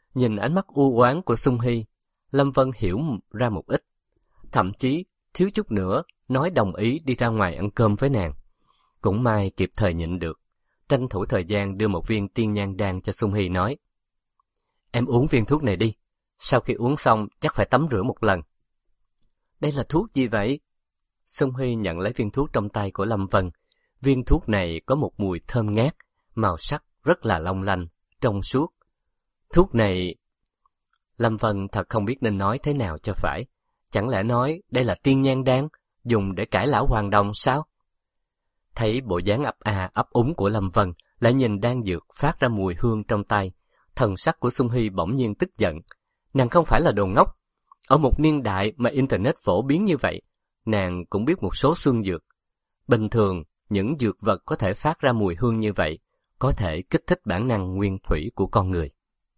Nhìn ánh mắt u oán của Xung Hy, Lâm Vân hiểu ra một ít. Thậm chí, thiếu chút nữa, nói đồng ý đi ra ngoài ăn cơm với nàng. Cũng may kịp thời nhịn được, tranh thủ thời gian đưa một viên tiên nhan đan cho Xung Hy nói. Em uống viên thuốc này đi, sau khi uống xong chắc phải tắm rửa một lần. Đây là thuốc gì vậy? Xung Hy nhận lấy viên thuốc trong tay của Lâm Vân. Viên thuốc này có một mùi thơm ngát, màu sắc rất là long lanh, trong suốt. Thuốc này... Lâm Vân thật không biết nên nói thế nào cho phải. Chẳng lẽ nói đây là tiên nhan đan, dùng để cải lão hoàng đồng sao? Thấy bộ dáng ấp úng của Lâm Vân, lại nhìn đan dược phát ra mùi hương trong tay, thần sắc của Xung Hy bỗng nhiên tức giận. Nàng không phải là đồ ngốc. Ở một niên đại mà Internet phổ biến như vậy, nàng cũng biết một số xuân dược. Bình thường, những dược vật có thể phát ra mùi hương như vậy, có thể kích thích bản năng nguyên thủy của con người.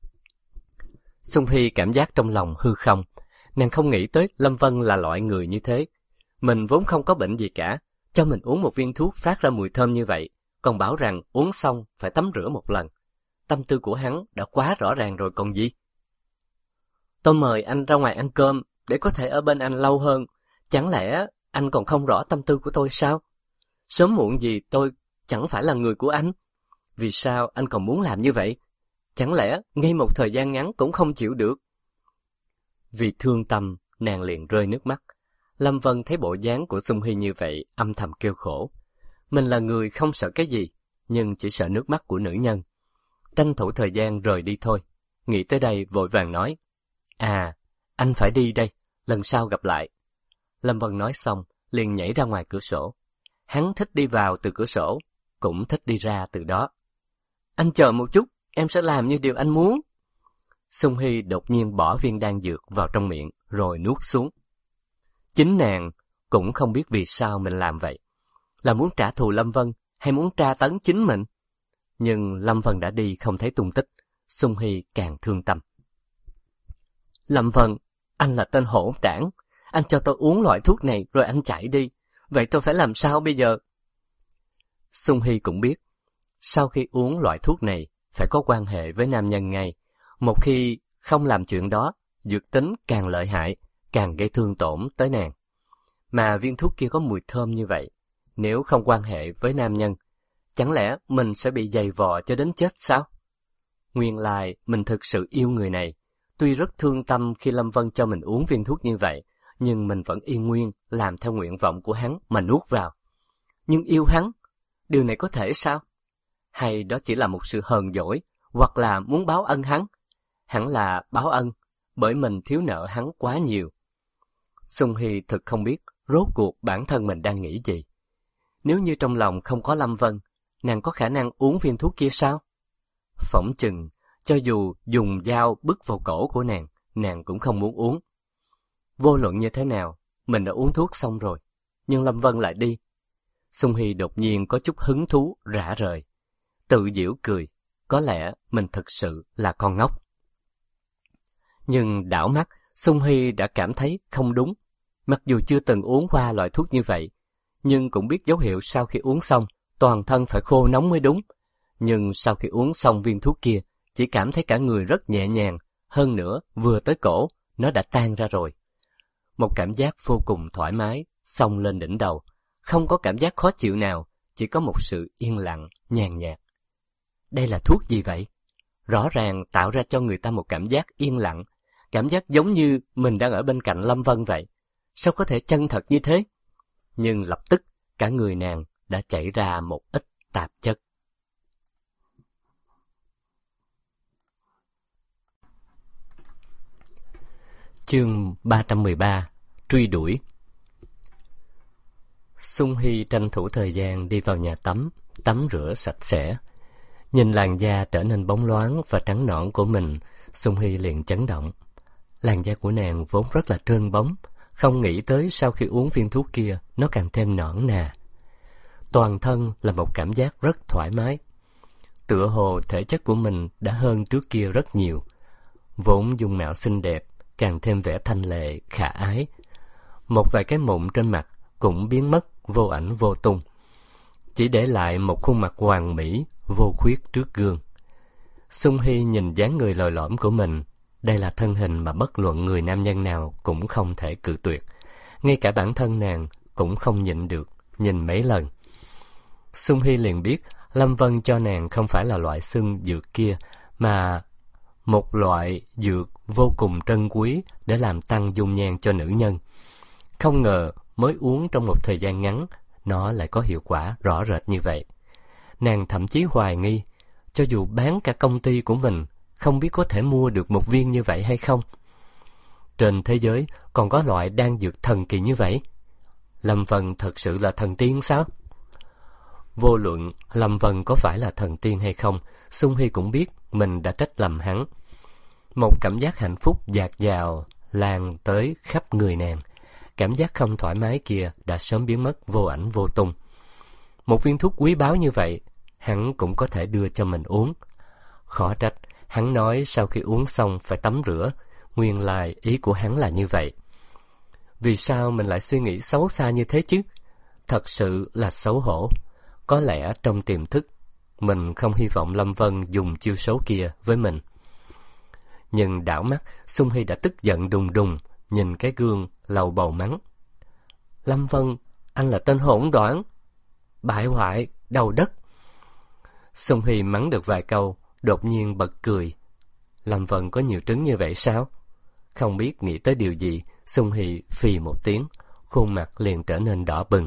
Xung Hy cảm giác trong lòng hư không. Nàng không nghĩ tới Lâm Vân là loại người như thế. Mình vốn không có bệnh gì cả, cho mình uống một viên thuốc phát ra mùi thơm như vậy, còn bảo rằng uống xong phải tắm rửa một lần. Tâm tư của hắn đã quá rõ ràng rồi còn gì. Tôi mời anh ra ngoài ăn cơm để có thể ở bên anh lâu hơn. Chẳng lẽ anh còn không rõ tâm tư của tôi sao? Sớm muộn gì tôi chẳng phải là người của anh. Vì sao anh còn muốn làm như vậy? Chẳng lẽ ngay một thời gian ngắn cũng không chịu được? Vì thương tâm, nàng liền rơi nước mắt. Lâm Vân thấy bộ dáng của Xung Hy như vậy, âm thầm kêu khổ. Mình là người không sợ cái gì, nhưng chỉ sợ nước mắt của nữ nhân. Tranh thủ thời gian rời đi thôi. Nghĩ tới đây vội vàng nói. Anh phải đi đây, lần sau gặp lại. Lâm Vân nói xong, liền nhảy ra ngoài cửa sổ. Hắn thích đi vào từ cửa sổ, cũng thích đi ra từ đó. Anh chờ một chút, em sẽ làm như điều anh muốn. Xung Hy đột nhiên bỏ viên đan dược vào trong miệng, rồi nuốt xuống. Chính nàng cũng không biết vì sao mình làm vậy. Là muốn trả thù Lâm Vân, hay muốn tra tấn chính mình? Nhưng Lâm Vân đã đi không thấy tung tích, Xung Hy càng thương tâm. Lâm Vân, anh là tên hỗn đảng. Anh cho tôi uống loại thuốc này rồi anh chạy đi. Vậy tôi phải làm sao bây giờ? Xung Hy cũng biết, sau khi uống loại thuốc này, phải có quan hệ với nam nhân ngay. Một khi không làm chuyện đó, dược tính càng lợi hại, càng gây thương tổn tới nàng. Mà viên thuốc kia có mùi thơm như vậy, nếu không quan hệ với nam nhân, chẳng lẽ mình sẽ bị giày vò cho đến chết sao? Nguyên lai mình thực sự yêu người này. Tuy rất thương tâm khi Lâm Vân cho mình uống viên thuốc như vậy, nhưng mình vẫn y nguyên làm theo nguyện vọng của hắn mà nuốt vào. Nhưng yêu hắn, điều này có thể sao? Hay đó chỉ là một sự hờn dỗi, hoặc là muốn báo ân hắn? Hẳn là báo ân, bởi mình thiếu nợ hắn quá nhiều. Xung Hy thực không biết rốt cuộc bản thân mình đang nghĩ gì. Nếu như trong lòng không có Lâm Vân, nàng có khả năng uống viên thuốc kia sao? Phỏng chừng, cho dù dùng dao bứt vào cổ của nàng cũng không muốn uống. Vô luận như thế nào, mình đã uống thuốc xong rồi, nhưng Lâm Vân lại đi. Xung Hy đột nhiên có chút hứng thú rã rời, tự giễu cười, có lẽ mình thực sự là con ngốc. Nhưng đảo mắt, Xung Hy đã cảm thấy không đúng. Mặc dù chưa từng uống qua loại thuốc như vậy, nhưng cũng biết dấu hiệu sau khi uống xong, toàn thân phải khô nóng mới đúng. Nhưng sau khi uống xong viên thuốc kia, chỉ cảm thấy cả người rất nhẹ nhàng, hơn nữa vừa tới cổ, nó đã tan ra rồi. Một cảm giác vô cùng thoải mái, xông lên đỉnh đầu, không có cảm giác khó chịu nào, chỉ có một sự yên lặng, nhàn nhạt. Đây là thuốc gì vậy? Rõ ràng tạo ra cho người ta một cảm giác yên lặng, cảm giác giống như mình đang ở bên cạnh Lâm Vân vậy. Sao có thể chân thật như thế? Nhưng lập tức, cả người nàng đã chảy ra một ít tạp chất. Chương 313: Truy đuổi. Xung Hy tranh thủ thời gian đi vào nhà tắm rửa sạch sẽ. Nhìn làn da trở nên bóng loáng và trắng nõn của mình, Xung Hy liền chấn động. Làn da của nàng vốn rất là trơn bóng, không nghĩ tới sau khi uống viên thuốc kia, nó càng thêm nõn nà. Toàn thân là một cảm giác rất thoải mái. Tựa hồ thể chất của mình đã hơn trước kia rất nhiều. Vốn dung mạo xinh đẹp, càng thêm vẻ thanh lệ, khả ái. Một vài cái mụn trên mặt cũng biến mất vô ảnh vô tung, chỉ để lại một khuôn mặt hoàn mỹ, vô khuyết trước gương. Sung Hy nhìn dáng người lồi lõm của mình. Đây là thân hình mà bất luận người nam nhân nào cũng không thể cự tuyệt. Ngay cả bản thân nàng cũng không nhịn được, nhìn mấy lần. Sung Hy liền biết Lâm Vân cho nàng không phải là loại xưng dược kia, mà một loại dược vô cùng trân quý để làm tăng dung nhan cho nữ nhân. Không ngờ mới uống trong một thời gian ngắn, nó lại có hiệu quả rõ rệt như vậy. Nàng thậm chí hoài nghi, cho dù bán cả công ty của mình, không biết có thể mua được một viên như vậy hay không. Trên thế giới còn có loại đan dược thần kỳ như vậy. Lâm Vân thật sự là thần tiên sao? Vô luận Lâm Vân có phải là thần tiên hay không, Sung Hy cũng biết mình đã trách lầm hắn. Một cảm giác hạnh phúc dạt dào lan tới khắp người nàng. Cảm giác không thoải mái kia đã sớm biến mất vô ảnh vô tung. Một viên thuốc quý báu như vậy, hắn cũng có thể đưa cho mình uống. Khó trách, hắn nói sau khi uống xong phải tắm rửa. Nguyên lai ý của hắn là như vậy. Vì sao mình lại suy nghĩ xấu xa như thế chứ? Thật sự là xấu hổ. Có lẽ trong tiềm thức, mình không hy vọng Lâm Vân dùng chiêu số kia với mình. Nhưng đảo mắt, Sung Hy đã tức giận đùng đùng, nhìn cái gương lầu bầu mắng. Lâm Vân, anh là tên hỗn đoản, bại hoại, đầu đất. Sung Hy mắng được vài câu, đột nhiên bật cười. Lâm Vân có nhiều trứng như vậy sao? Không biết nghĩ tới điều gì, Sung Hy phì một tiếng, khuôn mặt liền trở nên đỏ bừng.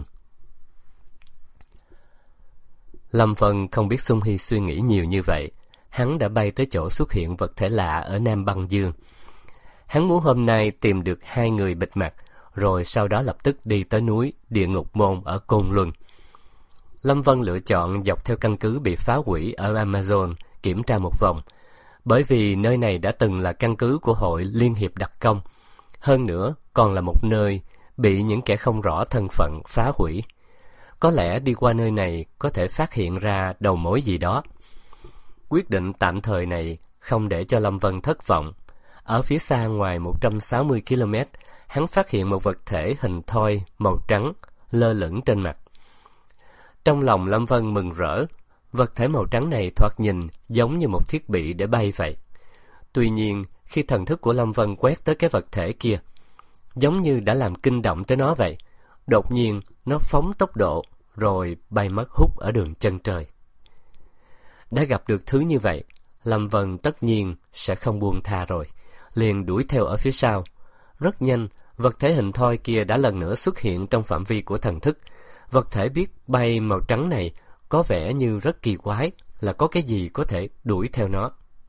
Lâm Vân không biết Sung Hy suy nghĩ nhiều như vậy. Hắn đã bay tới chỗ xuất hiện vật thể lạ ở Nam Băng Dương. Hắn muốn hôm nay tìm được 2 người bịt mặt, rồi sau đó lập tức đi tới núi Địa Ngục Môn ở Côn Luân. Lâm Vân lựa chọn dọc theo căn cứ bị phá hủy ở Amazon kiểm tra một vòng, bởi vì nơi này đã từng là căn cứ của Hội Liên hiệp Đặc công. Hơn nữa, còn là một nơi bị những kẻ không rõ thân phận phá hủy. Có lẽ đi qua nơi này có thể phát hiện ra đầu mối gì đó. Quyết định tạm thời này không để cho Lâm Vân thất vọng. Ở phía xa ngoài 160 km, hắn phát hiện một vật thể hình thoi màu trắng lơ lửng trên mặt. Trong lòng Lâm Vân mừng rỡ, vật thể màu trắng này thoạt nhìn giống như một thiết bị để bay vậy. Tuy nhiên, khi thần thức của Lâm Vân quét tới cái vật thể kia, giống như đã làm kinh động tới nó vậy. Đột nhiên, nó phóng tốc độ, rồi bay mất hút ở đường chân trời. Đã gặp được thứ như vậy, Lâm Vân tất nhiên sẽ không buông tha rồi, liền đuổi theo ở phía sau. Rất nhanh, vật thể hình thoi kia đã lần nữa xuất hiện trong phạm vi của thần thức. Vật thể biết bay màu trắng này có vẻ như rất kỳ quái, là có cái gì có thể đuổi theo nó.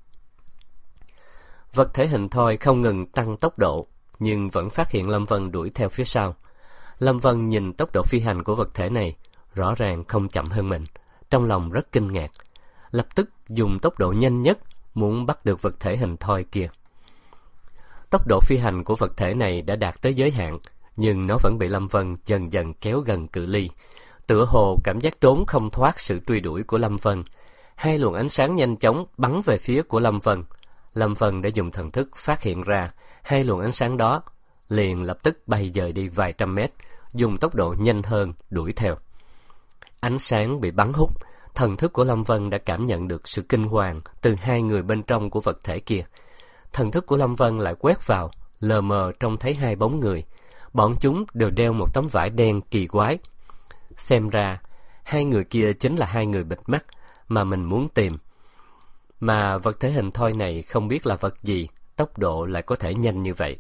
Vật thể hình thoi không ngừng tăng tốc độ, nhưng vẫn phát hiện Lâm Vân đuổi theo phía sau. Lâm Vân nhìn tốc độ phi hành của vật thể này, rõ ràng không chậm hơn mình, trong lòng rất kinh ngạc. Lập tức dùng tốc độ nhanh nhất muốn bắt được vật thể hình thoi kia. Tốc độ phi hành của vật thể này đã đạt tới giới hạn, nhưng nó vẫn bị Lâm Vân dần dần kéo gần cự ly. Tựa hồ cảm giác trốn không thoát sự truy đuổi của Lâm Vân. 2 luồng ánh sáng nhanh chóng bắn về phía của Lâm Vân. Lâm Vân đã dùng thần thức phát hiện ra 2 luồng ánh sáng đó, liền lập tức bay dời đi vài trăm mét, dùng tốc độ nhanh hơn đuổi theo. Ánh sáng bị bắn hút, thần thức của Lâm Vân đã cảm nhận được sự kinh hoàng từ 2 người bên trong của vật thể kia. Thần thức của Lâm Vân lại quét vào, lờ mờ trông thấy 2 bóng người. Bọn chúng đều đeo một tấm vải đen kỳ quái. Xem ra, 2 người kia chính là 2 người bịt mắt mà mình muốn tìm. Mà vật thể hình thoi này không biết là vật gì, tốc độ lại có thể nhanh như vậy.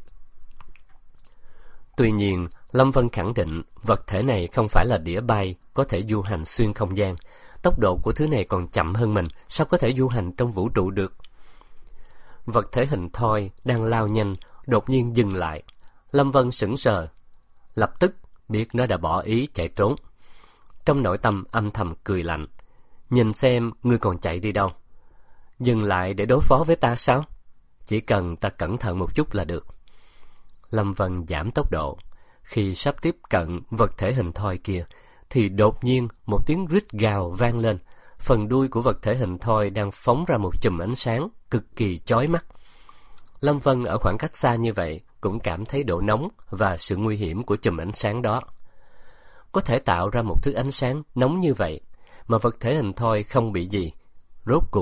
Tuy nhiên, Lâm Vân khẳng định vật thể này không phải là đĩa bay có thể du hành xuyên không gian. Tốc độ của thứ này còn chậm hơn mình, sao có thể du hành trong vũ trụ được? Vật thể hình thoi đang lao nhanh, đột nhiên dừng lại. Lâm Vân sững sờ, lập tức biết nó đã bỏ ý chạy trốn. Trong nội tâm âm thầm cười lạnh. Nhìn xem ngươi còn chạy đi đâu? Dừng lại để đối phó với ta sao? Chỉ cần ta cẩn thận một chút là được. Lâm Vân giảm tốc độ. Khi sắp tiếp cận vật thể hình thoi kia, thì đột nhiên một tiếng rít gào vang lên. Phần đuôi của vật thể hình thoi đang phóng ra một chùm ánh sáng cực kỳ chói mắt. Lâm Vân ở khoảng cách xa như vậy cũng cảm thấy độ nóng và sự nguy hiểm của chùm ánh sáng đó. Có thể tạo ra một thứ ánh sáng nóng như vậy mà vật thể hình thoi không bị gì, rốt cuộc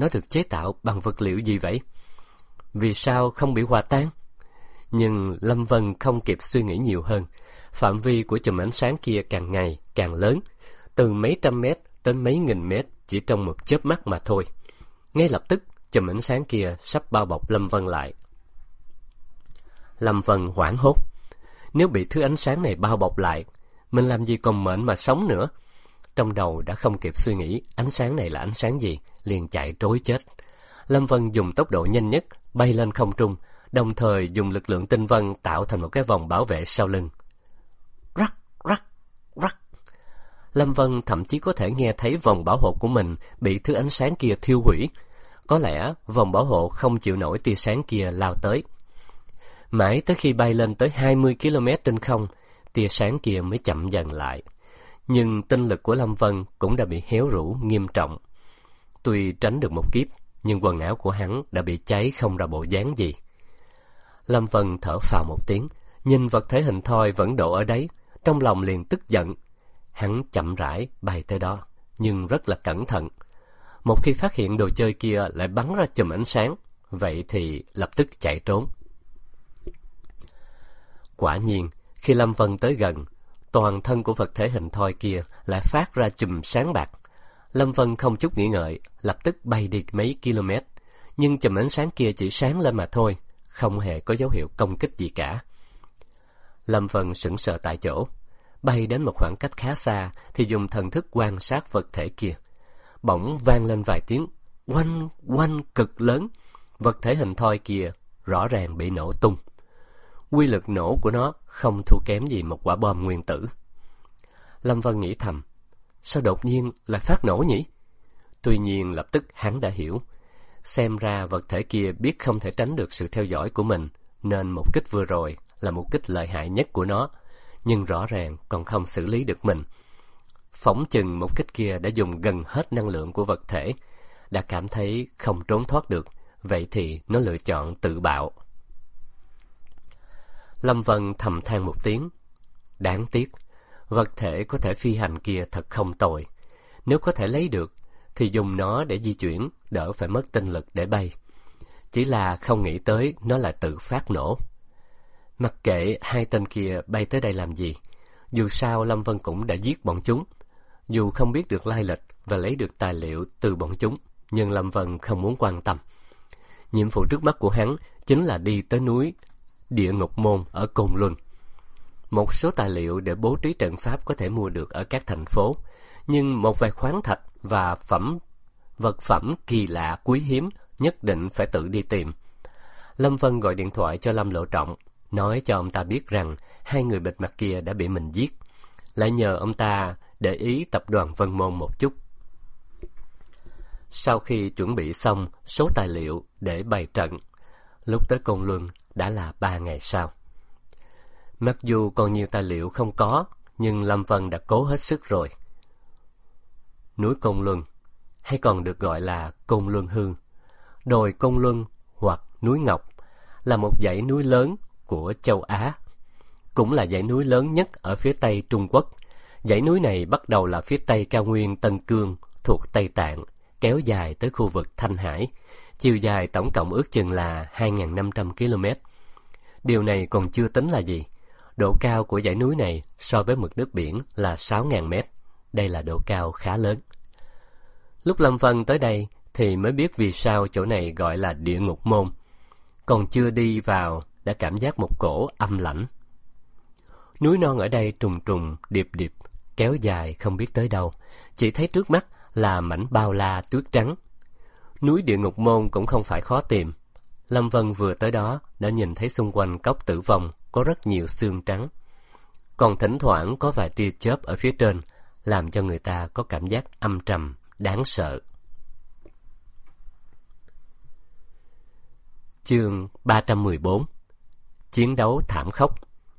nó được chế tạo bằng vật liệu gì vậy? Vì sao không bị hòa tan? Nhưng Lâm Vân không kịp suy nghĩ nhiều hơn. Phạm vi của chùm ánh sáng kia càng ngày càng lớn, từ mấy trăm mét tới mấy nghìn mét chỉ trong một chớp mắt mà thôi. Ngay lập tức, chùm ánh sáng kia sắp bao bọc Lâm Vân lại. Lâm Vân hoảng hốt. Nếu bị thứ ánh sáng này bao bọc lại, mình làm gì còn mệnh mà sống nữa? Trong đầu đã không kịp suy nghĩ ánh sáng này là ánh sáng gì, liền chạy trối chết. Lâm Vân dùng tốc độ nhanh nhất bay lên không trung, đồng thời dùng lực lượng tinh vân tạo thành một cái vòng bảo vệ sau lưng. Rắc, rắc, rắc. Lâm Vân thậm chí có thể nghe thấy vòng bảo hộ của mình bị thứ ánh sáng kia thiêu hủy. Có lẽ vòng bảo hộ không chịu nổi tia sáng kia lao tới. Mãi tới khi bay lên tới 20 km trên không, tia sáng kia mới chậm dần lại. Nhưng tinh lực của Lâm Vân cũng đã bị héo rũ nghiêm trọng. Tuy tránh được một kiếp, nhưng quần áo của hắn đã bị cháy không ra bộ dáng gì. Lâm Vân thở phào một tiếng, nhìn vật thể hình thoi vẫn độ ở đấy, trong lòng liền tức giận. Hắn chậm rãi bay tới đó, nhưng rất là cẩn thận. Một khi phát hiện đồ chơi kia lại bắn ra chùm ánh sáng, vậy thì lập tức chạy trốn. Quả nhiên, khi Lâm Vân tới gần, toàn thân của vật thể hình thoi kia lại phát ra chùm sáng bạc. Lâm Vân không chút nghĩ ngợi, lập tức bay đi mấy km, nhưng chùm ánh sáng kia chỉ sáng lên mà thôi, không hề có dấu hiệu công kích gì cả. Lâm Vân sững sờ tại chỗ, bay đến một khoảng cách khá xa thì dùng thần thức quan sát vật thể kia. Bỗng vang lên vài tiếng oanh oanh cực lớn, vật thể hình thoi kia rõ ràng bị nổ tung. Quy lực nổ của nó không thua kém gì một quả bom nguyên tử. Lâm Vân nghĩ thầm, sao đột nhiên lại phát nổ nhỉ? Tuy nhiên lập tức hắn đã hiểu, xem ra vật thể kia biết không thể tránh được sự theo dõi của mình, nên một kích vừa rồi là một kích lợi hại nhất của nó, nhưng rõ ràng còn không xử lý được mình. Phỏng chừng một kích kia đã dùng gần hết năng lượng của vật thể, đã cảm thấy không trốn thoát được, vậy thì nó lựa chọn tự bạo. Lâm Vân thầm than một tiếng, đáng tiếc, vật thể có thể phi hành kia thật không tồi. Nếu có thể lấy được, thì dùng nó để di chuyển, đỡ phải mất tinh lực để bay. Chỉ là không nghĩ tới nó lại tự phát nổ. Mặc kệ hai tên kia bay tới đây làm gì, dù sao Lâm Vân cũng đã giết bọn chúng. Dù không biết được lai lịch và lấy được tài liệu từ bọn chúng, nhưng Lâm Vân không muốn quan tâm. Nhiệm vụ trước mắt của hắn chính là đi tới núi Địa Ngục Môn ở Côn Luân. Một số tài liệu để bố trí trận pháp có thể mua được ở các thành phố, nhưng một vài khoáng thạch và vật phẩm kỳ lạ quý hiếm nhất định phải tự đi tìm. Lâm Vân gọi điện thoại cho Lâm Lộ Trọng, nói cho ông ta biết rằng hai người bịt mặt kia đã bị mình giết, lại nhờ ông ta để ý tập đoàn Vân Môn một chút. Sau khi chuẩn bị xong số tài liệu để bày trận, lúc tới Côn Luân đã là 3 ngày sau. Mặc dù còn nhiều tài liệu không có, nhưng Lâm Vân đã cố hết sức rồi. Núi Côn Luân, hay còn được gọi là Côn Luân Hư, đồi Côn Luân hoặc núi Ngọc, là một dãy núi lớn của châu Á, cũng là dãy núi lớn nhất ở phía tây Trung Quốc. Dãy núi này bắt đầu là phía tây cao nguyên Tân Cương thuộc Tây Tạng, kéo dài tới khu vực Thanh Hải, chiều dài tổng cộng ước chừng là 2.500 km. Điều này còn chưa tính là gì. Độ cao của dãy núi này so với mực nước biển là 6.000 mét. Đây là độ cao khá lớn. Lúc Lâm Vân tới đây thì mới biết vì sao chỗ này gọi là Địa Ngục Môn. Còn chưa đi vào đã cảm giác một cổ âm lãnh. Núi non ở đây trùng trùng, điệp điệp, kéo dài không biết tới đâu. Chỉ thấy trước mắt là mảnh bao la tuyết trắng. Núi Địa Ngục Môn cũng không phải khó tìm. Lâm Vân vừa tới đó đã nhìn thấy xung quanh cốc Tử Vong có rất nhiều xương trắng. Còn thỉnh thoảng có vài tia chớp ở phía trên, làm cho người ta có cảm giác âm trầm, đáng sợ. Chương 314. Chiến đấu thảm khốc.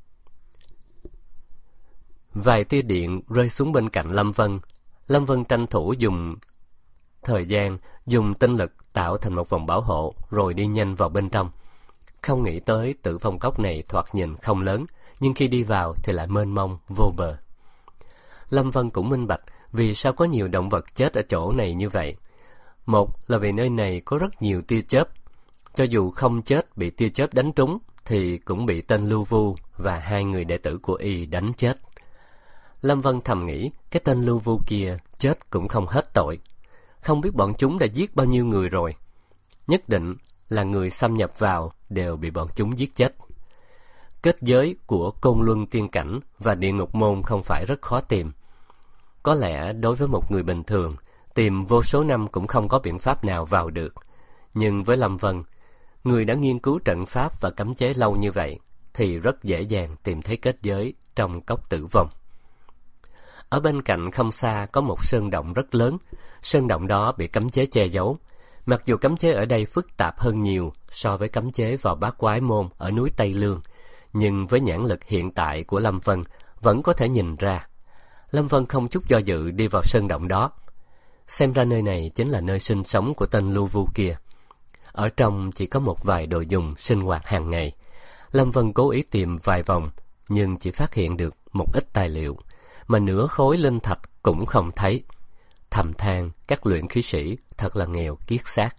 Vài tia điện rơi xuống bên cạnh Lâm Vân. Lâm Vân tranh thủ dùng thời gian, dùng tinh lực tạo thành một vòng bảo hộ, rồi đi nhanh vào bên trong. Không nghĩ tới Tử Vong cốc này thoạt nhìn không lớn, nhưng khi đi vào thì lại mênh mông vô bờ. Lâm Vân cũng minh bạch vì sao có nhiều động vật chết ở chỗ này như vậy. Một là vì nơi này có rất nhiều tia chớp. Cho dù không chết bị tia chớp đánh trúng, thì cũng bị tên Lưu Vu và 2 người đệ tử của y đánh chết. Lâm Vân thầm nghĩ, cái tên Lưu Vu kia chết cũng không hết tội. Không biết bọn chúng đã giết bao nhiêu người rồi. Nhất định là người xâm nhập vào đều bị bọn chúng giết chết. Kết giới của Côn Luân Tiên Cảnh và Địa Ngục Môn không phải rất khó tìm. Có lẽ đối với một người bình thường, tìm vô số năm cũng không có biện pháp nào vào được. Nhưng với Lâm Vân, người đã nghiên cứu trận pháp và cấm chế lâu như vậy, thì rất dễ dàng tìm thấy kết giới trong cốc Tử Vong. Ở bên cạnh không xa có một sơn động rất lớn. Sơn động đó bị cấm chế che giấu. Mặc dù cấm chế ở đây phức tạp hơn nhiều so với cấm chế vào Bát Quái Môn ở núi Tây Lương, nhưng với nhãn lực hiện tại của Lâm Vân vẫn có thể nhìn ra. Lâm Vân không chút do dự đi vào sơn động đó. Xem ra nơi này chính là nơi sinh sống của tên Lưu Vu kia. Ở trong chỉ có một vài đồ dùng sinh hoạt hàng ngày. Lâm Vân cố ý tìm vài vòng, nhưng chỉ phát hiện được một ít tài liệu, mà nửa khối linh thạch cũng không thấy. Thầm than các luyện khí sĩ thật là nghèo kiết xác.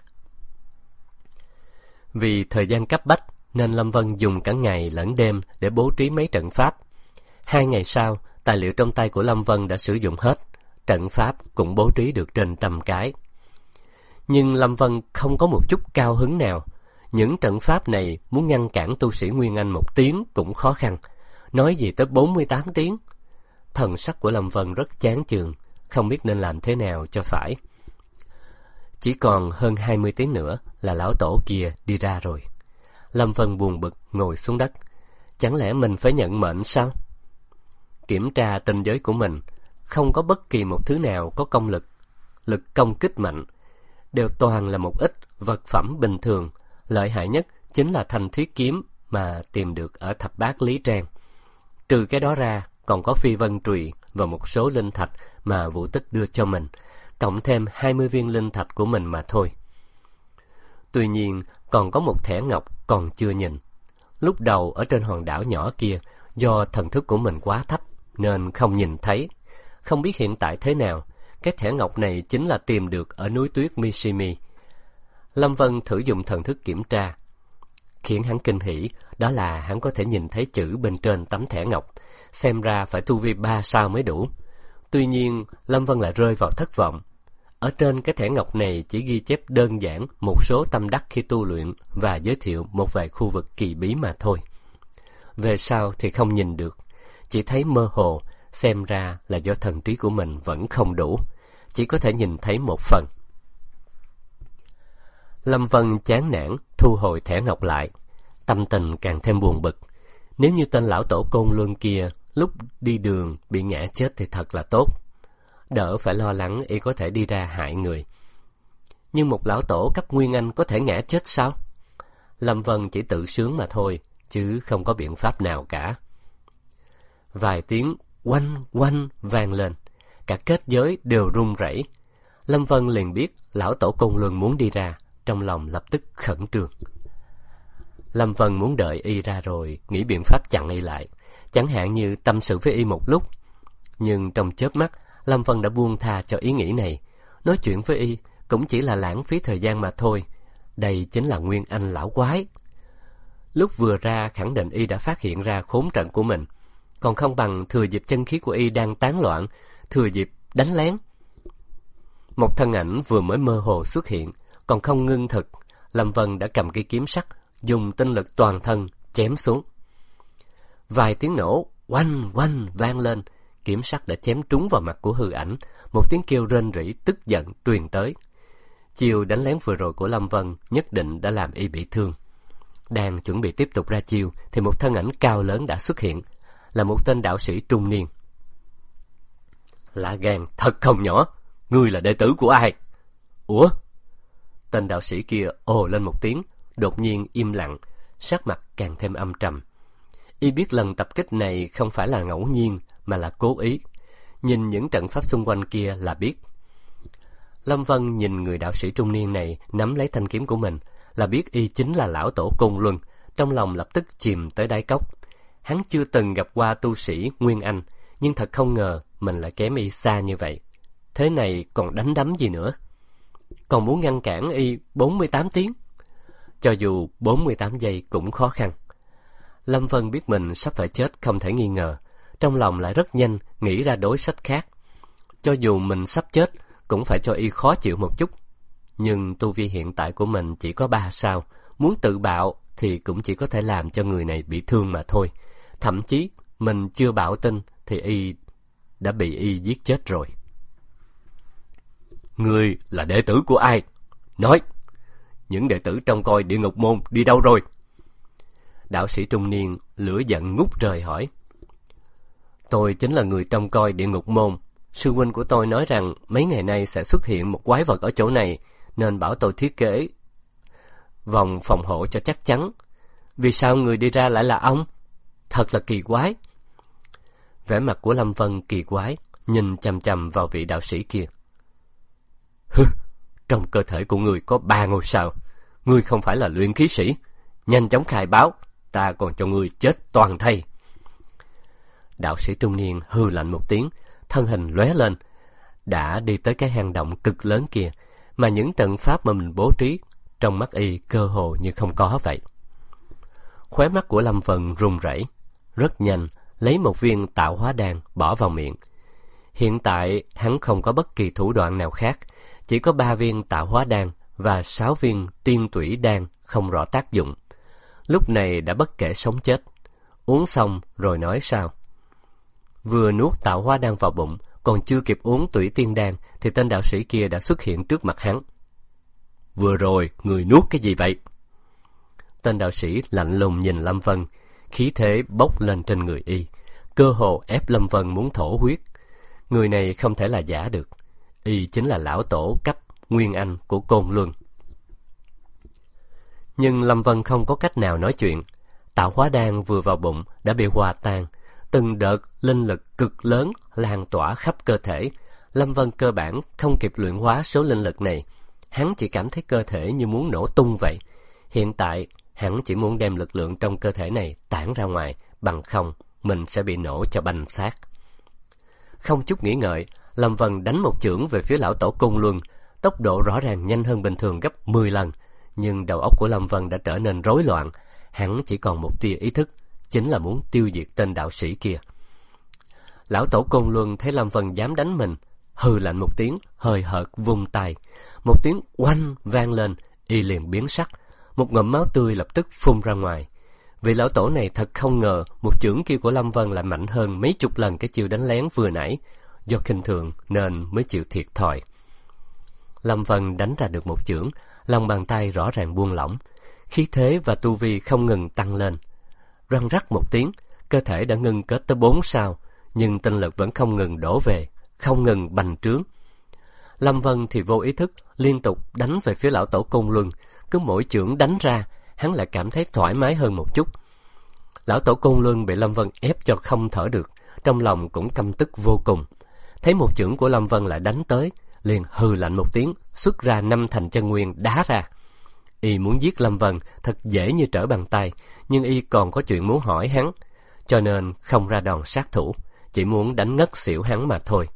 Vì thời gian cấp bách nên Lâm Vân dùng cả ngày lẫn đêm để bố trí mấy trận pháp. 2 ngày sau, tài liệu trong tay của Lâm Vân đã sử dụng hết, trận pháp cũng bố trí được trên 100 cái. Nhưng Lâm Vân không có một chút cao hứng nào. Những trận pháp này muốn ngăn cản tu sĩ Nguyên Anh 1 tiếng cũng khó khăn, nói gì tới 48 tiếng. Thần sắc của Lâm Vân rất chán chường, không biết nên làm thế nào cho phải. Chỉ còn hơn 20 tiếng nữa là lão tổ kia đi ra rồi. Lâm Vân buồn bực ngồi xuống đất. Chẳng lẽ mình phải nhận mệnh sao? Kiểm tra tinh giới của mình, không có bất kỳ một thứ nào có công lực công kích mạnh, đều toàn là một ít vật phẩm bình thường. Lợi hại nhất chính là thanh thiết kiếm mà tìm được ở Thập Bát Lý Trang. Trừ cái đó ra, còn có phi vân trùy và một số linh thạch mà Vũ Tích đưa cho mình, cộng thêm 20 viên linh thạch của mình mà thôi. Tuy nhiên, còn có một thẻ ngọc còn chưa nhìn. Lúc đầu ở trên hòn đảo nhỏ kia, do thần thức của mình quá thấp nên không nhìn thấy. Không biết hiện tại thế nào, cái thẻ ngọc này chính là tìm được ở núi tuyết Mishimi. Lâm Vân thử dùng thần thức kiểm tra. Khiến hắn kinh hỉ, đó là hắn có thể nhìn thấy chữ bên trên tấm thẻ ngọc. Xem ra phải tu vi 3 sao mới đủ. Tuy nhiên, Lâm Vân lại rơi vào thất vọng. Ở trên cái thẻ ngọc này chỉ ghi chép đơn giản một số tâm đắc khi tu luyện và giới thiệu một vài khu vực kỳ bí mà thôi. Về sau thì không nhìn được, chỉ thấy mơ hồ, xem ra là do thần trí của mình vẫn không đủ, chỉ có thể nhìn thấy một phần. Lâm Vân chán nản thu hồi thẻ ngọc lại, tâm tình càng thêm buồn bực. Nếu như tên lão tổ Côn Luân kia lúc đi đường bị ngã chết thì thật là tốt, đỡ phải lo lắng y có thể đi ra hại người. Nhưng một lão tổ cấp Nguyên Anh có thể ngã chết sao? Lâm Vân chỉ tự sướng mà thôi, chứ không có biện pháp nào cả. Vài tiếng oanh oanh vang lên, cả kết giới đều rung rẩy. Lâm Vân liền biết lão tổ Côn Luân muốn đi ra, trong lòng lập tức khẩn trương. Lâm Vân muốn đợi y ra rồi nghĩ biện pháp chặn y lại, chẳng hạn như tâm sự với y một lúc. Nhưng trong chớp mắt, Lâm Vân đã buông tha cho ý nghĩ này. Nói chuyện với y cũng chỉ là lãng phí thời gian mà thôi. Đây chính là Nguyên Anh lão quái. Lúc vừa ra khẳng định y đã phát hiện ra khốn trận của mình, còn không bằng thừa dịp chân khí của y đang tán loạn, thừa dịp đánh lén. Một thân ảnh vừa mới mơ hồ xuất hiện, còn không ngưng thực, Lâm Vân đã cầm cây kiếm sắt, dùng tinh lực toàn thân chém xuống. Vài tiếng nổ oanh oanh vang lên, kiếm sắt đã chém trúng vào mặt của hư ảnh, một tiếng kêu rên rỉ tức giận truyền tới. Chiêu đánh lén vừa rồi của Lâm Vân nhất định đã làm y bị thương. Đang chuẩn bị tiếp tục ra chiêu thì một thân ảnh cao lớn đã xuất hiện, là một tên đạo sĩ trung niên. Lá gan thật không nhỏ, ngươi là đệ tử của ai? Ủa? Tên đạo sĩ kia ồ lên một tiếng, đột nhiên im lặng, sắc mặt càng thêm âm trầm. Y biết lần tập kích này không phải là ngẫu nhiên mà là cố ý. Nhìn những trận pháp xung quanh kia là biết. Lâm Vân nhìn người đạo sĩ trung niên này nắm lấy thanh kiếm của mình, là biết y chính là lão tổ Côn Luân, trong lòng lập tức chìm tới đáy cốc. Hắn chưa từng gặp qua tu sĩ Nguyên Anh, nhưng thật không ngờ mình lại kém y xa như vậy. Thế này còn đánh đấm gì nữa? còn muốn ngăn cản y 48 tiếng. Cho dù 48 giây cũng khó khăn. Lâm Vân biết mình sắp phải chết không thể nghi ngờ, trong lòng lại rất nhanh nghĩ ra đối sách khác. Cho dù mình sắp chết cũng phải cho y khó chịu một chút. Nhưng tu vi hiện tại của mình chỉ có 3 sao, muốn tự bạo thì cũng chỉ có thể làm cho người này bị thương mà thôi. Thậm chí mình chưa bạo tinh thì y đã bị y giết chết rồi. Ngươi là đệ tử của ai? Nói, những đệ tử trông coi địa ngục môn đi đâu rồi? Đạo sĩ trung niên lửa giận ngút trời hỏi. Tôi chính là người trông coi địa ngục môn. Sư huynh của tôi nói rằng mấy ngày nay sẽ xuất hiện một quái vật ở chỗ này, nên bảo tôi thiết kế vòng phòng hộ cho chắc chắn. Vì sao người đi ra lại là ông? Thật là kỳ quái. Vẻ mặt của Lâm Vân kỳ quái, nhìn chằm chằm vào vị đạo sĩ kia. Hừ, trong cơ thể của người có 3 ngôi sao. Ngươi không phải là luyện khí sĩ. Nhanh chóng khai báo, ta còn cho ngươi chết toàn thây. Đạo sĩ trung niên hừ lạnh một tiếng, thân hình lóe lên, đã đi tới cái hang động cực lớn kia, mà những trận pháp mà mình bố trí trong mắt y cơ hồ như không có vậy. Khóe mắt của Lâm Vân run rẩy, rất nhanh lấy một viên tạo hóa đan bỏ vào miệng. Hiện tại hắn không có bất kỳ thủ đoạn nào khác, chỉ có 3 viên tạo hóa đan và 6 viên tiên tủy đan không rõ tác dụng. Lúc này đã bất kể sống chết, uống xong rồi nói sao. Vừa nuốt tạo hóa đan vào bụng, còn chưa kịp uống tủy tiên đan thì tên đạo sĩ kia đã xuất hiện trước mặt hắn. Vừa rồi người nuốt cái gì vậy? Tên đạo sĩ lạnh lùng nhìn Lâm Vân, khí thế bốc lên trên người y, cơ hồ ép Lâm Vân muốn thổ huyết. Người này không thể là giả được, y chính là lão tổ cấp Nguyên Anh của Côn Luân. Nhưng Lâm Vân không có cách nào nói chuyện. Tạo hóa đan vừa vào bụng đã bị hòa tan, từng đợt linh lực cực lớn lan tỏa khắp cơ thể. Lâm Vân cơ bản không kịp luyện hóa số linh lực này, hắn chỉ cảm thấy cơ thể như muốn nổ tung vậy. Hiện tại hắn chỉ muốn đem lực lượng trong cơ thể này tản ra ngoài, bằng không mình sẽ bị nổ cho banh xác. Không chút nghĩ ngợi, Lâm Vân đánh một chưởng về phía lão tổ Côn Luân, tốc độ rõ ràng nhanh hơn bình thường gấp 10 lần. Nhưng đầu óc của Lâm Vân đã trở nên rối loạn, hắn chỉ còn một tia ý thức, chính là muốn tiêu diệt tên đạo sĩ kia. Lão tổ Côn Luân thấy Lâm Vân dám đánh mình, hừ lạnh một tiếng, hời hợt vung tay. Một tiếng oanh vang lên, y liền biến sắc, một ngụm máu tươi lập tức phun ra ngoài. Vị lão tổ này thật không ngờ một chưởng kia của Lâm Vân lại mạnh hơn mấy chục lần cái chiêu đánh lén vừa nãy, do khinh thường nên mới chịu thiệt thòi. Lâm Vân đánh ra được một chưởng, lòng bàn tay rõ ràng buông lỏng, khí thế và tu vi không ngừng tăng lên. Răng rắc một tiếng, cơ thể đã ngưng kết tới 4 sao, nhưng tinh lực vẫn không ngừng đổ về, không ngừng bành trướng. Lâm Vân thì vô ý thức liên tục đánh về phía lão tổ Côn Luân, cứ mỗi chưởng đánh ra, hắn lại cảm thấy thoải mái hơn một chút. Lão tổ Côn Luân bị Lâm Vân ép cho không thở được, trong lòng cũng căm tức vô cùng. Thấy một chưởng của Lâm Vân lại đánh tới, liền hừ lạnh một tiếng, xuất ra 5 thành chân nguyên đá ra. Y muốn giết Lâm Vân thật dễ như trở bàn tay, nhưng y còn có chuyện muốn hỏi hắn, cho nên không ra đòn sát thủ, chỉ muốn đánh ngất xỉu hắn mà thôi.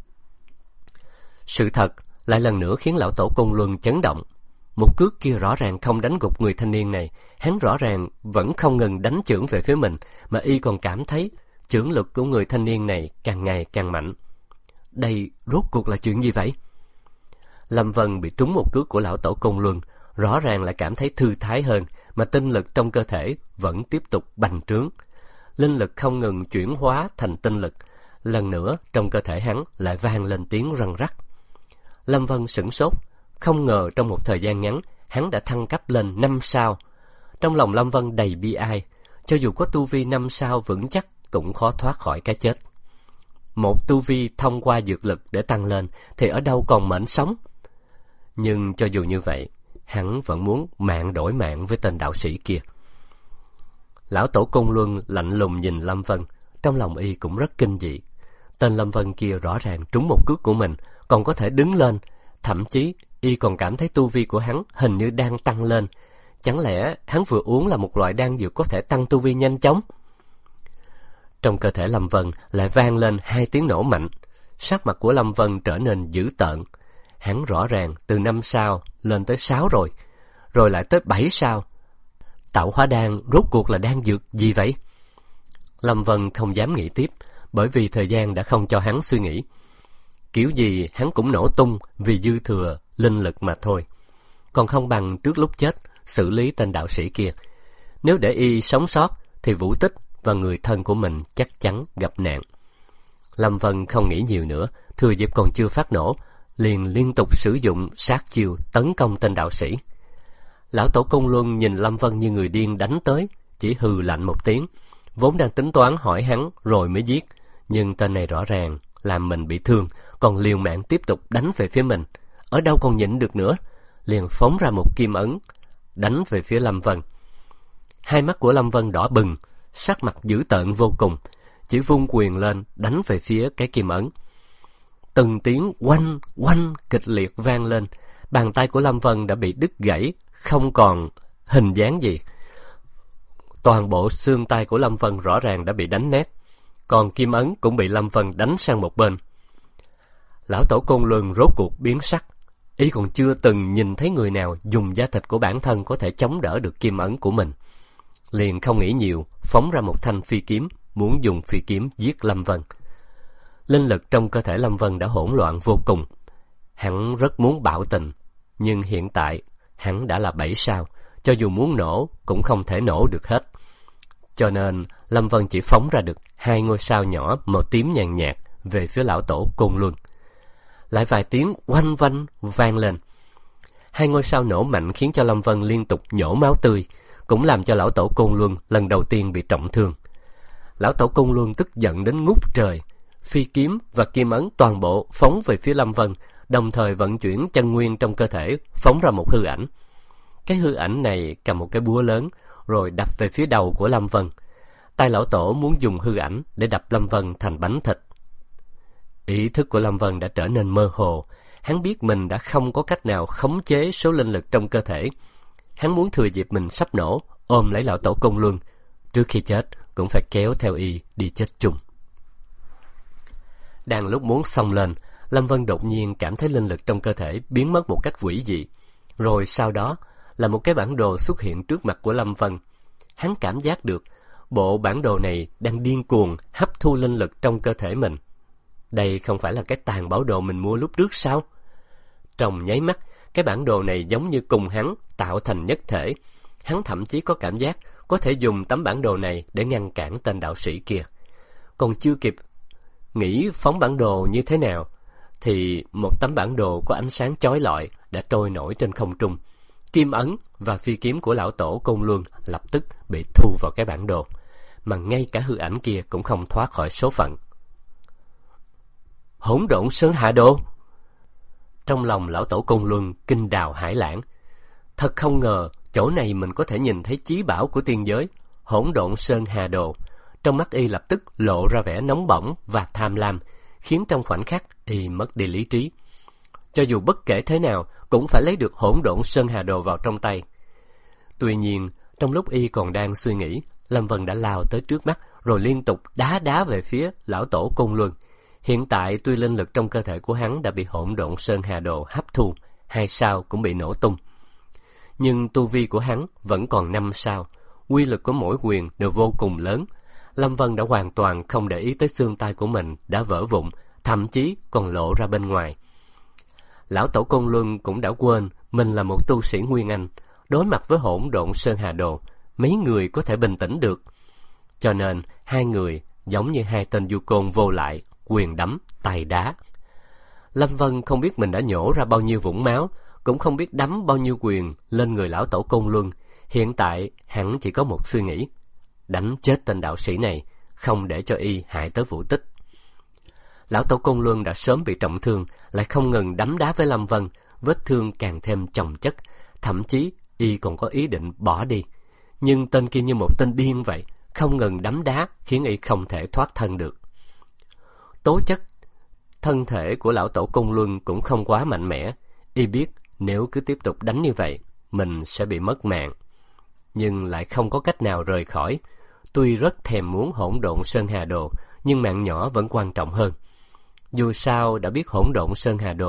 Sự thật lại lần nữa khiến lão tổ Côn Luân chấn động. Một cước kia rõ ràng không đánh gục người thanh niên này, hắn rõ ràng vẫn không ngừng đánh chưởng về phía mình, mà y còn cảm thấy chưởng lực của người thanh niên này càng ngày càng mạnh. Đây rốt cuộc là chuyện gì vậy? Lâm Vân bị trúng một cước của lão tổ Côn Luân, rõ ràng lại cảm thấy thư thái hơn, mà tinh lực trong cơ thể vẫn tiếp tục bành trướng. Linh lực không ngừng chuyển hóa thành tinh lực, lần nữa trong cơ thể hắn lại vang lên tiếng răng rắc. Lâm Vân sửng sốt, không ngờ trong một thời gian ngắn hắn đã thăng cấp lên 5 sao. Trong lòng Lâm Vân đầy bi ai, cho dù có tu vi 5 sao vững chắc cũng khó thoát khỏi cái chết. Một tu vi thông qua dược lực để tăng lên thì ở đâu còn mệnh sống. Nhưng cho dù như vậy, hắn vẫn muốn mạng đổi mạng với tên đạo sĩ kia. Lão tổ Côn Luân lạnh lùng nhìn Lâm Vân, trong lòng y cũng rất kinh dị. Tên Lâm Vân kia rõ ràng trúng một cước của mình, còn có thể đứng lên, thậm chí y còn cảm thấy tu vi của hắn hình như đang tăng lên. Chẳng lẽ hắn vừa uống là một loại đan dược có thể tăng tu vi nhanh chóng? Trong cơ thể Lâm Vân lại vang lên 2 tiếng nổ mạnh, sắc mặt của Lâm Vân trở nên dữ tợn. hắn rõ ràng từ 5 sao lên tới 6 rồi lại tới 7 sao. Tạo hóa đan rốt cuộc là đan dược gì vậy? Lâm Vân không dám nghĩ tiếp, bởi vì thời gian đã không cho hắn suy nghĩ. Kiểu gì hắn cũng nổ tung vì dư thừa linh lực mà thôi. Còn không bằng trước lúc chết xử lý tên đạo sĩ kia. Nếu để y sống sót thì Vũ Tích và người thân của mình chắc chắn gặp nạn. Lâm Vân không nghĩ nhiều nữa, thừa dịp còn chưa phát nổ, liền liên tục sử dụng sát chiêu tấn công tên đạo sĩ. Lão Tổ Côn Luân nhìn Lâm Vân như người điên đánh tới, chỉ hừ lạnh một tiếng, vốn đang tính toán hỏi hắn rồi mới giết, nhưng tên này rõ ràng làm mình bị thương, còn liều mạng tiếp tục đánh về phía mình, ở đâu còn nhịn được nữa, liền phóng ra một kim ấn đánh về phía Lâm Vân. Hai mắt của Lâm Vân đỏ bừng, sắc mặt dữ tợn vô cùng, chỉ vung quyền lên đánh về phía cái kim ấn. Từng tiếng oanh oanh kịch liệt vang lên, bàn tay của Lâm Vân đã bị đứt gãy, không còn hình dáng gì. Toàn bộ xương tay của Lâm Vân rõ ràng đã bị đánh nát, còn kim ấn cũng bị Lâm Vân đánh sang một bên. Lão Tổ Côn Luân rốt cuộc biến sắc, y còn chưa từng nhìn thấy người nào dùng da thịt của bản thân có thể chống đỡ được kim ấn của mình. Liền không nghĩ nhiều, phóng ra một thanh phi kiếm, muốn dùng phi kiếm giết Lâm Vân. Linh lực trong cơ thể Lâm Vân đã hỗn loạn vô cùng. Hắn rất muốn bạo tình, nhưng hiện tại hắn đã là 7 sao, cho dù muốn nổ cũng không thể nổ được hết. Cho nên Lâm Vân chỉ phóng ra được 2 ngôi sao nhỏ màu tím nhàn nhạt về phía Lão Tổ Côn Luân. Lại vài tiếng oanh vanh vang lên. 2 ngôi sao nổ mạnh khiến cho Lâm Vân liên tục nhổ máu tươi, cũng làm cho Lão Tổ Côn Luân lần đầu tiên bị trọng thương. Lão Tổ Côn Luân tức giận đến ngút trời, phi kiếm và kim ấn toàn bộ phóng về phía Lâm Vân, đồng thời vận chuyển chân nguyên trong cơ thể, phóng ra một hư ảnh. Cái hư ảnh này cầm một cái búa lớn, rồi đập về phía đầu của Lâm Vân. tay Lão Tổ muốn dùng hư ảnh để đập Lâm Vân thành bánh thịt. Ý thức của Lâm Vân đã trở nên mơ hồ. Hắn biết mình đã không có cách nào khống chế số linh lực trong cơ thể. Hắn muốn thừa dịp mình sắp nổ, ôm lấy Lão Tổ Côn Luân. Trước khi chết, cũng phải kéo theo y đi chết chung. Đang lúc muốn xông lên, Lâm Vân đột nhiên cảm thấy linh lực trong cơ thể biến mất một cách quỷ dị. Rồi sau đó là một cái bản đồ xuất hiện trước mặt của Lâm Vân. Hắn cảm giác được bộ bản đồ này đang điên cuồng hấp thu linh lực trong cơ thể mình. Đây không phải là cái tàn bảo đồ mình mua lúc trước sao? Trong nháy mắt, cái bản đồ này giống như cùng hắn tạo thành nhất thể. Hắn thậm chí có cảm giác có thể dùng tấm bản đồ này để ngăn cản tên đạo sĩ kia. Còn chưa kịp nghĩ phóng bản đồ như thế nào, thì một tấm bản đồ có ánh sáng chói lọi đã trôi nổi trên không trung. Kim ấn và phi kiếm của Lão Tổ Côn Luân lập tức bị thu vào cái bản đồ, mà ngay cả hư ảnh kia cũng không thoát khỏi số phận. Hỗn Độn Sơn Hà Đồ! Trong lòng Lão Tổ Côn Luân kinh đào hải lãng. Thật không ngờ chỗ này mình có thể nhìn thấy chí bảo của tiên giới, Hỗn Độn Sơn Hà Đồ. Trong mắt y lập tức lộ ra vẻ nóng bỏng và tham lam, khiến trong khoảnh khắc y mất đi lý trí. Cho dù bất kể thế nào cũng phải lấy được Hỗn Độn Sơn Hà Đồ vào trong tay. Tuy nhiên, trong lúc y còn đang suy nghĩ, Lâm Vân đã lao tới trước mắt, rồi liên tục đá về phía Lão Tổ Côn Luân. Hiện tại tuy linh lực trong cơ thể của hắn đã bị Hỗn Độn Sơn Hà Đồ hấp thu, 2 sao cũng bị nổ tung, nhưng tu vi của hắn vẫn còn 5 sao. Uy lực của mỗi quyền đều vô cùng lớn. Lâm Vân đã hoàn toàn không để ý tới xương tay của mình đã vỡ vụn, thậm chí còn lộ ra bên ngoài. Lão Tổ Côn Luân cũng đã quên mình là một tu sĩ Nguyên Anh. Đối mặt với Hỗn Độn Sơn Hà Đồ, mấy người có thể bình tĩnh được. Cho nên hai người giống như hai tên du côn vô lại, quyền đấm tay đá. Lâm Vân không biết mình đã nhổ ra bao nhiêu vũng máu, cũng không biết đấm bao nhiêu quyền lên người Lão Tổ Côn Luân. Hiện tại hắn chỉ có một suy nghĩ: đánh chết tên đạo sĩ này, không để cho y hại tới Vũ Tích. Lão Tổ Côn Luân đã sớm bị trọng thương, lại không ngừng đấm đá với Lâm Vân, vết thương càng thêm chồng chất. Thậm chí y còn có ý định bỏ đi, nhưng tên kia như một tên điên vậy, không ngừng đấm đá khiến y không thể thoát thân được. Tố chất thân thể của Lão Tổ Côn Luân cũng không quá mạnh mẽ. Y biết nếu cứ tiếp tục đánh như vậy, mình sẽ bị mất mạng, nhưng lại không có cách nào rời khỏi. Tuy rất thèm muốn Hỗn Độn Sơn Hà Đồ, nhưng mạng nhỏ vẫn quan trọng hơn. Dù sao đã biết Hỗn Độn Sơn Hà Đồ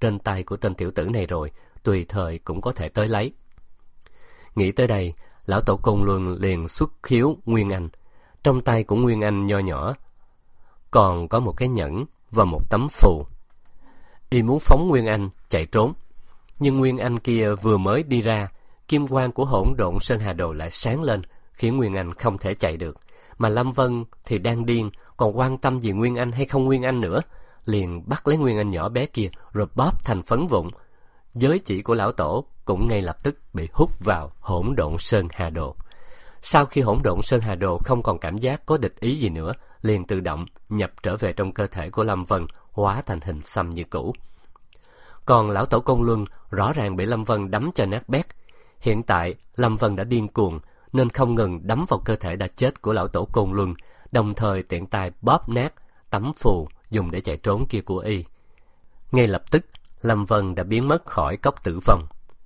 trên tay của tên tiểu tử này rồi, tùy thời cũng có thể tới lấy. Nghĩ tới đây, lão tổ Côn Luân liền xuất khiếu Nguyên Anh. Trong tay của Nguyên Anh nho nhỏ còn có một cái nhẫn và một tấm phù. Y muốn phóng Nguyên Anh chạy trốn, nhưng Nguyên Anh kia vừa mới đi ra, kim quang của Hỗn Độn Sơn Hà Đồ lại sáng lên, khiến Nguyên Anh không thể chạy được. Mà Lâm Vân thì đang điên, còn quan tâm gì Nguyên Anh hay không Nguyên Anh nữa, liền bắt lấy Nguyên Anh nhỏ bé kia rồi bóp thành phấn vụn. Giới chỉ của lão tổ cũng ngay lập tức bị hút vào Hỗn Độn Sơn Hà Đồ. Sau khi Hỗn Độn Sơn Hà Đồ không còn cảm giác có địch ý gì nữa, liền tự động nhập trở về trong cơ thể của Lâm Vân, hóa thành hình xăm như cũ. Còn lão tổ Côn Luân rõ ràng bị Lâm Vân đấm cho nát bét. Hiện tại Lâm Vân đã điên cuồng nên không ngừng đấm vào cơ thể đã chết của lão tổ Côn Luân, đồng thời tiện tay bóp nát tấm phù dùng để chạy trốn kia của y. Ngay lập tức Lâm Vân đã biến mất khỏi cốc Tử Vong.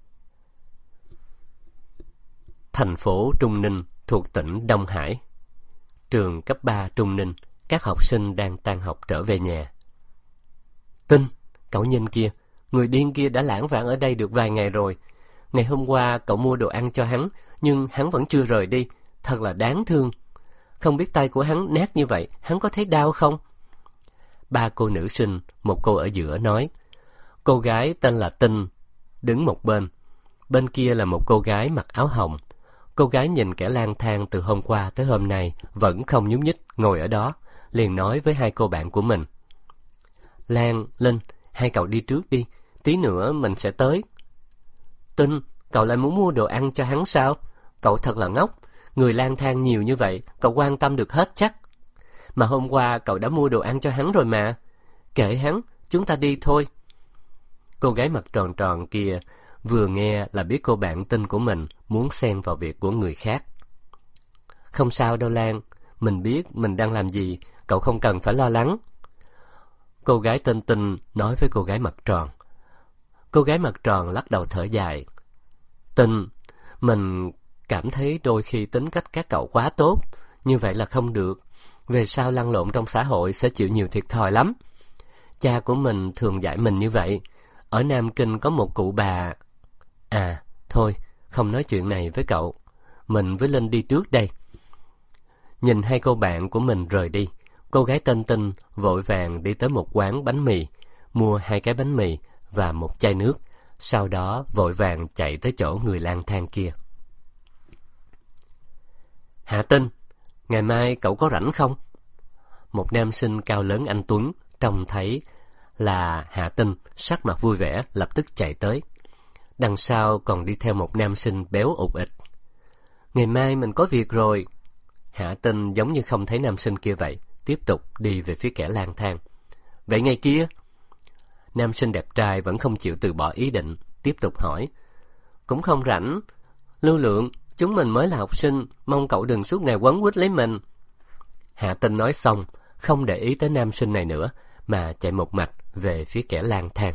Thành phố Trung Ninh thuộc tỉnh Đông Hải. Trường cấp 3 Trung Ninh, các học sinh đang tan học trở về nhà. Tinh, cậu nhìn kia, người điên kia đã lảng vảng ở đây được vài ngày rồi. Ngày hôm qua cậu mua đồ ăn cho hắn, nhưng hắn vẫn chưa rời đi, thật là đáng thương. Không biết tay của hắn nát như vậy, hắn có thấy đau không? Ba cô nữ sinh, một cô ở giữa nói. Cô gái tên là Tinh, đứng một bên. Bên kia là một cô gái mặc áo hồng. Cô gái nhìn kẻ lang thang từ hôm qua tới hôm nay vẫn không nhúc nhích ngồi ở đó, liền nói với hai cô bạn của mình. Lan, Linh, hai cậu đi trước đi, tí nữa mình sẽ tới. Tinh, cậu lại muốn mua đồ ăn cho hắn sao? Cậu thật là ngốc, người lang thang nhiều như vậy, cậu quan tâm được hết chắc. Mà hôm qua cậu đã mua đồ ăn cho hắn rồi mà. Kệ hắn, chúng ta đi thôi. Cô gái mặt tròn tròn kia vừa nghe là biết cô bạn Tinh của mình muốn xen vào việc của người khác. Không sao đâu Lan, mình biết mình đang làm gì, cậu không cần phải lo lắng. Cô gái tên Tinh nói với cô gái mặt tròn. Cô gái mặt tròn lắc đầu thở dài. Tinh, mình cảm thấy đôi khi tính cách các cậu quá tốt, như vậy là không được. Về sau lăn lộn trong xã hội sẽ chịu nhiều thiệt thòi lắm. Cha của mình thường dạy mình như vậy. Ở Nam Kinh có một cụ bà... À, thôi, không nói chuyện này với cậu. Mình với Linh đi trước đây. Nhìn hai cô bạn của mình rời đi, cô gái tên Tinh vội vàng đi tới một quán bánh mì, mua 2 cái bánh mì và một chai nước, sau đó vội vàng chạy tới chỗ người lang thang kia. Hạ Tinh, ngày mai cậu có rảnh không? Một nam sinh cao lớn anh tuấn, trông thấy là Hạ Tinh, sắc mặt vui vẻ, lập tức chạy tới. Đằng sau còn đi theo một nam sinh béo ụt ịch. Ngày mai mình có việc rồi. Hạ Tinh giống như không thấy nam sinh kia vậy, tiếp tục đi về phía kẻ lang thang. Vậy ngày kia? Nam sinh đẹp trai vẫn không chịu từ bỏ ý định, tiếp tục hỏi. Cũng không rảnh. Lưu Lượng, chúng mình mới là học sinh, mong cậu đừng suốt ngày quấn quýt lấy mình. Hạ Tinh nói xong, không để ý tới nam sinh này nữa, mà chạy một mạch về phía kẻ lang thang.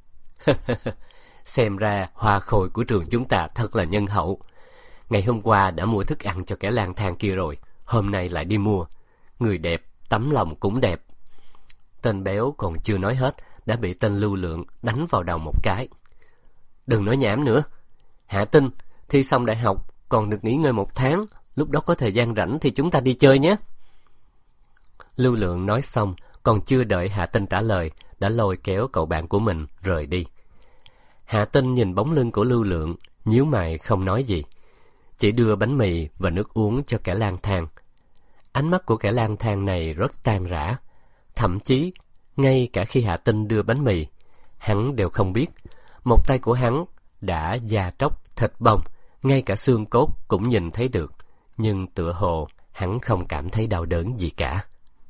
Xem ra hoa khôi của trường chúng ta thật là nhân hậu. Ngày hôm qua đã mua thức ăn cho kẻ lang thang kia rồi, hôm nay lại đi mua. Người đẹp, tấm lòng cũng đẹp. Tên béo còn chưa nói hết, đã bị tên Lưu Lượng đánh vào đầu một cái. Đừng nói nhảm nữa. Hạ Tinh, thi xong đại học, còn được nghỉ ngơi 1 tháng, lúc đó có thời gian rảnh thì chúng ta đi chơi nhé. Lưu Lượng nói xong, còn chưa đợi Hạ Tinh trả lời, đã lôi kéo cậu bạn của mình rời đi. Hạ Tinh nhìn bóng lưng của Lưu Lượng, nhíu mày không nói gì, chỉ đưa bánh mì và nước uống cho kẻ lang thang. Ánh mắt của kẻ lang thang này rất tan rã, thậm chí ngay cả khi Hạ Tinh đưa bánh mì, hắn đều không biết một tay của hắn đã da tróc thịt bong, ngay cả xương cốt cũng nhìn thấy được, nhưng tựa hồ hắn không cảm thấy đau đớn gì cả.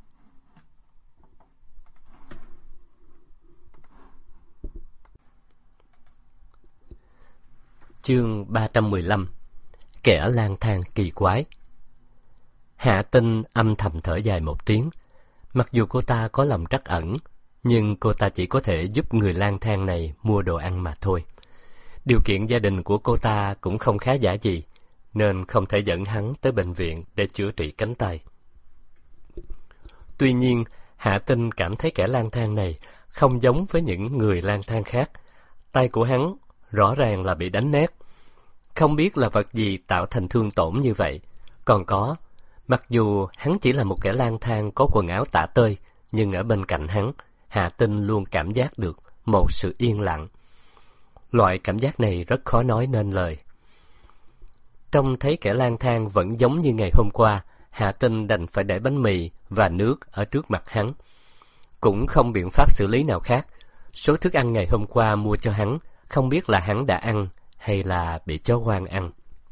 Chương 315. Kẻ lang thang kỳ quái. Hạ Tinh âm thầm thở dài một tiếng. Mặc dù cô ta có lòng trắc ẩn, nhưng cô ta chỉ có thể giúp người lang thang này mua đồ ăn mà thôi. Điều kiện gia đình của cô ta cũng không khá giả gì, nên không thể dẫn hắn tới bệnh viện để chữa trị cánh tay. Tuy nhiên, Hạ Tinh cảm thấy kẻ lang thang này không giống với những người lang thang khác. Tay của hắn rõ ràng là bị đánh nát. Không biết là vật gì tạo thành thương tổn như vậy. Còn có, mặc dù hắn chỉ là một kẻ lang thang có quần áo tả tơi, nhưng ở bên cạnh hắn, Hạ Tinh luôn cảm giác được một sự yên lặng. Loại cảm giác này rất khó nói nên lời. Trông thấy kẻ lang thang vẫn giống như ngày hôm qua, Hạ Tinh đành phải để bánh mì và nước ở trước mặt hắn. Cũng không biện pháp xử lý nào khác. Số thức ăn ngày hôm qua mua cho hắn, không biết là hắn đã ăn hay là bị chó hoang ăn.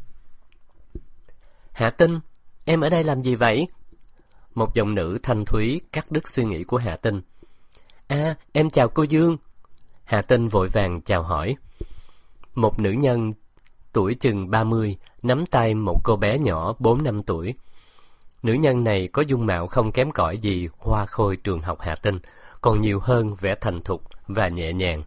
Hạ Tinh, em ở đây làm gì vậy? Một giọng nữ thanh thúy cắt đứt suy nghĩ của Hạ Tinh. À, em chào cô Dương. Hạ Tinh vội vàng chào hỏi. Một nữ nhân tuổi chừng 30 nắm tay một cô bé nhỏ 4-5 tuổi. Nữ nhân này có dung mạo không kém cỏi gì hoa khôi trường học Hạ Tinh, còn nhiều hơn vẻ thành thục và nhẹ nhàng.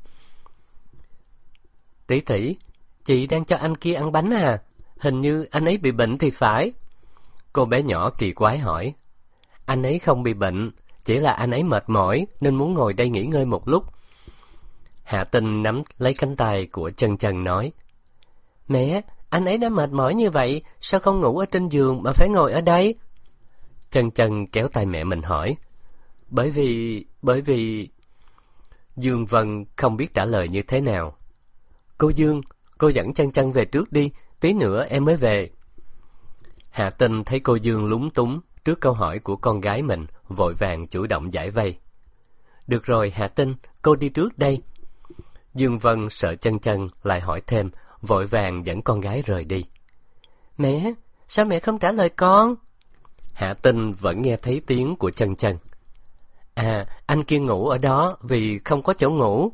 Tỷ tỷ, chị đang cho anh kia ăn bánh à? Hình như anh ấy bị bệnh thì phải. Cô bé nhỏ kỳ quái hỏi. Anh ấy không bị bệnh, chỉ là anh ấy mệt mỏi nên muốn ngồi đây nghỉ ngơi một lúc. Hạ Tinh nắm lấy cánh tay của Chân Chân nói. Mẹ, anh ấy đã mệt mỏi như vậy, sao không ngủ ở trên giường mà phải ngồi ở đây? Chân Chân kéo tay mẹ mình hỏi. Bởi vì... Dương Vân không biết trả lời như thế nào. Cô Dương, cô dẫn Chân Chân về trước đi, tí nữa em mới về. Hạ Tinh thấy cô Dương lúng túng trước câu hỏi của con gái mình, vội vàng chủ động giải vây. Được rồi Hạ Tinh, cô đi trước đây. Dương Vân sợ Chân Chân lại hỏi thêm, vội vàng dẫn con gái rời đi. Mẹ, sao mẹ không trả lời con? Hạ Tinh vẫn nghe thấy tiếng của Chân Chân. À, anh kia ngủ ở đó vì không có chỗ ngủ.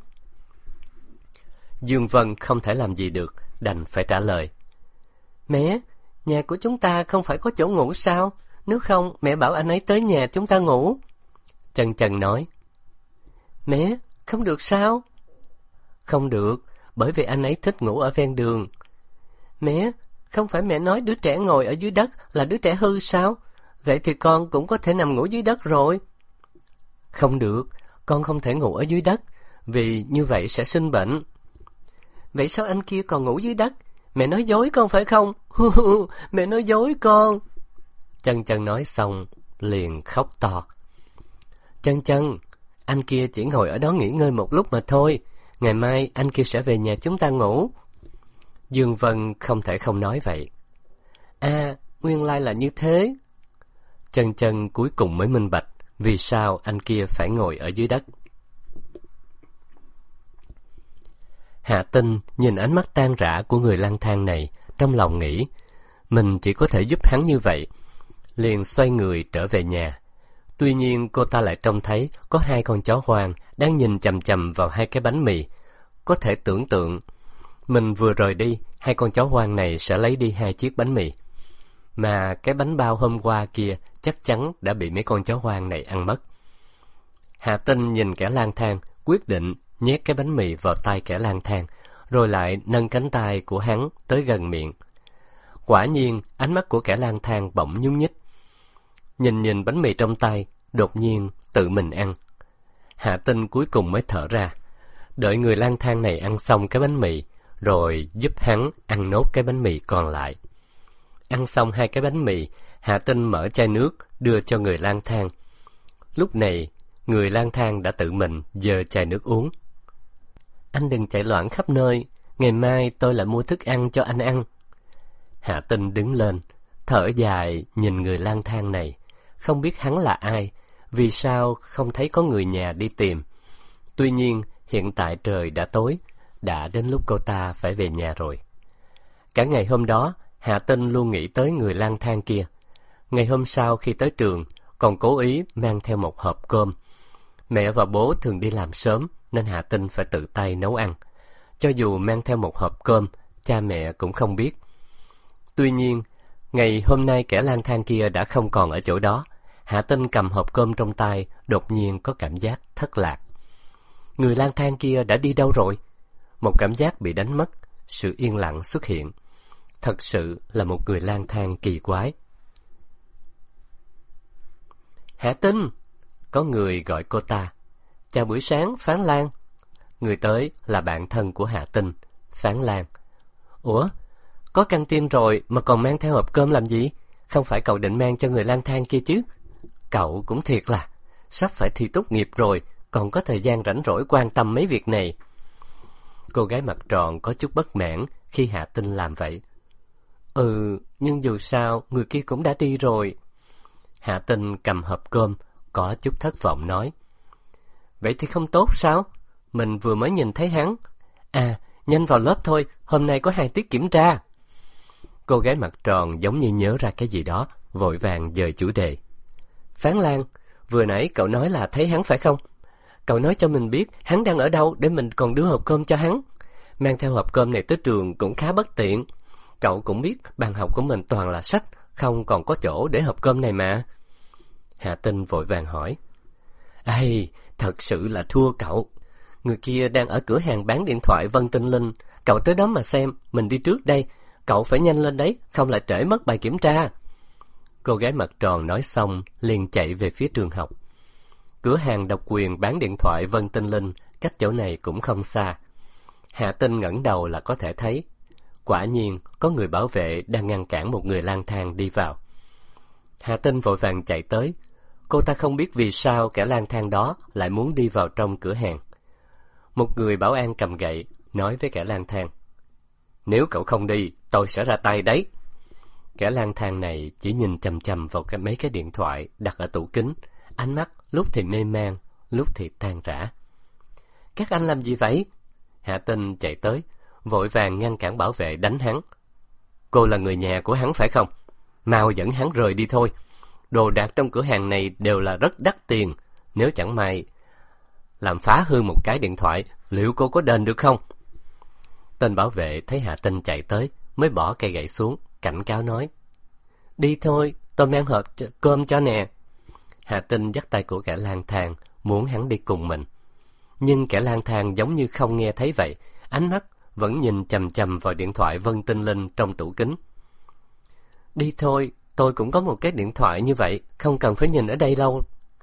Dương Vân không thể làm gì được, đành phải trả lời. Mẹ, nhà của chúng ta không phải có chỗ ngủ sao? Nếu không, mẹ bảo anh ấy tới nhà chúng ta ngủ. Chân Chân nói. Mẹ, không được sao? Không được, bởi vì anh ấy thích ngủ ở ven đường. Mẹ, không phải mẹ nói đứa trẻ ngồi ở dưới đất là đứa trẻ hư sao? Vậy thì con cũng có thể nằm ngủ dưới đất rồi. Không được, con không thể ngủ ở dưới đất, vì như vậy sẽ sinh bệnh. Vậy sao anh kia còn ngủ dưới đất? Mẹ nói dối con phải không? Mẹ nói dối con. Chân Chân nói xong, liền khóc to. Chân Chân, anh kia chỉ ngồi ở đó nghỉ ngơi một lúc mà thôi. Ngày mai anh kia sẽ về nhà chúng ta ngủ. Dương Vân không thể không nói vậy. À, nguyên lai là như thế. Chân Chân cuối cùng mới minh bạch vì sao anh kia phải ngồi ở dưới đất. Hạ Tinh nhìn ánh mắt tan rã của người lang thang này, trong lòng nghĩ, mình chỉ có thể giúp hắn như vậy, liền xoay người trở về nhà. Tuy nhiên cô ta lại trông thấy có 2 con chó hoang đang nhìn chằm chằm vào 2 cái bánh mì. Có thể tưởng tượng, mình vừa rời đi, 2 con chó hoang này sẽ lấy đi 2 chiếc bánh mì. Mà cái bánh bao hôm qua kia chắc chắn đã bị mấy con chó hoang này ăn mất. Hạ Tinh nhìn kẻ lang thang, quyết định nhét cái bánh mì vào tay kẻ lang thang, rồi lại nâng cánh tay của hắn tới gần miệng. Quả nhiên, ánh mắt của kẻ lang thang bỗng nhúc nhích. Nhìn bánh mì trong tay, đột nhiên tự mình ăn. Hạ Tinh cuối cùng mới thở ra. Đợi người lang thang này ăn xong cái bánh mì, rồi giúp hắn ăn nốt cái bánh mì còn lại. Ăn xong 2 cái bánh mì, Hạ Tinh mở chai nước đưa cho người lang thang. Lúc này, người lang thang đã tự mình giơ chai nước uống. Anh đừng chạy loạn khắp nơi, ngày mai tôi lại mua thức ăn cho anh ăn. Hạ Tinh đứng lên, thở dài nhìn người lang thang này, không biết hắn là ai, vì sao không thấy có người nhà đi tìm. Tuy nhiên, hiện tại trời đã tối, đã đến lúc cô ta phải về nhà rồi. Cả ngày hôm đó, Hạ Tinh luôn nghĩ tới người lang thang kia. Ngày hôm sau khi tới trường, còn cố ý mang theo một hộp cơm. Mẹ và bố thường đi làm sớm, nên Hạ Tinh phải tự tay nấu ăn. Cho dù mang theo một hộp cơm, cha mẹ cũng không biết. Tuy nhiên, ngày hôm nay kẻ lang thang kia đã không còn ở chỗ đó. Hạ Tinh cầm hộp cơm trong tay, đột nhiên có cảm giác thất lạc. Người lang thang kia đã đi đâu rồi? Một cảm giác bị đánh mất, sự yên lặng xuất hiện. Thật sự là một người lang thang kỳ quái. Hạ Tinh! Có người gọi cô ta. Chào buổi sáng, Phán Lan. Người tới là bạn thân của Hạ Tinh, Phán Lan. Ủa, có căng tin rồi mà còn mang theo hộp cơm làm gì? Không phải cậu định mang cho người lang thang kia chứ? Cậu cũng thiệt là, sắp phải thi tốt nghiệp rồi, còn có thời gian rảnh rỗi quan tâm mấy việc này. Cô gái mặt tròn có chút bất mãn khi Hạ Tinh làm vậy. Nhưng dù sao, người kia cũng đã đi rồi. Hạ Tinh cầm hộp cơm, có chút thất vọng nói. Vậy thì không tốt sao? Mình vừa mới nhìn thấy hắn. À, nhanh vào lớp thôi, hôm nay có 2 tiết kiểm tra. Cô gái mặt tròn giống như nhớ ra cái gì đó, vội vàng dời chủ đề. Phán Lan, vừa nãy cậu nói là thấy hắn phải không? Cậu nói cho mình biết hắn đang ở đâu để mình còn đưa hộp cơm cho hắn. Mang theo hộp cơm này tới trường cũng khá bất tiện. Cậu cũng biết bàn học của mình toàn là sách, không còn có chỗ để hộp cơm này mà. Hạ Tinh vội vàng hỏi. Ây, thật sự là thua cậu. Người kia đang ở cửa hàng bán điện thoại Vân Tinh Linh. Cậu tới đó mà xem, mình đi trước đây. Cậu phải nhanh lên đấy, không lại trễ mất bài kiểm tra. Cô gái mặt tròn nói xong, liền chạy về phía trường học. Cửa hàng độc quyền bán điện thoại Vân Tinh Linh cách chỗ này cũng không xa. Hạ Tinh ngẩng đầu là có thể thấy. Quả nhiên, có người bảo vệ đang ngăn cản một người lang thang đi vào. Hạ Tinh vội vàng chạy tới. Cô ta không biết vì sao kẻ lang thang đó lại muốn đi vào trong cửa hàng. Một người bảo an cầm gậy, nói với kẻ lang thang. Nếu cậu không đi, tôi sẽ ra tay đấy. Kẻ lang thang này chỉ nhìn chằm chằm vào mấy cái điện thoại đặt ở tủ kính, ánh mắt lúc thì mê man, lúc thì tan rã. Các anh làm gì vậy? Hạ Tinh chạy tới, vội vàng ngăn cản bảo vệ đánh hắn. Cô là người nhà của hắn phải không? Mau dẫn hắn rời đi thôi. Đồ đạc trong cửa hàng này đều là rất đắt tiền. Nếu chẳng may làm phá hư một cái điện thoại, liệu cô có đền được không? Tên bảo vệ thấy Hạ Tinh chạy tới, mới bỏ cây gậy xuống, cảnh cáo nói. Đi thôi, tôi mang hộp cơm cho nè. Hạ Tinh dắt tay của kẻ lang thang, muốn hắn đi cùng mình. Nhưng kẻ lang thang giống như không nghe thấy vậy, ánh mắt vẫn nhìn chằm chằm vào điện thoại Vân Tinh Linh trong tủ kính. Đi thôi, tôi cũng có một cái điện thoại như vậy, không cần phải nhìn ở đây lâu.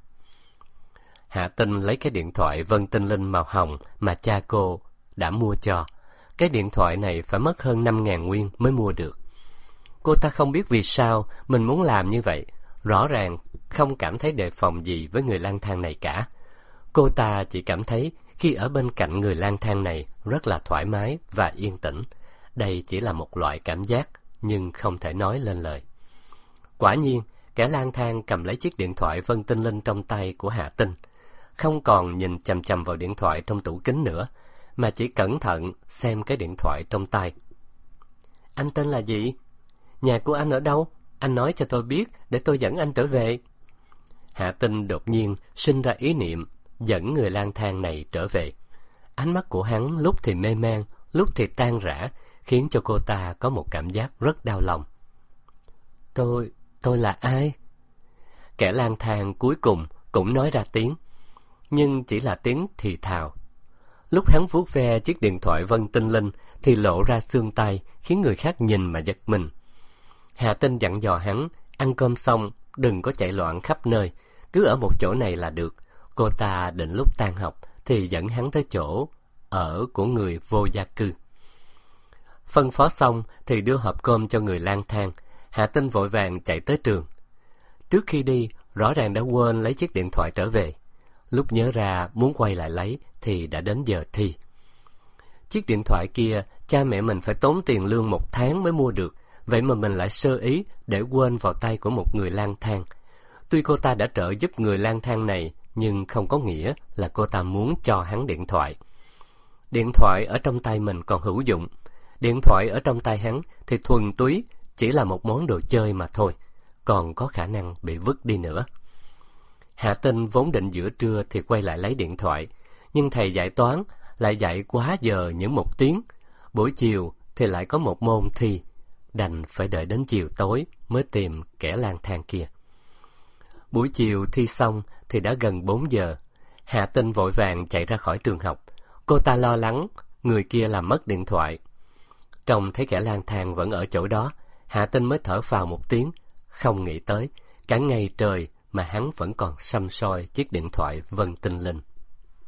Hạ Tinh lấy cái điện thoại Vân Tinh Linh màu hồng mà cha cô đã mua cho. Cái điện thoại này phải mất hơn 5.000 nguyên mới mua được. Cô ta không biết vì sao mình muốn làm như vậy, rõ ràng không cảm thấy đề phòng gì với người lang thang này cả. Cô ta chỉ cảm thấy khi ở bên cạnh người lang thang này rất là thoải mái và yên tĩnh. Đây chỉ là một loại cảm giác, nhưng không thể nói lên lời. Quả nhiên, kẻ lang thang cầm lấy chiếc điện thoại Vân Tinh Linh trong tay của Hạ Tinh, không còn nhìn chằm chằm vào điện thoại trong tủ kính nữa, mà chỉ cẩn thận xem cái điện thoại trong tay. Anh tên là gì? Nhà của anh ở đâu? Anh nói cho tôi biết để tôi dẫn anh trở về. Hạ Tinh đột nhiên sinh ra ý niệm dẫn người lang thang này trở về. Ánh mắt của hắn lúc thì mê man, lúc thì tan rã, khiến cho cô ta có một cảm giác rất đau lòng. Tôi là ai? Kẻ lang thang cuối cùng cũng nói ra tiếng, nhưng chỉ là tiếng thì thào. Lúc hắn vuốt ve chiếc điện thoại Vân Tinh Linh thì lộ ra xương tay, khiến người khác nhìn mà giật mình. Hạ Tinh dặn dò hắn, ăn cơm xong đừng có chạy loạn khắp nơi, cứ ở một chỗ này là được. Cô ta định lúc tan học thì dẫn hắn tới chỗ ở của người vô gia cư. Phân phó xong thì đưa hộp cơm cho người lang thang. Hạ Tinh vội vàng chạy tới trường. Trước khi đi, rõ ràng đã quên lấy chiếc điện thoại trở về. Lúc nhớ ra muốn quay lại lấy thì đã đến giờ thi. Chiếc điện thoại kia cha mẹ mình phải tốn tiền lương 1 tháng mới mua được, vậy mà mình lại sơ ý để quên vào tay của một người lang thang. Tuy cô ta đã trợ giúp người lang thang này, nhưng không có nghĩa là cô ta muốn cho hắn điện thoại. Điện thoại ở trong tay mình còn hữu dụng. Điện thoại ở trong tay hắn thì thuần túy chỉ là một món đồ chơi mà thôi, còn có khả năng bị vứt đi nữa. Hạ Tinh vốn định giữa trưa thì quay lại lấy điện thoại, nhưng thầy dạy toán lại dạy quá giờ những 1 tiếng. Buổi chiều thì lại có một môn thi, đành phải đợi đến chiều tối mới tìm kẻ lang thang kia. Buổi chiều thi xong thì đã gần 4 giờ. Hạ Tinh vội vàng chạy ra khỏi trường học. Cô ta lo lắng người kia làm mất điện thoại. Trông thấy kẻ lang thang vẫn ở chỗ đó, Hạ Tinh mới thở phào một tiếng, không nghĩ tới cả ngày trời mà hắn vẫn còn săm soi chiếc điện thoại Vân Tinh Linh.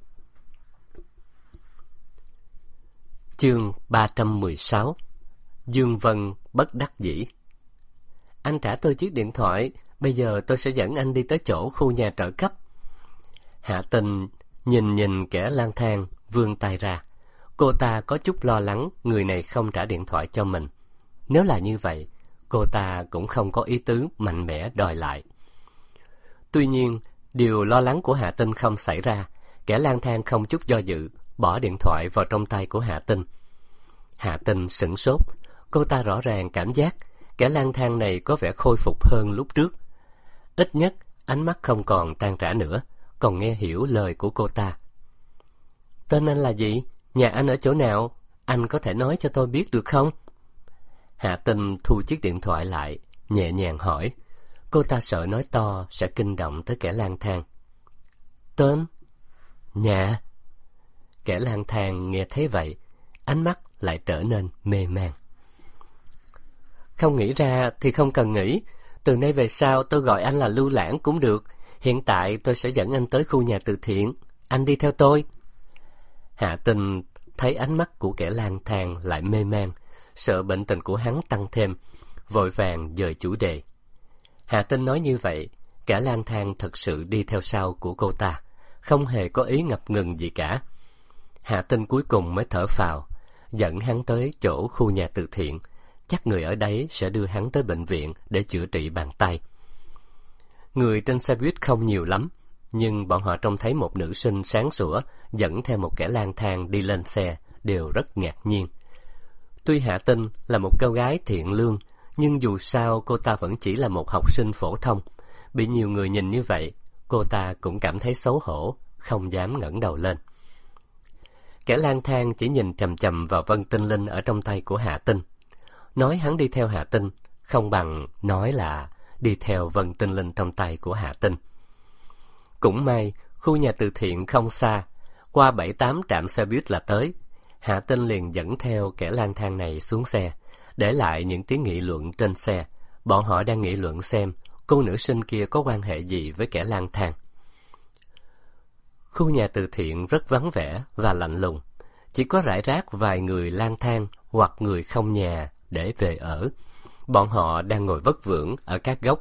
Chương 316. Dương Vân bất đắc dĩ. Anh trả tôi chiếc điện thoại, bây giờ tôi sẽ dẫn anh đi tới chỗ khu nhà trợ cấp. Hạ Tình nhìn kẻ lang thang, vươn tay ra. Cô ta có chút lo lắng người này không trả điện thoại cho mình. Nếu là như vậy, cô ta cũng không có ý tứ mạnh mẽ đòi lại. Tuy nhiên, điều lo lắng của Hạ Tinh không xảy ra. Kẻ lang thang không chút do dự, bỏ điện thoại vào trong tay của Hạ Tinh. Hạ Tinh sửng sốt. Cô ta rõ ràng cảm giác kẻ lang thang này có vẻ khôi phục hơn lúc trước. Ít nhất, ánh mắt không còn tan rã nữa, còn nghe hiểu lời của cô ta. Tên anh là gì? Nhà anh ở chỗ nào? Anh có thể nói cho tôi biết được không? Hạ Tinh thu chiếc điện thoại lại, nhẹ nhàng hỏi. Cô ta sợ nói to sẽ kinh động tới kẻ lang thang. Tên? Nhà? Kẻ lang thang nghe thấy vậy, ánh mắt lại trở nên mê man. Không nghĩ ra thì không cần nghĩ. Từ nay về sau tôi gọi anh là Lưu Lãng cũng được. Hiện tại tôi sẽ dẫn anh tới khu nhà từ thiện. Anh đi theo tôi. Hạ Tinh thấy ánh mắt của kẻ lang thang lại mê man, sợ bệnh tình của hắn tăng thêm, vội vàng dời chủ đề. Hạ Tinh nói như vậy, kẻ lang thang thật sự đi theo sau của cô ta, không hề có ý ngập ngừng gì cả. Hạ Tinh cuối cùng mới thở phào, dẫn hắn tới chỗ khu nhà từ thiện. Chắc người ở đấy sẽ đưa hắn tới bệnh viện để chữa trị bàn tay. Người trên xe buýt không nhiều lắm, nhưng bọn họ trông thấy một nữ sinh sáng sủa dẫn theo một kẻ lang thang đi lên xe, đều rất ngạc nhiên. Tuy Hạ Tinh là một cô gái thiện lương, nhưng dù sao cô ta vẫn chỉ là một học sinh phổ thông. Bị nhiều người nhìn như vậy, cô ta cũng cảm thấy xấu hổ, không dám ngẩng đầu lên. Kẻ lang thang chỉ nhìn chằm chằm vào Vân Tinh Linh ở trong tay của Hạ Tinh. Nói hắn đi theo Hạ Tinh, không bằng nói là đi theo Vân Tinh Linh trong tay của Hạ Tinh. Cũng may, khu nhà từ thiện không xa, qua 7-8 trạm xe buýt là tới. Hạ Tinh liền dẫn theo kẻ lang thang này xuống xe, để lại những tiếng nghị luận trên xe. Bọn họ đang nghị luận xem cô nữ sinh kia có quan hệ gì với kẻ lang thang. Khu nhà từ thiện rất vắng vẻ và lạnh lùng, chỉ có rải rác vài người lang thang hoặc người không nhà để về ở. Bọn họ đang ngồi vất vưởng ở các góc.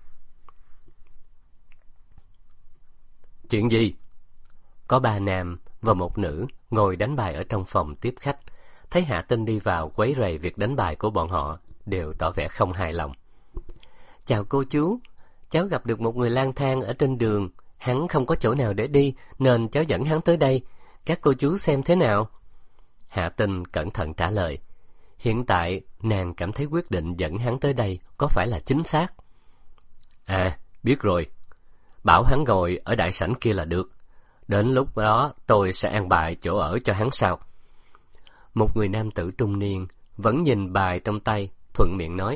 Chuyện gì? Có 3 nam và 1 nữ ngồi đánh bài ở trong phòng tiếp khách. Thấy Hạ Tinh đi vào quấy rầy việc đánh bài của bọn họ, đều tỏ vẻ không hài lòng. Chào cô chú, cháu gặp được một người lang thang ở trên đường. Hắn không có chỗ nào để đi, nên cháu dẫn hắn tới đây. Các cô chú xem thế nào? Hạ Tinh cẩn thận trả lời. Hiện tại, nàng cảm thấy quyết định dẫn hắn tới đây có phải là chính xác? À, biết rồi. Bảo hắn ngồi ở đại sảnh kia là được. Đến lúc đó tôi sẽ an bài chỗ ở cho hắn sau. Một người nam tử trung niên vẫn nhìn bài trong tay, thuận miệng nói.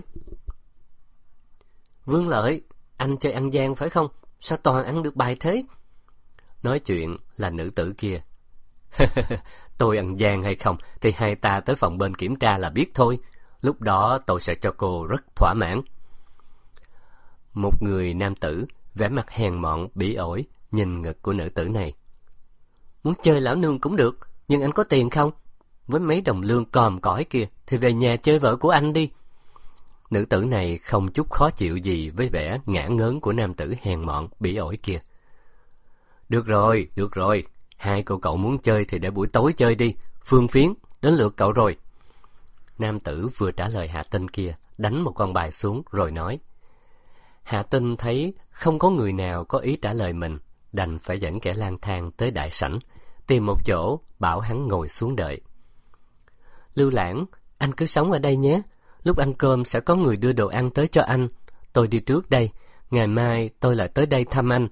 Vương Lợi, anh chơi ăn gian phải không? Sao toàn ăn được bài thế? Nói chuyện là nữ tử kia. Tôi ăn gian hay không thì hai ta tới phòng bên kiểm tra là biết thôi. Lúc đó tôi sẽ cho cô rất thỏa mãn. Một người nam tử vẻ mặt hèn mọn bỉ ổi nhìn ngực của nữ tử này. Muốn chơi lão nương cũng được, nhưng anh có tiền không? Với mấy đồng lương còm cõi kia thì về nhà chơi vợ của anh đi. Nữ tử này không chút khó chịu gì với vẻ ngả ngớn của nam tử hèn mọn bỉ ổi kia. Được rồi, hai cô cậu muốn chơi thì để buổi tối chơi đi. Phương Phiến, đến lượt cậu rồi. Nam tử vừa trả lời Hạ Tinh kia, đánh một con bài xuống rồi nói. Hạ Tinh thấy không có người nào có ý trả lời mình, đành phải dẫn kẻ lang thang tới đại sảnh, tìm một chỗ bảo hắn ngồi xuống đợi. Lưu Lãng, anh cứ sống ở đây nhé. Lúc ăn cơm sẽ có người đưa đồ ăn tới cho anh. Tôi đi trước đây, ngày mai tôi lại tới đây thăm anh.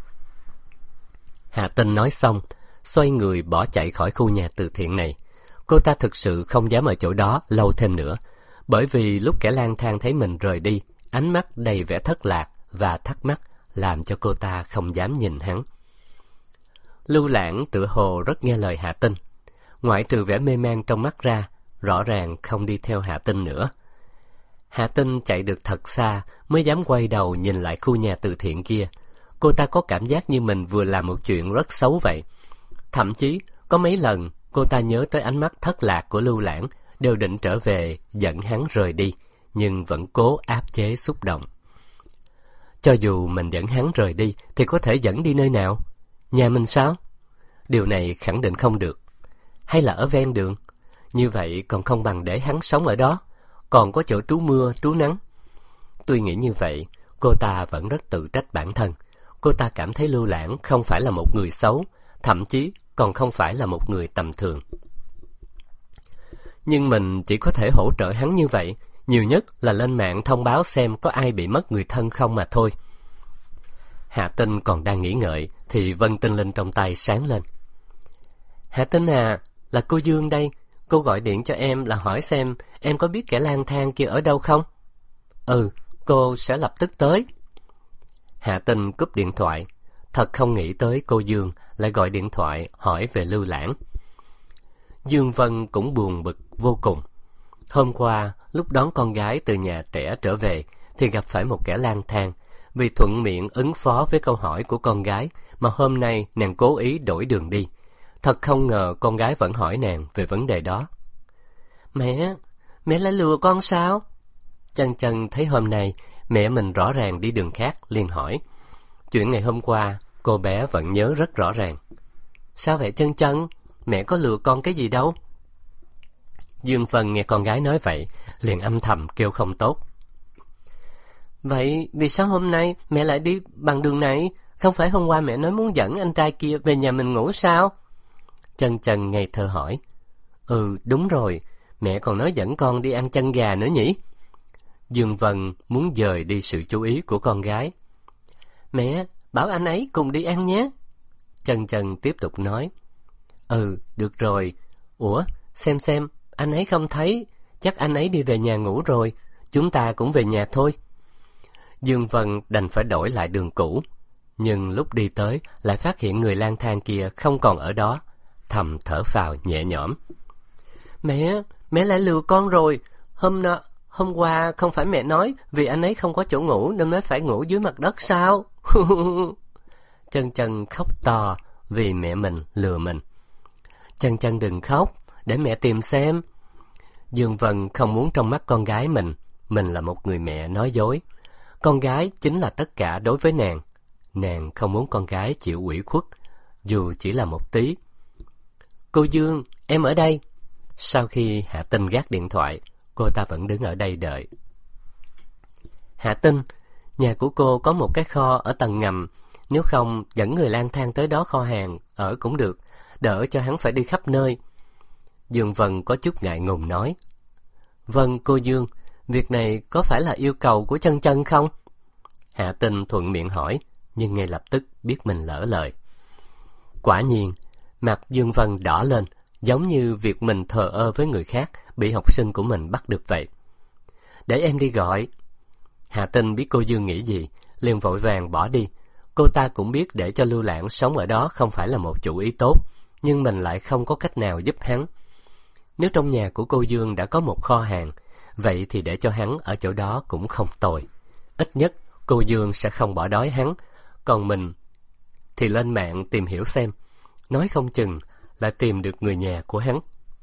Hạ Tinh nói xong, xoay người bỏ chạy khỏi khu nhà từ thiện này. Cô ta thực sự không dám ở chỗ đó lâu thêm nữa, bởi vì lúc kẻ lang thang thấy mình rời đi, ánh mắt đầy vẻ thất lạc và thắc mắc làm cho cô ta không dám nhìn hắn. Lưu Lãng tựa hồ rất nghe lời Hạ Tinh, ngoại trừ vẻ mê man trong mắt ra, rõ ràng không đi theo Hạ Tinh nữa. Hạ Tinh chạy được thật xa mới dám quay đầu nhìn lại khu nhà từ thiện kia. Cô ta có cảm giác như mình vừa làm một chuyện rất xấu vậy. Thậm chí có mấy lần Cô ta nhớ tới ánh mắt thất lạc của Lưu Lãng, đều định trở về dẫn hắn rời đi, nhưng vẫn cố áp chế xúc động. Cho dù mình dẫn hắn rời đi thì có thể dẫn đi nơi nào? Nhà mình sao? Điều này khẳng định không được. Hay là ở ven đường? Như vậy còn không bằng để hắn sống ở đó, còn có chỗ trú mưa, trú nắng. Tuy nghĩ như vậy, cô ta vẫn rất tự trách bản thân. Cô ta cảm thấy Lưu Lãng không phải là một người xấu, thậm chí còn không phải là một người tầm thường. Nhưng mình chỉ có thể hỗ trợ hắn như vậy, nhiều nhất là lên mạng thông báo xem có ai bị mất người thân không mà thôi. Hạ Tinh còn đang nghĩ ngợi thì vân tinh linh trong tay sáng lên. Hạ Tinh à, là cô Dương đây. Cô gọi điện cho em là hỏi xem em có biết kẻ lang thang kia ở đâu không? Ừ, cô sẽ lập tức tới. Hạ Tinh cúp điện thoại. Thật không nghĩ tới cô Dương lại gọi điện thoại hỏi về Lưu Lãng. Dương Vân cũng buồn bực vô cùng. Hôm qua, lúc đón con gái từ nhà trẻ trở về thì gặp phải một kẻ lang thang. Vì thuận miệng ứng phó với câu hỏi của con gái mà hôm nay nàng cố ý đổi đường đi. Thật không ngờ con gái vẫn hỏi nàng về vấn đề đó. Mẹ lại lừa con sao? Chân Chân thấy hôm nay mẹ mình rõ ràng đi đường khác, liền hỏi. Chuyện ngày hôm qua, cô bé vẫn nhớ rất rõ ràng. Sao vậy Chân Chân? Mẹ có lừa con cái gì đâu? Dương Vân nghe con gái nói vậy, liền âm thầm kêu không tốt. Vậy vì sao hôm nay mẹ lại đi bằng đường này? Không phải hôm qua mẹ nói muốn dẫn anh trai kia về nhà mình ngủ sao? Chân Chân ngây thơ hỏi. Ừ, đúng rồi, mẹ còn nói dẫn con đi ăn chân gà nữa nhỉ? Dương Vân muốn dời đi sự chú ý của con gái. Mẹ, bảo anh ấy cùng đi ăn nhé. Chân Chân tiếp tục nói. Ừ, được rồi. Ủa, xem, anh ấy không thấy. Chắc anh ấy đi về nhà ngủ rồi. Chúng ta cũng về nhà thôi. Dương Vân đành phải đổi lại đường cũ. Nhưng lúc đi tới lại phát hiện người lang thang kia không còn ở đó. Thầm thở phào nhẹ nhõm. Mẹ lại lừa con rồi. Hôm qua không phải mẹ nói vì anh ấy không có chỗ ngủ nên mới phải ngủ dưới mặt đất sao? Chân Chân khóc to vì mẹ mình lừa mình. Chân Chân đừng khóc, để mẹ tìm xem. Dương Vân không muốn trong mắt con gái mình là một người mẹ nói dối. Con gái chính là tất cả đối với nàng. Nàng không muốn con gái chịu ủy khuất, dù chỉ là một tí. Cô Dương, em ở đây. Sau khi Hạ Tinh gác điện thoại, cô ta vẫn đứng ở đây đợi. Hạ Tinh, nhà của cô có một cái kho ở tầng ngầm. Nếu không, dẫn người lang thang tới đó kho hàng ở cũng được, đỡ cho hắn phải đi khắp nơi. Dương Vân có chút ngại ngùng nói. Vâng, cô Dương, việc này có phải là yêu cầu của Chân Chân không? Hạ Tinh thuận miệng hỏi, nhưng ngay lập tức biết mình lỡ lời. Quả nhiên, mặt Dương Vân đỏ lên, giống như việc mình thờ ơ với người khác bị học sinh của mình bắt được vậy. Để em đi gọi. Hạ Tinh biết cô Dương nghĩ gì, liền vội vàng bỏ đi. Cô ta cũng biết để cho Lưu Lãng sống ở đó không phải là một chủ ý tốt, nhưng mình lại không có cách nào giúp hắn. Nếu trong nhà của cô Dương đã có một kho hàng, vậy thì để cho hắn ở chỗ đó cũng không tồi. Ít nhất cô Dương sẽ không bỏ đói hắn, còn mình thì lên mạng tìm hiểu xem, nói không chừng là tìm được người nhà của hắn.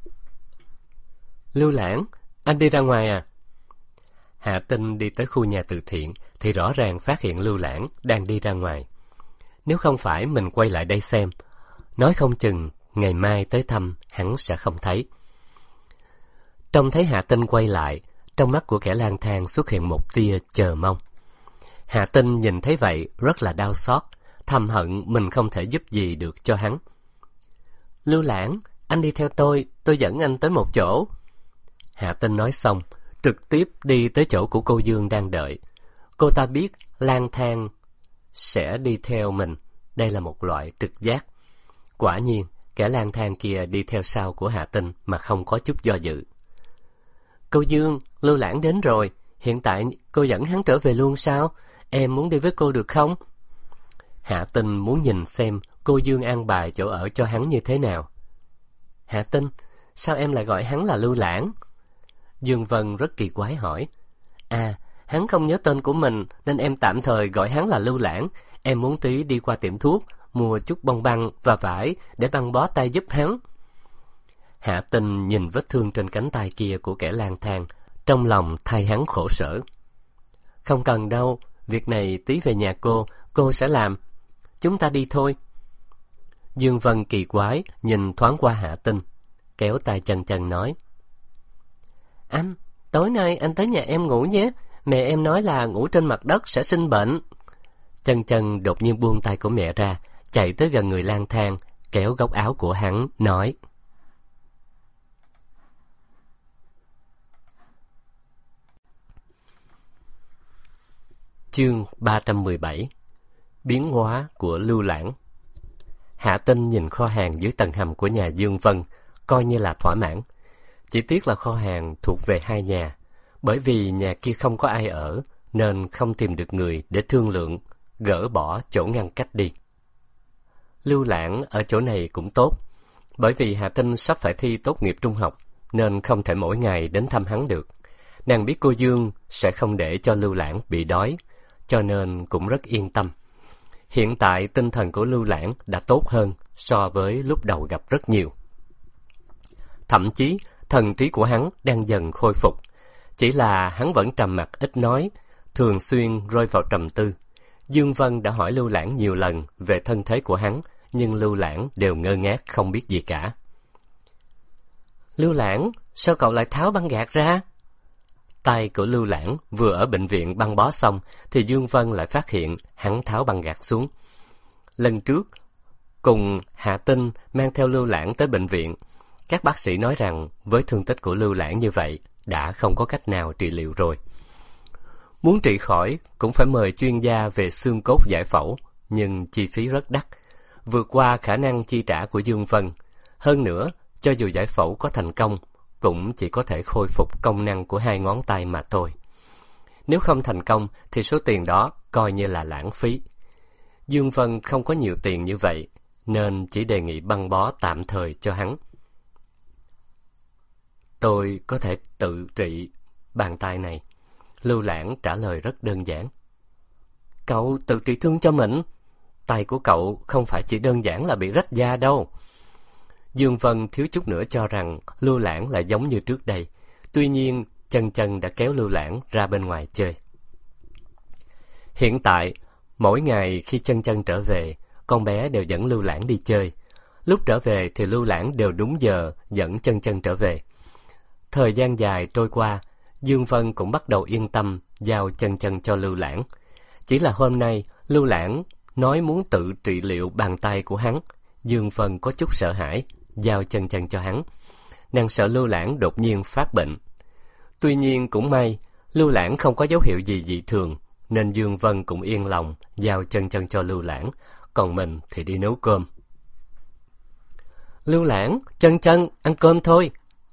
Lưu Lãng, anh đi ra ngoài à? Hạ Tinh đi tới khu nhà từ thiện thì rõ ràng phát hiện Lưu Lãng đang đi ra ngoài. Nếu không phải mình quay lại đây xem, nói không chừng ngày mai tới thăm hắn sẽ không thấy. Trông thấy Hạ Tinh quay lại, trong mắt của kẻ lang thang xuất hiện một tia chờ mong. Hạ Tinh nhìn thấy vậy rất là đau xót, thầm hận mình không thể giúp gì được cho hắn. Lưu Lãng, anh đi theo tôi dẫn anh tới một chỗ. Hạ Tinh nói xong, trực tiếp đi tới chỗ của cô Dương đang đợi. Cô ta biết lang thang sẽ đi theo mình, đây là một loại trực giác. Quả nhiên, kẻ lang thang kia đi theo sau của Hạ Tinh mà không có chút do dự. Cô Dương, Lưu Lãng đến rồi, hiện tại cô dẫn hắn trở về luôn sao? Em muốn đi với cô được không? Hạ Tinh muốn nhìn xem cô Dương an bài chỗ ở cho hắn như thế nào. Hạ Tinh, sao em lại gọi hắn là Lưu Lãng? Dương Vân rất kỳ quái hỏi. À, hắn không nhớ tên của mình nên em tạm thời gọi hắn là Lưu Lãng. Em muốn tí đi qua tiệm thuốc mua chút bông băng và vải để băng bó tay giúp hắn. Hạ Tinh nhìn vết thương trên cánh tay kia của kẻ lang thang, trong lòng thay hắn khổ sở. Không cần đâu, việc này tí về nhà cô sẽ làm. Chúng ta đi thôi. Dương Vân kỳ quái nhìn thoáng qua Hạ Tinh, kéo tay Chân Chân nói: Anh, tối nay anh tới nhà em ngủ nhé. Mẹ em nói là ngủ trên mặt đất sẽ sinh bệnh. Chân Chân đột nhiên buông tay của mẹ ra, chạy tới gần người lang thang, kéo góc áo của hắn, nói: Chương 317: Biến hóa của Lưu Lãng. Hạ Tinh nhìn kho hàng dưới tầng hầm của nhà Dương Vân, coi như là thỏa mãn. Chỉ tiếc là kho hàng thuộc về hai nhà, bởi vì nhà kia không có ai ở, nên không tìm được người để thương lượng, gỡ bỏ chỗ ngăn cách đi. Lưu Lãng ở chỗ này cũng tốt, bởi vì Hạ Tinh sắp phải thi tốt nghiệp trung học, nên không thể mỗi ngày đến thăm hắn được. Nàng biết cô Dương sẽ không để cho Lưu Lãng bị đói, cho nên cũng rất yên tâm. Hiện tại tinh thần của Lưu Lãng đã tốt hơn so với lúc đầu gặp rất nhiều. Thậm chí thần trí của hắn đang dần khôi phục, chỉ là hắn vẫn trầm mặc ít nói, thường xuyên rơi vào trầm tư. Dương Vân đã hỏi Lưu Lãng nhiều lần về thân thế của hắn, nhưng Lưu Lãng đều ngơ ngác không biết gì cả. Lưu Lãng, sao cậu lại tháo băng gạc ra? Tay của Lưu Lãng vừa ở bệnh viện băng bó xong thì Dương Vân lại phát hiện hắn tháo băng gạc xuống. Lần trước cùng Hạ Tinh mang theo Lưu Lãng tới bệnh viện, các bác sĩ nói rằng với thương tích của Lưu Lãng như vậy đã không có cách nào trị liệu rồi. Muốn trị khỏi cũng phải mời chuyên gia về xương cốt giải phẫu, nhưng chi phí rất đắt, vượt qua khả năng chi trả của Dương Vân. Hơn nữa, cho dù giải phẫu có thành công, cũng chỉ có thể khôi phục công năng của hai ngón tay mà thôi. Nếu không thành công thì số tiền đó coi như là lãng phí. Dương Vân không có nhiều tiền như vậy, nên chỉ đề nghị băng bó tạm thời cho hắn. Tôi có thể tự trị bàn tay này. Lưu Lãng trả lời rất đơn giản. Cậu tự trị thương cho mình. Tay của cậu không phải chỉ đơn giản là bị rách da đâu. Dương Vân thiếu chút nữa cho rằng Lưu Lãng lại giống như trước đây. Tuy nhiên, Chân Chân đã kéo Lưu Lãng ra bên ngoài chơi. Hiện tại, mỗi ngày khi Chân Chân trở về, con bé đều dẫn Lưu Lãng đi chơi. Lúc trở về thì Lưu Lãng đều đúng giờ dẫn Chân Chân trở về. Thời gian dài trôi qua, Dương Vân cũng bắt đầu yên tâm giao Chân Chân cho Lưu Lãng. Chỉ là hôm nay, Lưu Lãng nói muốn tự trị liệu bàn tay của hắn. Dương Vân có chút sợ hãi, giao Chân Chân cho hắn. Nàng sợ Lưu Lãng đột nhiên phát bệnh. Tuy nhiên cũng may, Lưu Lãng không có dấu hiệu gì dị thường, nên Dương Vân cũng yên lòng giao Chân Chân cho Lưu Lãng, còn mình thì đi nấu cơm. Lưu Lãng, Chân Chân, ăn cơm thôi.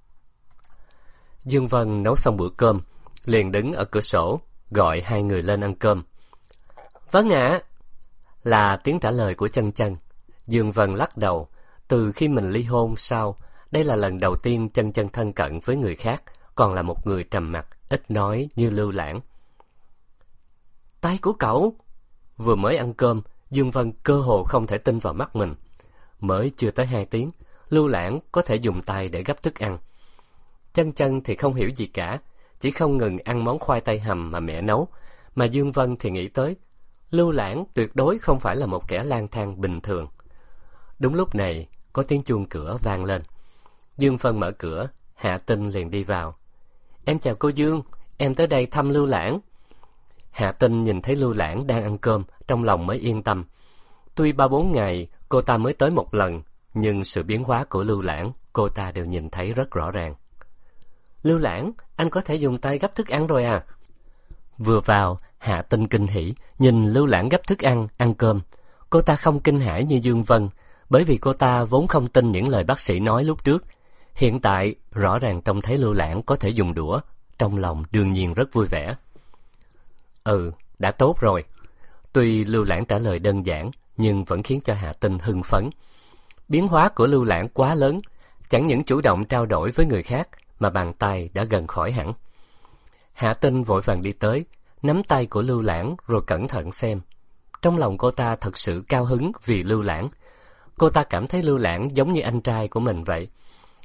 Dương Vân nấu xong bữa cơm, liền đứng ở cửa sổ, gọi hai người lên ăn cơm. Vâng ạ, là tiếng trả lời của Chân Chân. Dương Vân lắc đầu, từ khi mình ly hôn sau, đây là lần đầu tiên Chân Chân thân cận với người khác, còn là một người trầm mặc, ít nói như Lưu Lãng. Tay của cậu! Vừa mới ăn cơm, Dương Vân cơ hồ không thể tin vào mắt mình. Mới chưa tới 2 tiếng, Lưu Lãng có thể dùng tay để gấp thức ăn. Chân Chân thì không hiểu gì cả, chỉ không ngừng ăn món khoai tây hầm mà mẹ nấu, mà Dương Vân thì nghĩ tới, Lưu Lãng tuyệt đối không phải là một kẻ lang thang bình thường. Đúng lúc này, có tiếng chuông cửa vang lên. Dương Vân mở cửa, Hạ Tinh liền đi vào. Em chào cô Dương, em tới đây thăm Lưu Lãng. Hạ Tinh nhìn thấy Lưu Lãng đang ăn cơm, trong lòng mới yên tâm. Tuy 3-4 ngày cô ta mới tới một lần, nhưng sự biến hóa của Lưu Lãng cô ta đều nhìn thấy rất rõ ràng. Lưu Lãng, anh có thể dùng tay gấp thức ăn rồi à? Vừa vào, Hạ Tinh kinh hỉ, nhìn Lưu Lãng gấp thức ăn, ăn cơm. Cô ta không kinh hãi như Dương Vân, bởi vì cô ta vốn không tin những lời bác sĩ nói lúc trước. Hiện tại, rõ ràng trông thấy Lưu Lãng có thể dùng đũa, trong lòng đương nhiên rất vui vẻ. Ừ, đã tốt rồi. Tuy Lưu Lãng trả lời đơn giản, nhưng vẫn khiến cho Hạ Tinh hưng phấn. Biến hóa của Lưu Lãng quá lớn, chẳng những chủ động trao đổi với người khác, mà bàn tay đã gần khỏi hẳn. Hạ Tinh vội vàng đi tới, nắm tay của Lưu Lãng rồi cẩn thận xem. Trong lòng cô ta thật sự cao hứng vì Lưu Lãng. Cô ta cảm thấy Lưu Lãng giống như anh trai của mình vậy.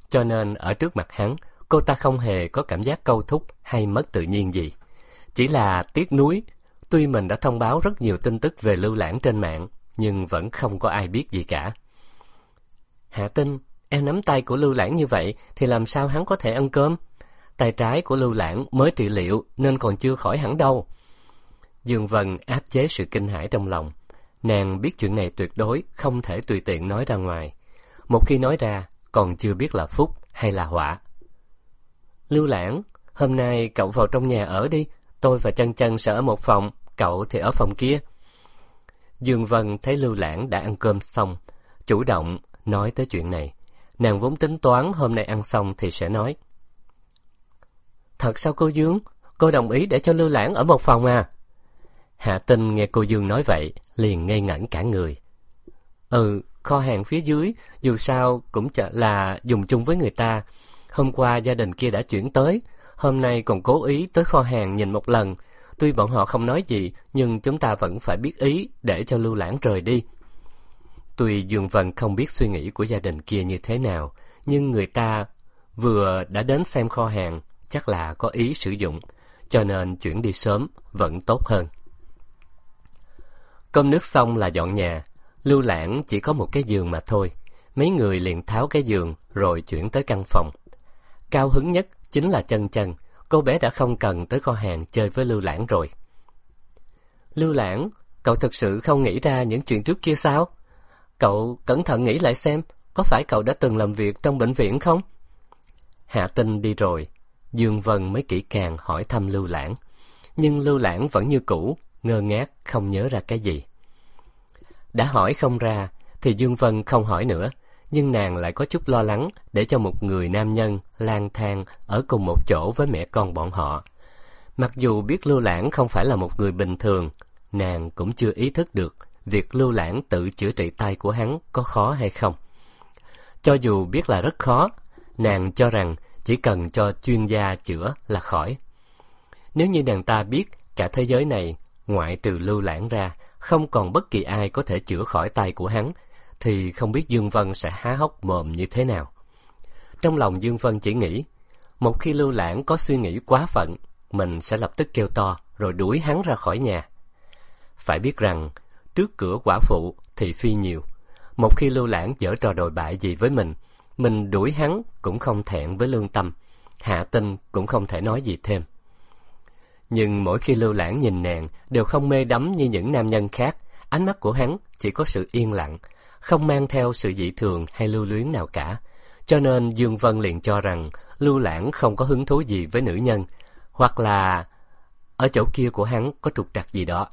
cho nên ở trước mặt hắn, cô ta không hề có cảm giác câu thúc hay mất tự nhiên gì. Chỉ là tiếc nuối, tuy mình đã thông báo rất nhiều tin tức về Lưu Lãng trên mạng, nhưng vẫn không có ai biết gì cả. Hạ Tinh, em nắm tay của Lưu Lãng như vậy thì làm sao hắn có thể ăn cơm? Tay trái của Lưu Lãng mới trị liệu nên còn chưa khỏi hẳn đâu. Dương Vân áp chế sự kinh hãi trong lòng. Nàng biết chuyện này tuyệt đối không thể tùy tiện nói ra ngoài. Một khi nói ra, còn chưa biết là phúc hay là họa. Lưu Lãng, hôm nay cậu vào trong nhà ở đi. Tôi và Chân Chân sẽ ở một phòng, cậu thì ở phòng kia. Dương Vân thấy Lưu Lãng đã ăn cơm xong, chủ động nói tới chuyện này. Nàng vốn tính toán hôm nay ăn xong thì sẽ nói. Thật sao cô Dương? Cô đồng ý để cho Lưu Lãng ở một phòng à? Hạ Tinh nghe cô Dương nói vậy, liền ngây ngẩn cả người. Kho hàng phía dưới, dù sao cũng là dùng chung với người ta. Hôm qua gia đình kia đã chuyển tới, hôm nay còn cố ý tới kho hàng nhìn một lần. Tuy bọn họ không nói gì, nhưng chúng ta vẫn phải biết ý để cho Lưu Lãng rời đi. Tuy Dương Vân không biết suy nghĩ của gia đình kia như thế nào, nhưng người ta vừa đã đến xem kho hàng, chắc là có ý sử dụng, cho nên chuyển đi sớm vẫn tốt hơn. Cơm nước xong là dọn nhà. Lưu Lãng chỉ có một cái giường mà thôi. Mấy người liền tháo cái giường rồi chuyển tới căn phòng. Cao hứng nhất chính là Chân Chân. Cô bé đã không cần tới kho hàng chơi với Lưu Lãng rồi. Lưu Lãng, cậu thực sự không nghĩ ra những chuyện trước kia sao? Cậu cẩn thận nghĩ lại xem, có phải cậu đã từng làm việc trong bệnh viện không? Hạ Tinh đi rồi, Dương Vân mới kỹ càng hỏi thăm Lưu Lãng. Nhưng Lưu Lãng vẫn như cũ, ngơ ngác không nhớ ra cái gì. Đã hỏi không ra thì Dương Vân không hỏi nữa, nhưng nàng lại có chút lo lắng để cho một người nam nhân lang thang ở cùng một chỗ với mẹ con bọn họ. Mặc dù biết Lưu Lãng không phải là một người bình thường, nàng cũng chưa ý thức được việc Lưu Lãng tự chữa trị tay của hắn có khó hay không. Cho dù biết là rất khó, nàng cho rằng chỉ cần cho chuyên gia chữa là khỏi. Nếu như nàng ta biết cả thế giới này, ngoại trừ Lưu Lãng ra, không còn bất kỳ ai có thể chữa khỏi tay của hắn, thì không biết Dương Vân sẽ há hốc mồm như thế nào. Trong lòng Dương Vân chỉ nghĩ, một khi Lưu Lãng có suy nghĩ quá phận, mình sẽ lập tức kêu to rồi đuổi hắn ra khỏi nhà. Phải biết rằng, trước cửa quả phụ thì phi nhiều. Một khi Lưu Lãng giở trò đồi bại gì với mình đuổi hắn cũng không thẹn với lương tâm. Hạ Tinh cũng không thể nói gì thêm. Nhưng mỗi khi Lưu Lãng nhìn nàng đều không mê đắm như những nam nhân khác. Ánh mắt của hắn chỉ có sự yên lặng, không mang theo sự dị thường hay lưu luyến nào cả. Cho nên Dương Vân liền cho rằng Lưu Lãng không có hứng thú gì với nữ nhân, hoặc là ở chỗ kia của hắn có trục trặc gì đó.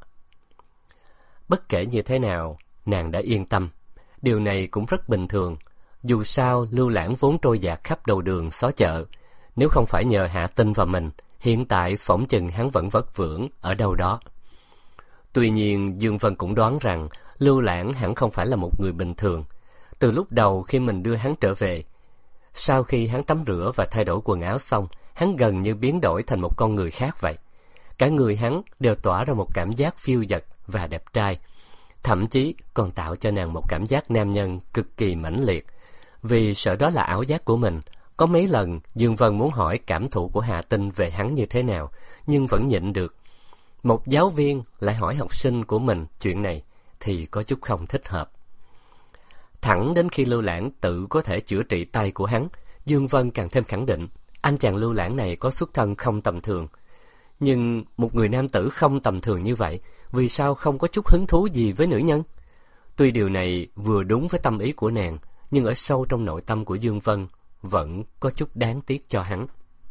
Bất kể như thế nào, nàng đã yên tâm. Điều này cũng rất bình thường. Dù sao, Lưu Lãng vốn trôi dạt khắp đầu đường xó chợ. Nếu không phải nhờ Hạ Tinh và mình, hiện tại phỏng chừng hắn vẫn vất vưởng ở đâu đó. Tuy nhiên, Dương Vân cũng đoán rằng Lưu Lãng hẳn không phải là một người bình thường. Từ lúc đầu khi mình đưa hắn trở về, sau khi hắn tắm rửa và thay đổi quần áo xong, hắn gần như biến đổi thành một con người khác vậy. Cả người hắn đều tỏa ra một cảm giác phiêu dật và đẹp trai, thậm chí còn tạo cho nàng một cảm giác nam nhân cực kỳ mãnh liệt. Vì sợ đó là ảo giác của mình, có mấy lần Dương Vân muốn hỏi cảm thụ của Hạ Tinh về hắn như thế nào, nhưng vẫn nhịn được. Một giáo viên lại hỏi học sinh của mình chuyện này thì có chút không thích hợp. Thẳng đến khi Lưu Lãng tự có thể chữa trị tay của hắn, Dương Vân càng thêm khẳng định anh chàng Lưu Lãng này có xuất thân không tầm thường. Nhưng một người nam tử không tầm thường như vậy, vì sao không có chút hứng thú gì với nữ nhân? Tuy điều này vừa đúng với tâm ý của nàng, nhưng ở sâu trong nội tâm của Dương Vân vẫn có chút đáng tiếc cho hắn.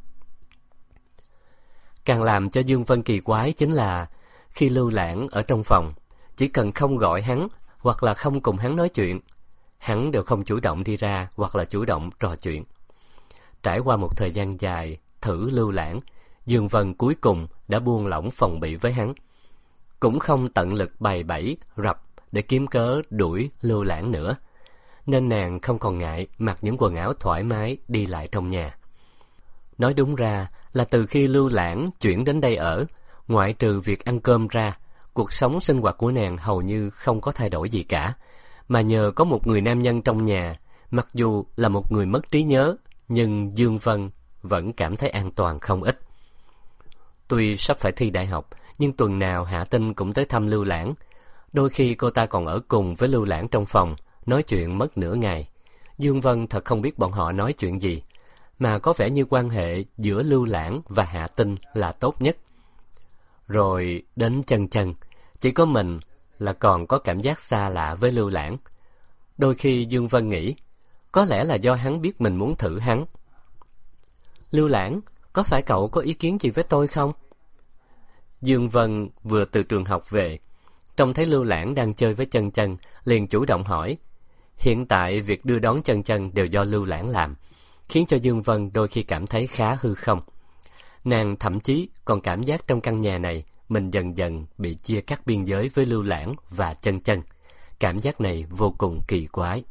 Càng làm cho Dương Vân kỳ quái chính là khi Lưu Lãng ở trong phòng, chỉ cần không gọi hắn hoặc là không cùng hắn nói chuyện, hắn đều không chủ động đi ra hoặc là chủ động trò chuyện. Trải qua một thời gian dài thử Lưu Lãng, Dương Vân cuối cùng đã buông lỏng phòng bị với hắn, cũng không tận lực bày bẫy rập để kiếm cớ đuổi Lưu Lãng nữa, nên nàng không còn ngại mặc những quần áo thoải mái đi lại trong nhà. Nói đúng ra là từ khi Lưu Lãng chuyển đến đây ở, ngoại trừ việc ăn cơm ra, cuộc sống sinh hoạt của nàng hầu như không có thay đổi gì cả. Mà nhờ có một người nam nhân trong nhà, mặc dù là một người mất trí nhớ, nhưng Dương Vân vẫn cảm thấy an toàn không ít. Tuy sắp phải thi đại học, nhưng tuần nào Hạ Tinh cũng tới thăm Lưu Lãng. Đôi khi cô ta còn ở cùng với Lưu Lãng trong phòng, nói chuyện mất nửa ngày. Dương Vân thật không biết bọn họ nói chuyện gì, mà có vẻ như quan hệ giữa Lưu Lãng và Hạ Tinh là tốt nhất. Rồi đến Chân Chân, chỉ có mình là còn có cảm giác xa lạ với Lưu Lãng. Đôi khi Dương Vân nghĩ, có lẽ là do hắn biết mình muốn thử hắn. Lưu Lãng, có phải cậu có ý kiến gì với tôi không? Dương Vân vừa từ trường học về, trông thấy Lưu Lãng đang chơi với Chân Chân, liền chủ động hỏi. Hiện tại việc đưa đón Chân Chân đều do Lưu Lãng làm, khiến cho Dương Vân đôi khi cảm thấy khá hư không. Nàng thậm chí còn cảm giác trong căn nhà này mình dần dần bị chia cắt biên giới với Lưu Lãng và Chân Chân. Cảm giác này vô cùng kỳ quái.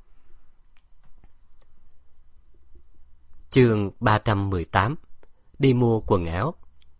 Chương 318. Đi mua quần áo.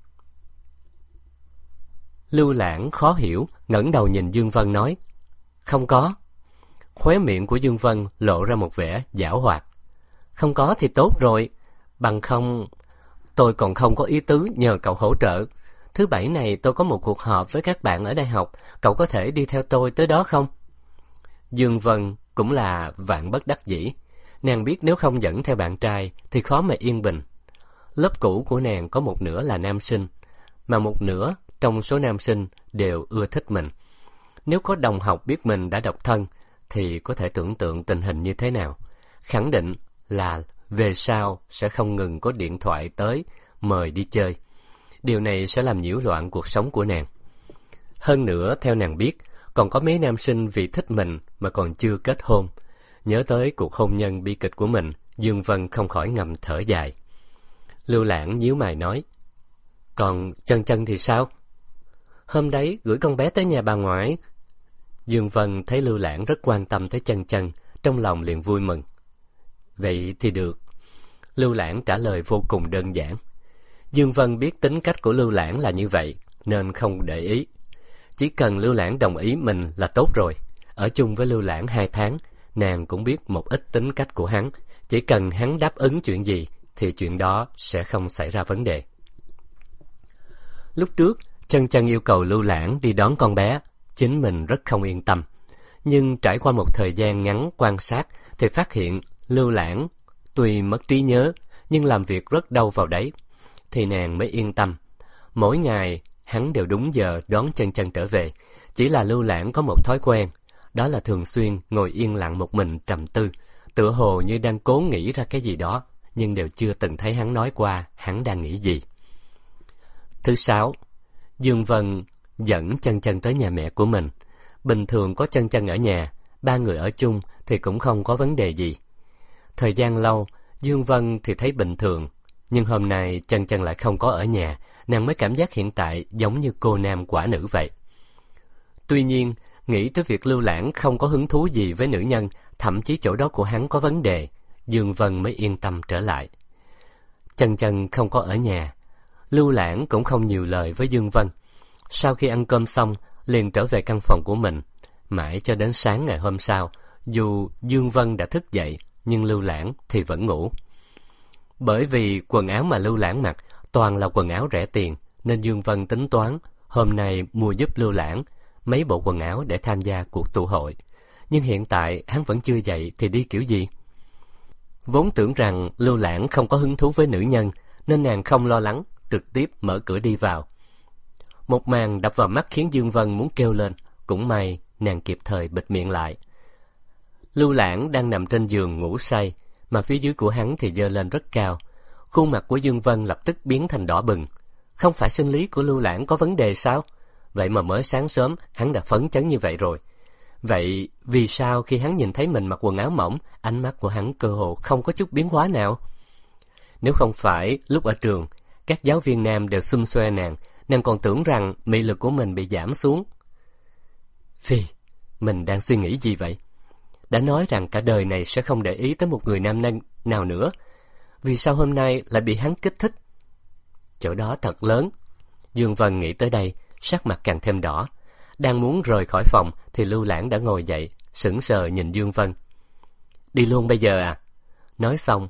Lưu Lãng khó hiểu, ngẩng đầu nhìn Dương Vân nói, không có. Khóe miệng của Dương Vân lộ ra một vẻ giảo hoạt. Không có thì tốt rồi, bằng không tôi còn không có ý tứ nhờ cậu hỗ trợ. Thứ Bảy này tôi có một cuộc họp với các bạn ở đại học, cậu có thể đi theo tôi tới đó không? Dương Vân cũng là vạn bất đắc dĩ. Nàng biết nếu không dẫn theo bạn trai thì khó mà yên bình. Lớp cũ của nàng có một nửa là nam sinh, mà một nửa trong số nam sinh đều ưa thích mình. Nếu có đồng học biết mình đã độc thân thì có thể tưởng tượng tình hình như thế nào. Khẳng định là về sau sẽ không ngừng có điện thoại tới mời đi chơi. Điều này sẽ làm nhiễu loạn cuộc sống của nàng. Hơn nữa, theo nàng biết, còn có mấy nam sinh vì thích mình mà còn chưa kết hôn. Nhớ tới cuộc hôn nhân bi kịch của mình, Dương Vân không khỏi ngầm thở dài. Lưu Lãng nhíu mày nói, còn Chân Chân thì sao? Hôm đấy gửi con bé tới nhà bà ngoại. Dương Vân thấy Lưu Lãng rất quan tâm tới Chân Chân, trong lòng liền vui mừng. Vậy thì được. Lưu Lãng trả lời vô cùng đơn giản. Dương Vân biết tính cách của Lưu Lãng là như vậy, nên không để ý. Chỉ cần Lưu Lãng đồng ý mình là tốt rồi. Ở chung với Lưu Lãng 2 tháng, nàng cũng biết một ít tính cách của hắn. Chỉ cần hắn đáp ứng chuyện gì, thì chuyện đó sẽ không xảy ra vấn đề. Lúc trước, Chân Chân yêu cầu Lưu Lãng đi đón con bé. Chính mình rất không yên tâm. Nhưng trải qua một thời gian ngắn quan sát, thì phát hiện Lưu Lãng tuy mất trí nhớ, nhưng làm việc rất đâu vào đấy. Thì nàng mới yên tâm. Mỗi ngày, hắn đều đúng giờ đón Chân Chân trở về. Chỉ là Lưu Lãng có một thói quen, đó là thường xuyên ngồi yên lặng một mình trầm tư, tựa hồ như đang cố nghĩ ra cái gì đó, nhưng đều chưa từng thấy hắn nói qua hắn đang nghĩ gì. Thứ Sáu, Dương Vân dẫn Chân Chân tới nhà mẹ của mình. Bình thường có Chân Chân ở nhà, 3 người ở chung thì cũng không có vấn đề gì. Thời gian lâu, Dương Vân thì thấy bình thường, nhưng hôm nay Chân Chân lại không có ở nhà, nàng mới cảm giác hiện tại giống như cô nam quả nữ vậy. Tuy nhiên, nghĩ tới việc Lưu Lãng không có hứng thú gì với nữ nhân, thậm chí chỗ đó của hắn có vấn đề, Dương Vân mới yên tâm trở lại. Chân Chân không có ở nhà, Lưu Lãng cũng không nhiều lời với Dương Vân. Sau khi ăn cơm xong, liền trở về căn phòng của mình. Mãi cho đến sáng ngày hôm sau, dù Dương Vân đã thức dậy, nhưng Lưu Lãng thì vẫn ngủ. Bởi vì quần áo mà Lưu Lãng mặc toàn là quần áo rẻ tiền, nên Dương Vân tính toán hôm nay mua giúp Lưu Lãng mấy bộ quần áo để tham gia cuộc tụ hội. Nhưng hiện tại hắn vẫn chưa dậy thì đi kiểu gì? Vốn tưởng rằng Lưu Lãng không có hứng thú với nữ nhân, nên nàng không lo lắng, trực tiếp mở cửa đi vào. Một màn đập vào mắt khiến Dương Vân muốn kêu lên, cũng may nàng kịp thời bịt miệng lại. Lưu Lãng đang nằm trên giường ngủ say, mà phía dưới của hắn thì giơ lên rất cao. Khuôn mặt của Dương Vân lập tức biến thành đỏ bừng. Không phải sinh lý của Lưu Lãng có vấn đề sao? Vậy mà mới sáng sớm hắn đã phấn chấn như vậy rồi. Vậy vì sao khi hắn nhìn thấy mình mặc quần áo mỏng, ánh mắt của hắn cơ hồ không có chút biến hóa nào? Nếu không phải lúc ở trường, các giáo viên nam đều xum xoe nàng, nàng còn tưởng rằng mị lực của mình bị giảm xuống. Phi, mình đang suy nghĩ gì vậy? Đã nói rằng cả đời này sẽ không để ý tới một người nam nhân nào nữa. Vì sao hôm nay lại bị hắn kích thích? Chỗ đó thật lớn. Dương Vân nghĩ tới đây, sắc mặt càng thêm đỏ. Đang muốn rời khỏi phòng thì Lưu Lãng đã ngồi dậy, sững sờ nhìn Dương Vân. Đi luôn bây giờ à? Nói xong,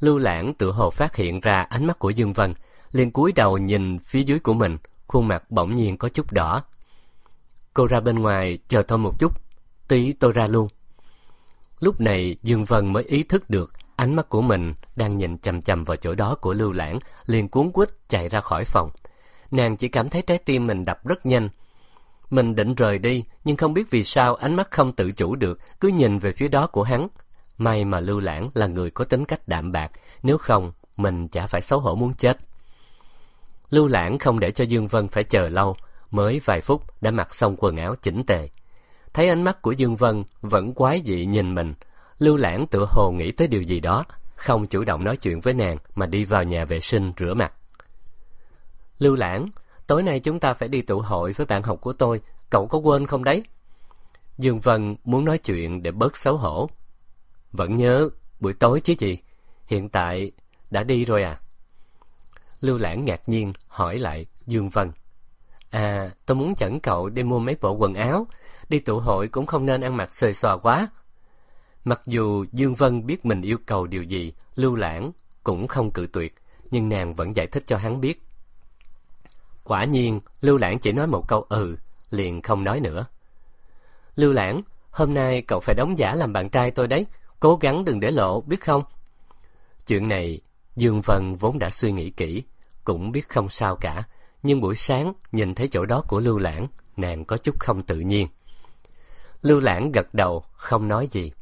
Lưu Lãng tự hồ phát hiện ra ánh mắt của Dương Vân, liền cúi đầu nhìn phía dưới của mình, khuôn mặt bỗng nhiên có chút đỏ. Cô ra bên ngoài chờ tôi một chút, tí tôi ra luôn. Lúc này Dương Vân mới ý thức được ánh mắt của mình đang nhìn chằm chằm vào chỗ đó của Lưu Lãng, liền cuống quýt chạy ra khỏi phòng. Nàng chỉ cảm thấy trái tim mình đập rất nhanh. Mình định rời đi, nhưng không biết vì sao ánh mắt không tự chủ được, cứ nhìn về phía đó của hắn. May mà Lưu Lãng là người có tính cách đạm bạc, nếu không mình chả phải xấu hổ muốn chết. Lưu Lãng không để cho Dương Vân phải chờ lâu, mới vài phút đã mặc xong quần áo chỉnh tề. Thấy ánh mắt của Dương Vân vẫn quái dị nhìn mình, Lưu Lãng tựa hồ nghĩ tới điều gì đó, không chủ động nói chuyện với nàng mà đi vào nhà vệ sinh rửa mặt. Lưu Lãng, tối nay chúng ta phải đi tụ hội với bạn học của tôi, cậu có quên không đấy? Dương Vân muốn nói chuyện để bớt xấu hổ. Vẫn nhớ, buổi tối chứ gì, hiện tại đã đi rồi à? Lưu Lãng ngạc nhiên hỏi lại Dương Vân. À, tôi muốn dẫn cậu đi mua mấy bộ quần áo, đi tụ hội cũng không nên ăn mặc xuề xòa quá. Mặc dù Dương Vân biết mình yêu cầu điều gì, Lưu Lãng cũng không cự tuyệt, nhưng nàng vẫn giải thích cho hắn biết. Quả nhiên, Lưu Lãng chỉ nói một câu liền không nói nữa. Lưu Lãng, hôm nay cậu phải đóng giả làm bạn trai tôi đấy, cố gắng đừng để lộ, biết không? Chuyện này, Dương Vân vốn đã suy nghĩ kỹ, cũng biết không sao cả, nhưng buổi sáng nhìn thấy chỗ đó của Lưu Lãng, nàng có chút không tự nhiên. Lưu Lãng gật đầu, không nói gì.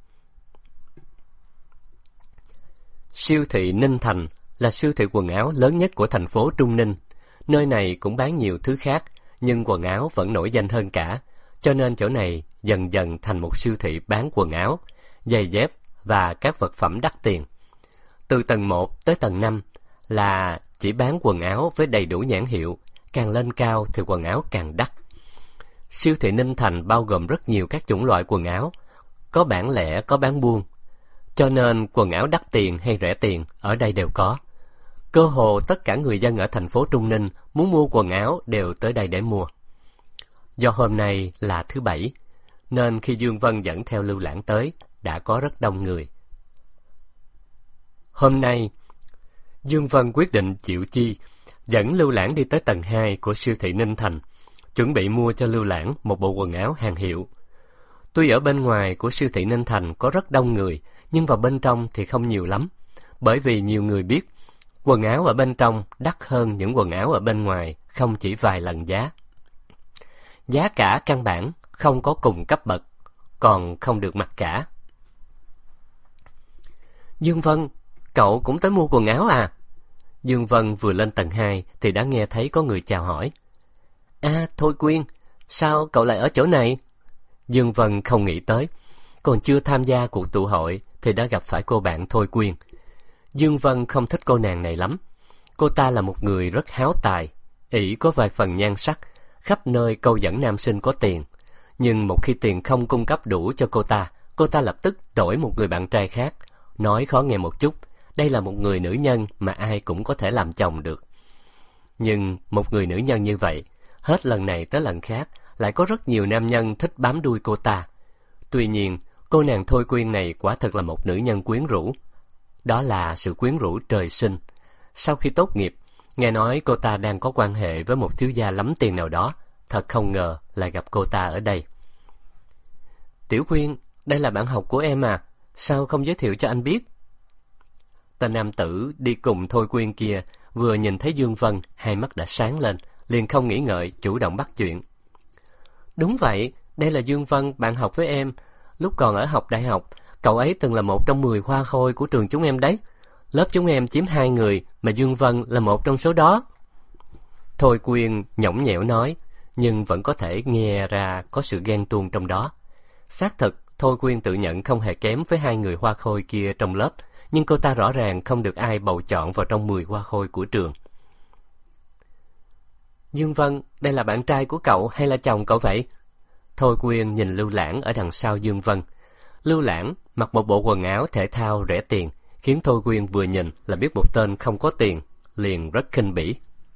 Siêu thị Ninh Thành là siêu thị quần áo lớn nhất của thành phố Trung Ninh. Nơi này cũng bán nhiều thứ khác, nhưng quần áo vẫn nổi danh hơn cả, cho nên chỗ này dần dần thành một siêu thị bán quần áo, giày dép và các vật phẩm đắt tiền. Từ tầng 1 tới tầng 5 là chỉ bán quần áo với đầy đủ nhãn hiệu, càng lên cao thì quần áo càng đắt. Siêu thị Ninh Thành bao gồm rất nhiều các chủng loại quần áo, có bản lẻ, có bán buôn, cho nên quần áo đắt tiền hay rẻ tiền ở đây đều có. Cơ hồ tất cả người dân ở thành phố Trung Ninh muốn mua quần áo đều tới đây để mua. Do hôm nay là thứ Bảy, nên khi Dương Vân dẫn theo Lưu Lãng tới, đã có rất đông người. Hôm nay, Dương Vân quyết định chịu chi, dẫn Lưu Lãng đi tới tầng 2 của siêu thị Ninh Thành, chuẩn bị mua cho Lưu Lãng một bộ quần áo hàng hiệu. Tuy ở bên ngoài của siêu thị Ninh Thành có rất đông người, nhưng vào bên trong thì không nhiều lắm, bởi vì nhiều người biết quần áo ở bên trong đắt hơn những quần áo ở bên ngoài không chỉ vài lần giá. Giá cả căn bản không có cùng cấp bậc, còn không được mặc cả. Dương Vân, cậu cũng tới mua quần áo à? Dương Vân vừa lên tầng 2 thì đã nghe thấy có người chào hỏi. À, Thôi Quyên, sao cậu lại ở chỗ này? Dương Vân không nghĩ tới, còn chưa tham gia cuộc tụ hội thì đã gặp phải cô bạn Thôi Quyên. Dương Vân không thích cô nàng này lắm. Cô ta là một người rất háo tài, ỷ có vài phần nhan sắc, khắp nơi câu dẫn nam sinh có tiền. Nhưng một khi tiền không cung cấp đủ cho cô ta lập tức đổi một người bạn trai khác. Nói khó nghe một chút, đây là một người nữ nhân mà ai cũng có thể làm chồng được. Nhưng một người nữ nhân như vậy, hết lần này tới lần khác, lại có rất nhiều nam nhân thích bám đuôi cô ta. Tuy nhiên, cô nàng Thôi Quyên này quả thật là một nữ nhân quyến rũ. Đó là sự quyến rũ trời sinh. Sau khi tốt nghiệp, nghe nói cô ta đang có quan hệ với một thiếu gia lắm tiền nào đó, thật không ngờ lại gặp cô ta ở đây. Tiểu Quyên, đây là bạn học của em à, sao không giới thiệu cho anh biết? Tên nam tử đi cùng Thôi Quyên kia vừa nhìn thấy Dương Vân, hai mắt đã sáng lên, liền không nghĩ ngợi chủ động bắt chuyện. Đúng vậy, đây là Dương Vân, bạn học với em. Lúc còn ở học đại học, cậu ấy từng là một trong 10 hoa khôi của trường chúng em đấy. Lớp chúng em chiếm 2 người, mà Dương Vân là một trong số đó. Thôi Quyên nhõng nhẽo nói, nhưng vẫn có thể nghe ra có sự ghen tuông trong đó. Xác thực, Thôi Quyên tự nhận không hề kém với 2 người hoa khôi kia trong lớp, nhưng cô ta rõ ràng không được ai bầu chọn vào trong 10 hoa khôi của trường. Dương Vân, đây là bạn trai của cậu hay là chồng cậu vậy? Thôi Quyên nhìn Lưu Lãng ở đằng sau Dương Vân. Lưu Lãng mặc một bộ quần áo thể thao rẻ tiền, khiến Thôi Quyên vừa nhìn là biết một tên không có tiền, liền rất khinh bỉ.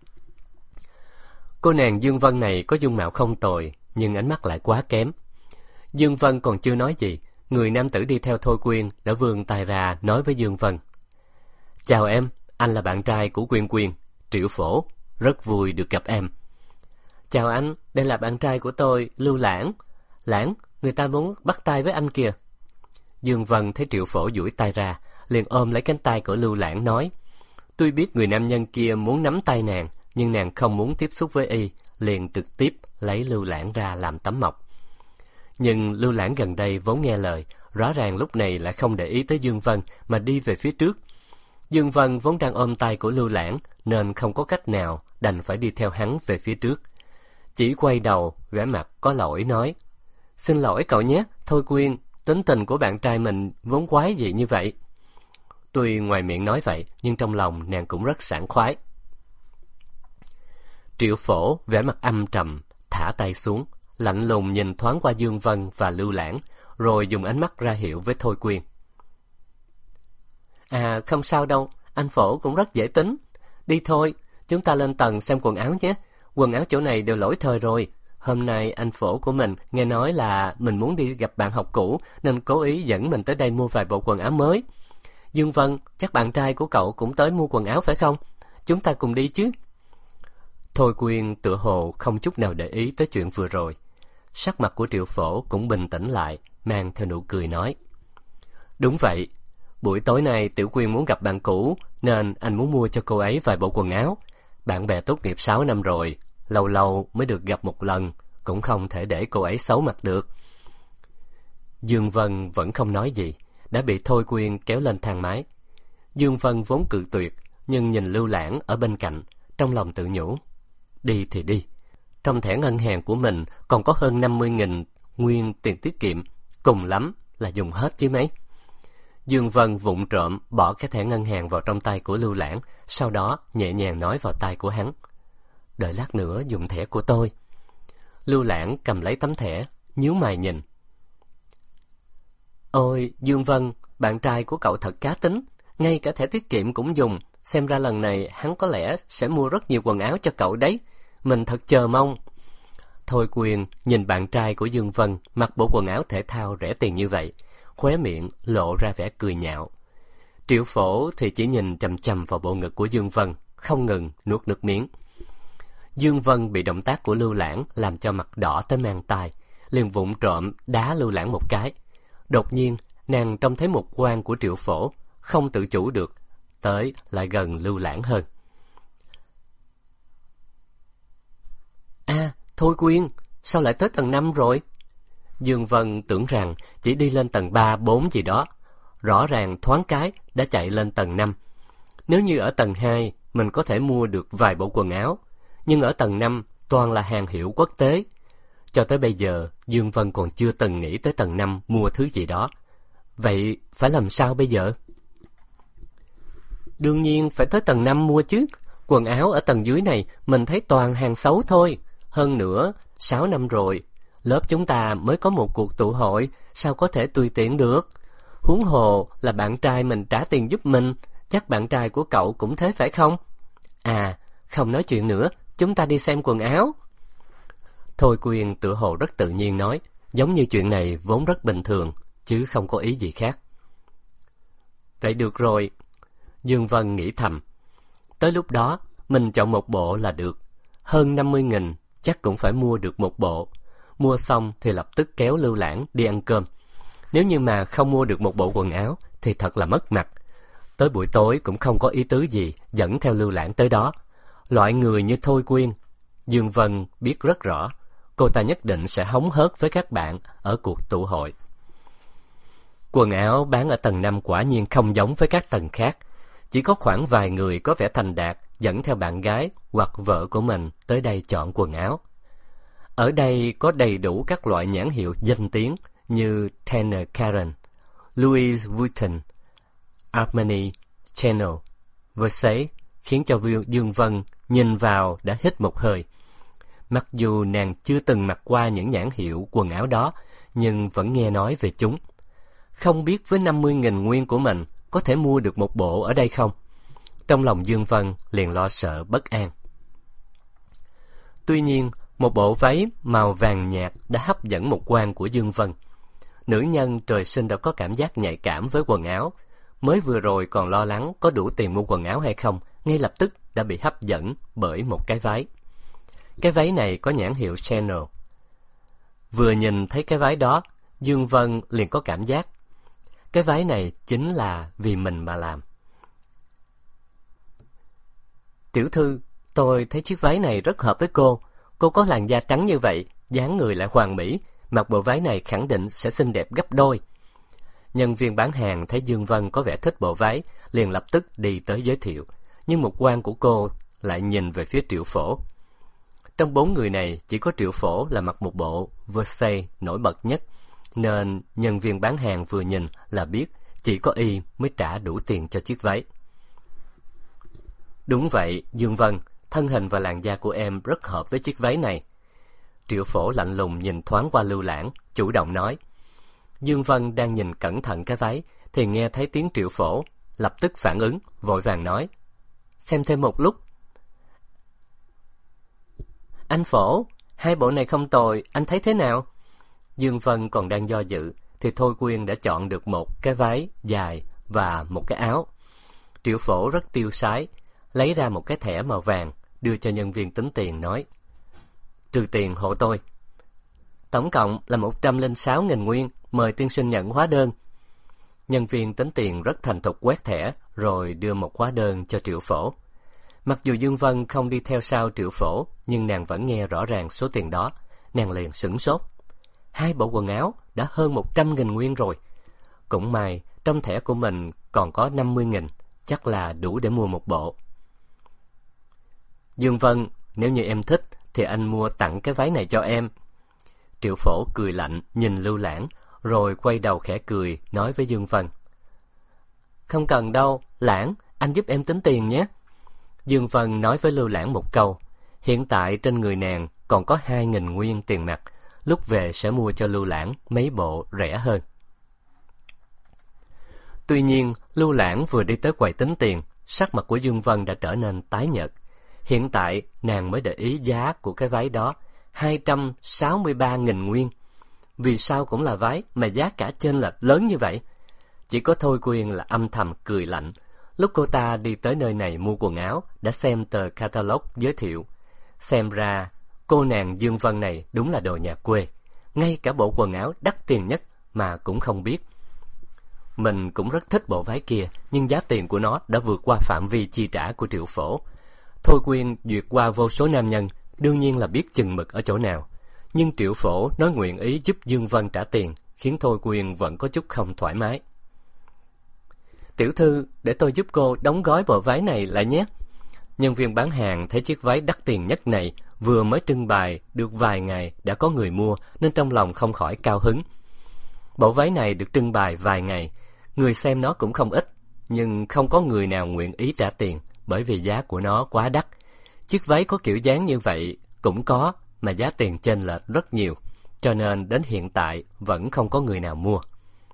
Cô nàng Dương Vân này có dung mạo không tồi, nhưng ánh mắt lại quá kém. Dương Vân còn chưa nói gì, người nam tử đi theo Thôi Quyên đã vươn tay ra nói với Dương Vân. Chào em, anh là bạn trai của Quyên Quyên, Triệu Phổ, rất vui được gặp em. Chào anh, đây là bạn trai của tôi, Lưu Lãng. Lãng, người ta muốn bắt tay với anh kìa. Dương Vân thấy Triệu Phổ duỗi tay ra, liền ôm lấy cánh tay của Lưu Lãng nói: Tôi biết người nam nhân kia muốn nắm tay nàng, nhưng nàng không muốn tiếp xúc với y, liền trực tiếp lấy Lưu Lãng ra làm tấm mộc. Nhưng Lưu Lãng gần đây vốn nghe lời, rõ ràng lúc này lại không để ý tới Dương Vân mà đi về phía trước. Dương Vân vốn đang ôm tay của Lưu Lãng nên không có cách nào, đành phải đi theo hắn về phía trước. Chỉ quay đầu, vẻ mặt có lỗi nói: Xin lỗi cậu nhé, Thôi Quyên, tính tình của bạn trai mình vốn quái dị như vậy. Tuy ngoài miệng nói vậy, nhưng trong lòng nàng cũng rất sảng khoái. Triệu Phổ vẻ mặt âm trầm, thả tay xuống, lạnh lùng nhìn thoáng qua Dương Vân và Lưu Lãng, rồi dùng ánh mắt ra hiệu với Thôi Quyên. À, không sao đâu, anh Phổ cũng rất dễ tính. Đi thôi, chúng ta lên tầng xem quần áo nhé. Quần áo chỗ này đều lỗi thời rồi. Hôm nay anh Phổ của mình nghe nói là mình muốn đi gặp bạn học cũ, nên cố ý dẫn mình tới đây mua vài bộ quần áo mới. Dương Vân, chắc bạn trai của cậu cũng tới mua quần áo phải không? Chúng ta cùng đi chứ. Thôi Quyên tựa hồ không chút nào để ý tới chuyện vừa rồi. Sắc mặt của Triệu Phổ cũng bình tĩnh lại, mang theo nụ cười nói: Đúng vậy, buổi tối nay Tiểu Quyên muốn gặp bạn cũ, nên anh muốn mua cho cô ấy vài bộ quần áo. Bạn bè tốt nghiệp 6 năm rồi, lâu lâu mới được gặp một lần, cũng không thể để cô ấy xấu mặt được. Dương Vân vẫn không nói gì, đã bị Thôi Quyên kéo lên thang máy. Dương Vân vốn cự tuyệt, nhưng nhìn Lưu Lãng ở bên cạnh, trong lòng tự nhủ: Đi thì đi, trong thẻ ngân hàng của mình còn có hơn 50.000 nguyên tiền tiết kiệm, cùng lắm là dùng hết chứ mấy. Dương Vân vụng trộm bỏ cái thẻ ngân hàng vào trong tay của Lưu Lãng, sau đó nhẹ nhàng nói vào tai của hắn: Đợi lát nữa dùng thẻ của tôi. Lưu Lãng cầm lấy tấm thẻ, nhíu mày nhìn. Ôi, Dương Vân, bạn trai của cậu thật cá tính, ngay cả thẻ tiết kiệm cũng dùng. Xem ra lần này hắn có lẽ sẽ mua rất nhiều quần áo cho cậu đấy. Mình thật chờ mong. Thôi Quyên nhìn bạn trai của Dương Vân mặc bộ quần áo thể thao rẻ tiền như vậy, khóe miệng lộ ra vẻ cười nhạo. Triệu Phổ thì chỉ nhìn chằm chằm vào bộ ngực của Dương Vân, không ngừng nuốt nước miếng. Dương Vân bị động tác của Lưu Lãng làm cho mặt đỏ tới mang tai, liền vụng trộm đá Lưu Lãng một cái. Đột nhiên, nàng trông thấy một quan của Triệu Phổ, không tự chủ được, tới lại gần Lưu Lãng hơn. À, Thôi Quyên, sao lại tới tầng 5 rồi? Dương Vân tưởng rằng chỉ đi lên tầng 3, 4 gì đó, rõ ràng thoáng cái đã chạy lên tầng 5. Nếu như ở tầng 2, mình có thể mua được vài bộ quần áo, nhưng ở tầng 5 toàn là hàng hiệu quốc tế. Cho tới bây giờ, Dương Vân còn chưa từng nghĩ tới tầng 5 mua thứ gì đó. Vậy phải làm sao bây giờ? Đương nhiên phải tới tầng 5 mua chứ. Quần áo ở tầng dưới này mình thấy toàn hàng xấu thôi. Hơn nữa, 6 năm rồi, lớp chúng ta mới có một cuộc tụ hội, sao có thể tùy tiện được. Huống hồ là bạn trai mình trả tiền giúp mình, chắc bạn trai của cậu cũng thế phải không? À, không nói chuyện nữa, chúng ta đi xem quần áo. Thôi Quyên tựa hồ rất tự nhiên nói, giống như chuyện này vốn rất bình thường, chứ không có ý gì khác. Vậy được rồi. Dương Vân nghĩ thầm, tới lúc đó mình chọn một bộ là được. Hơn 50.000 chắc cũng phải mua được một bộ. Mua xong thì lập tức kéo Lưu Lãng đi ăn cơm. Nếu như mà không mua được một bộ quần áo thì thật là mất mặt. Tới buổi tối cũng không có ý tứ gì dẫn theo Lưu Lãng tới đó. Loại người như Thôi Quyên, Dương Vân biết rất rõ, cô ta nhất định sẽ hống hớt với các bạn ở cuộc tụ hội. Quần áo bán ở tầng 5 quả nhiên không giống với các tầng khác. Chỉ có khoảng vài người có vẻ thành đạt dẫn theo bạn gái hoặc vợ của mình tới đây chọn quần áo. Ở đây có đầy đủ các loại nhãn hiệu danh tiếng như Tanner Karen, Louis Vuitton, Armani, Chanel, Versace, khiến cho Dương Vân nhìn vào đã hít một hơi. Mặc dù nàng chưa từng mặc qua những nhãn hiệu quần áo đó, nhưng vẫn nghe nói về chúng. Không biết với 50.000 nguyên của mình có thể mua được một bộ ở đây không? Trong lòng Dương Vân liền lo sợ bất an. Tuy nhiên, một bộ váy màu vàng nhạt đã hấp dẫn một quan của Dương Vân. Nữ nhân trời sinh đã có cảm giác nhạy cảm với quần áo. Mới vừa rồi còn lo lắng có đủ tiền mua quần áo hay không, ngay lập tức đã bị hấp dẫn bởi một cái váy. Cái váy này có nhãn hiệu Chanel. Vừa nhìn thấy cái váy đó, Dương Vân liền có cảm giác cái váy này chính là vì mình mà làm. Tiểu thư, tôi thấy chiếc váy này rất hợp với cô. Cô có làn da trắng như vậy, dáng người lại hoàn mỹ, mặc bộ váy này khẳng định sẽ xinh đẹp gấp đôi. Nhân viên bán hàng thấy Dương Vân có vẻ thích bộ váy, liền lập tức đi tới giới thiệu. Nhưng mục quang của cô lại nhìn về phía Triệu Phổ. Trong 4 người này, chỉ có Triệu Phổ là mặc một bộ Versace nổi bật nhất, nên nhân viên bán hàng vừa nhìn là biết chỉ có y mới trả đủ tiền cho chiếc váy. Đúng vậy, Dương Vân, thân hình và làn da của em rất hợp với chiếc váy này. Triệu Phổ lạnh lùng nhìn thoáng qua Lưu Lãng, chủ động nói. Dương Vân đang nhìn cẩn thận cái váy, thì nghe thấy tiếng Triệu Phổ, lập tức phản ứng, vội vàng nói. Xem thêm một lúc. Anh Phổ, hai bộ này không tồi, anh thấy thế nào? Dương Vân còn đang do dự, thì Thôi Quyên đã chọn được một cái váy dài và một cái áo. Triệu Phổ rất tiêu sái, lấy ra một cái thẻ màu vàng, đưa cho nhân viên tính tiền nói. Trừ tiền hộ tôi. Tổng cộng là 106.000 nguyên, mời tiên sinh nhận hóa đơn. Nhân viên tính tiền rất thành thục quét thẻ, rồi đưa một hóa đơn cho Triệu Phổ. Mặc dù Dương Vân không đi theo sau Triệu Phổ, nhưng nàng vẫn nghe rõ ràng số tiền đó, nàng liền sửng sốt. 2 bộ quần áo đã hơn 100.000 nguyên rồi. Cũng may, trong thẻ của mình còn có 50.000, chắc là đủ để mua một bộ. Dương Vân, nếu như em thích, thì anh mua tặng cái váy này cho em. Triệu Phổ cười lạnh, nhìn Lưu Lãng, rồi quay đầu khẽ cười, nói với Dương Vân. Không cần đâu, Lãng, anh giúp em tính tiền nhé. Dương Vân nói với Lưu Lãng một câu. Hiện tại trên người nàng còn có 2.000 nguyên tiền mặt, lúc về sẽ mua cho Lưu Lãng mấy bộ rẻ hơn. Tuy nhiên, Lưu Lãng vừa đi tới quầy tính tiền, sắc mặt của Dương Vân đã trở nên tái nhợt. Hiện tại, nàng mới để ý giá của cái váy đó, 263.000 nguyên. Vì sao cũng là váy mà giá cả chênh lệch lớn như vậy? Chỉ có Thôi Quyên là âm thầm cười lạnh. Lúc cô ta đi tới nơi này mua quần áo, đã xem tờ catalog giới thiệu. Xem ra, cô nàng Dương Vân này đúng là đồ nhà quê. Ngay cả bộ quần áo đắt tiền nhất mà cũng không biết. Mình cũng rất thích bộ váy kia, nhưng giá tiền của nó đã vượt qua phạm vi chi trả của Triệu Phổ. Thôi Quyên duyệt qua vô số nam nhân, đương nhiên là biết chừng mực ở chỗ nào. Nhưng Triệu Phổ nói nguyện ý giúp Dương Vân trả tiền, khiến Thôi Quyên vẫn có chút không thoải mái. Tiểu thư, để tôi giúp cô đóng gói bộ váy này lại nhé. Nhân viên bán hàng thấy chiếc váy đắt tiền nhất này vừa mới trưng bày được vài ngày đã có người mua, nên trong lòng không khỏi cao hứng. Bộ váy này được trưng bày vài ngày, người xem nó cũng không ít, nhưng không có người nào nguyện ý trả tiền, bởi vì giá của nó quá đắt. Chiếc váy có kiểu dáng như vậy cũng có, mà giá tiền chênh lệch rất nhiều, cho nên đến hiện tại vẫn không có người nào mua.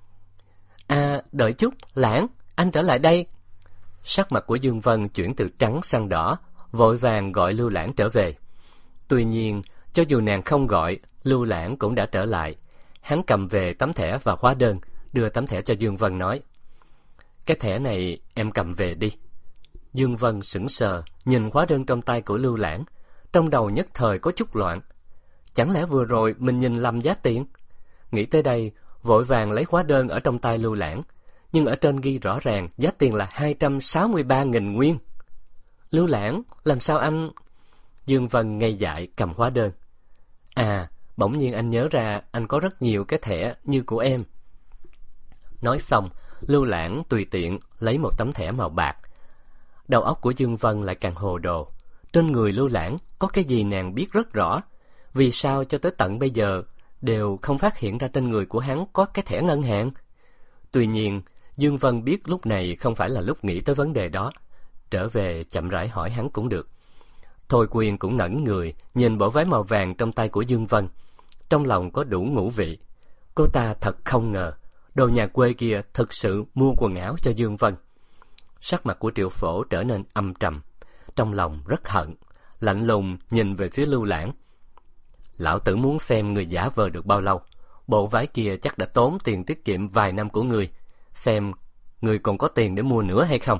À, đợi chút, Lãng, anh trở lại đây. Sắc mặt của Dương Vân chuyển từ trắng sang đỏ, vội vàng gọi Lưu Lãng trở về. Tuy nhiên, cho dù nàng không gọi, Lưu Lãng cũng đã trở lại. Hắn cầm về tấm thẻ và hóa đơn, đưa tấm thẻ cho Dương Vân nói. Cái thẻ này em cầm về đi. Dương Vân sững sờ, nhìn hóa đơn trong tay của Lưu Lãng. Trong đầu nhất thời có chút loạn. Chẳng lẽ vừa rồi mình nhìn lầm giá tiền? Nghĩ tới đây, vội vàng lấy hóa đơn ở trong tay Lưu Lãng. Nhưng ở trên ghi rõ ràng giá tiền là 263.000 nguyên. Lưu Lãng, làm sao anh... Dương Vân ngây dại cầm hóa đơn. À, bỗng nhiên anh nhớ ra anh có rất nhiều cái thẻ như của em. Nói xong, Lưu Lãng tùy tiện lấy một tấm thẻ màu bạc. Đầu óc của Dương Vân lại càng hồ đồ. Trên người Lưu Lãng có cái gì nàng biết rất rõ. Vì sao cho tới tận bây giờ đều không phát hiện ra trên người của hắn có cái thẻ ngân hàng? Tuy nhiên, Dương Vân biết lúc này không phải là lúc nghĩ tới vấn đề đó. Trở về chậm rãi hỏi hắn cũng được. Thôi Quyên cũng ngẩn người, nhìn bộ váy màu vàng trong tay của Dương Vân. Trong lòng có đủ ngũ vị. Cô ta thật không ngờ, đồ nhà quê kia thực sự mua quần áo cho Dương Vân. Sắc mặt của Triệu Phổ trở nên âm trầm, trong lòng rất hận, lạnh lùng nhìn về phía Lưu Lãng. Lão tử muốn xem người giả vờ được bao lâu. Bộ váy kia chắc đã tốn tiền tiết kiệm vài năm của người. Xem người còn có tiền để mua nữa hay không?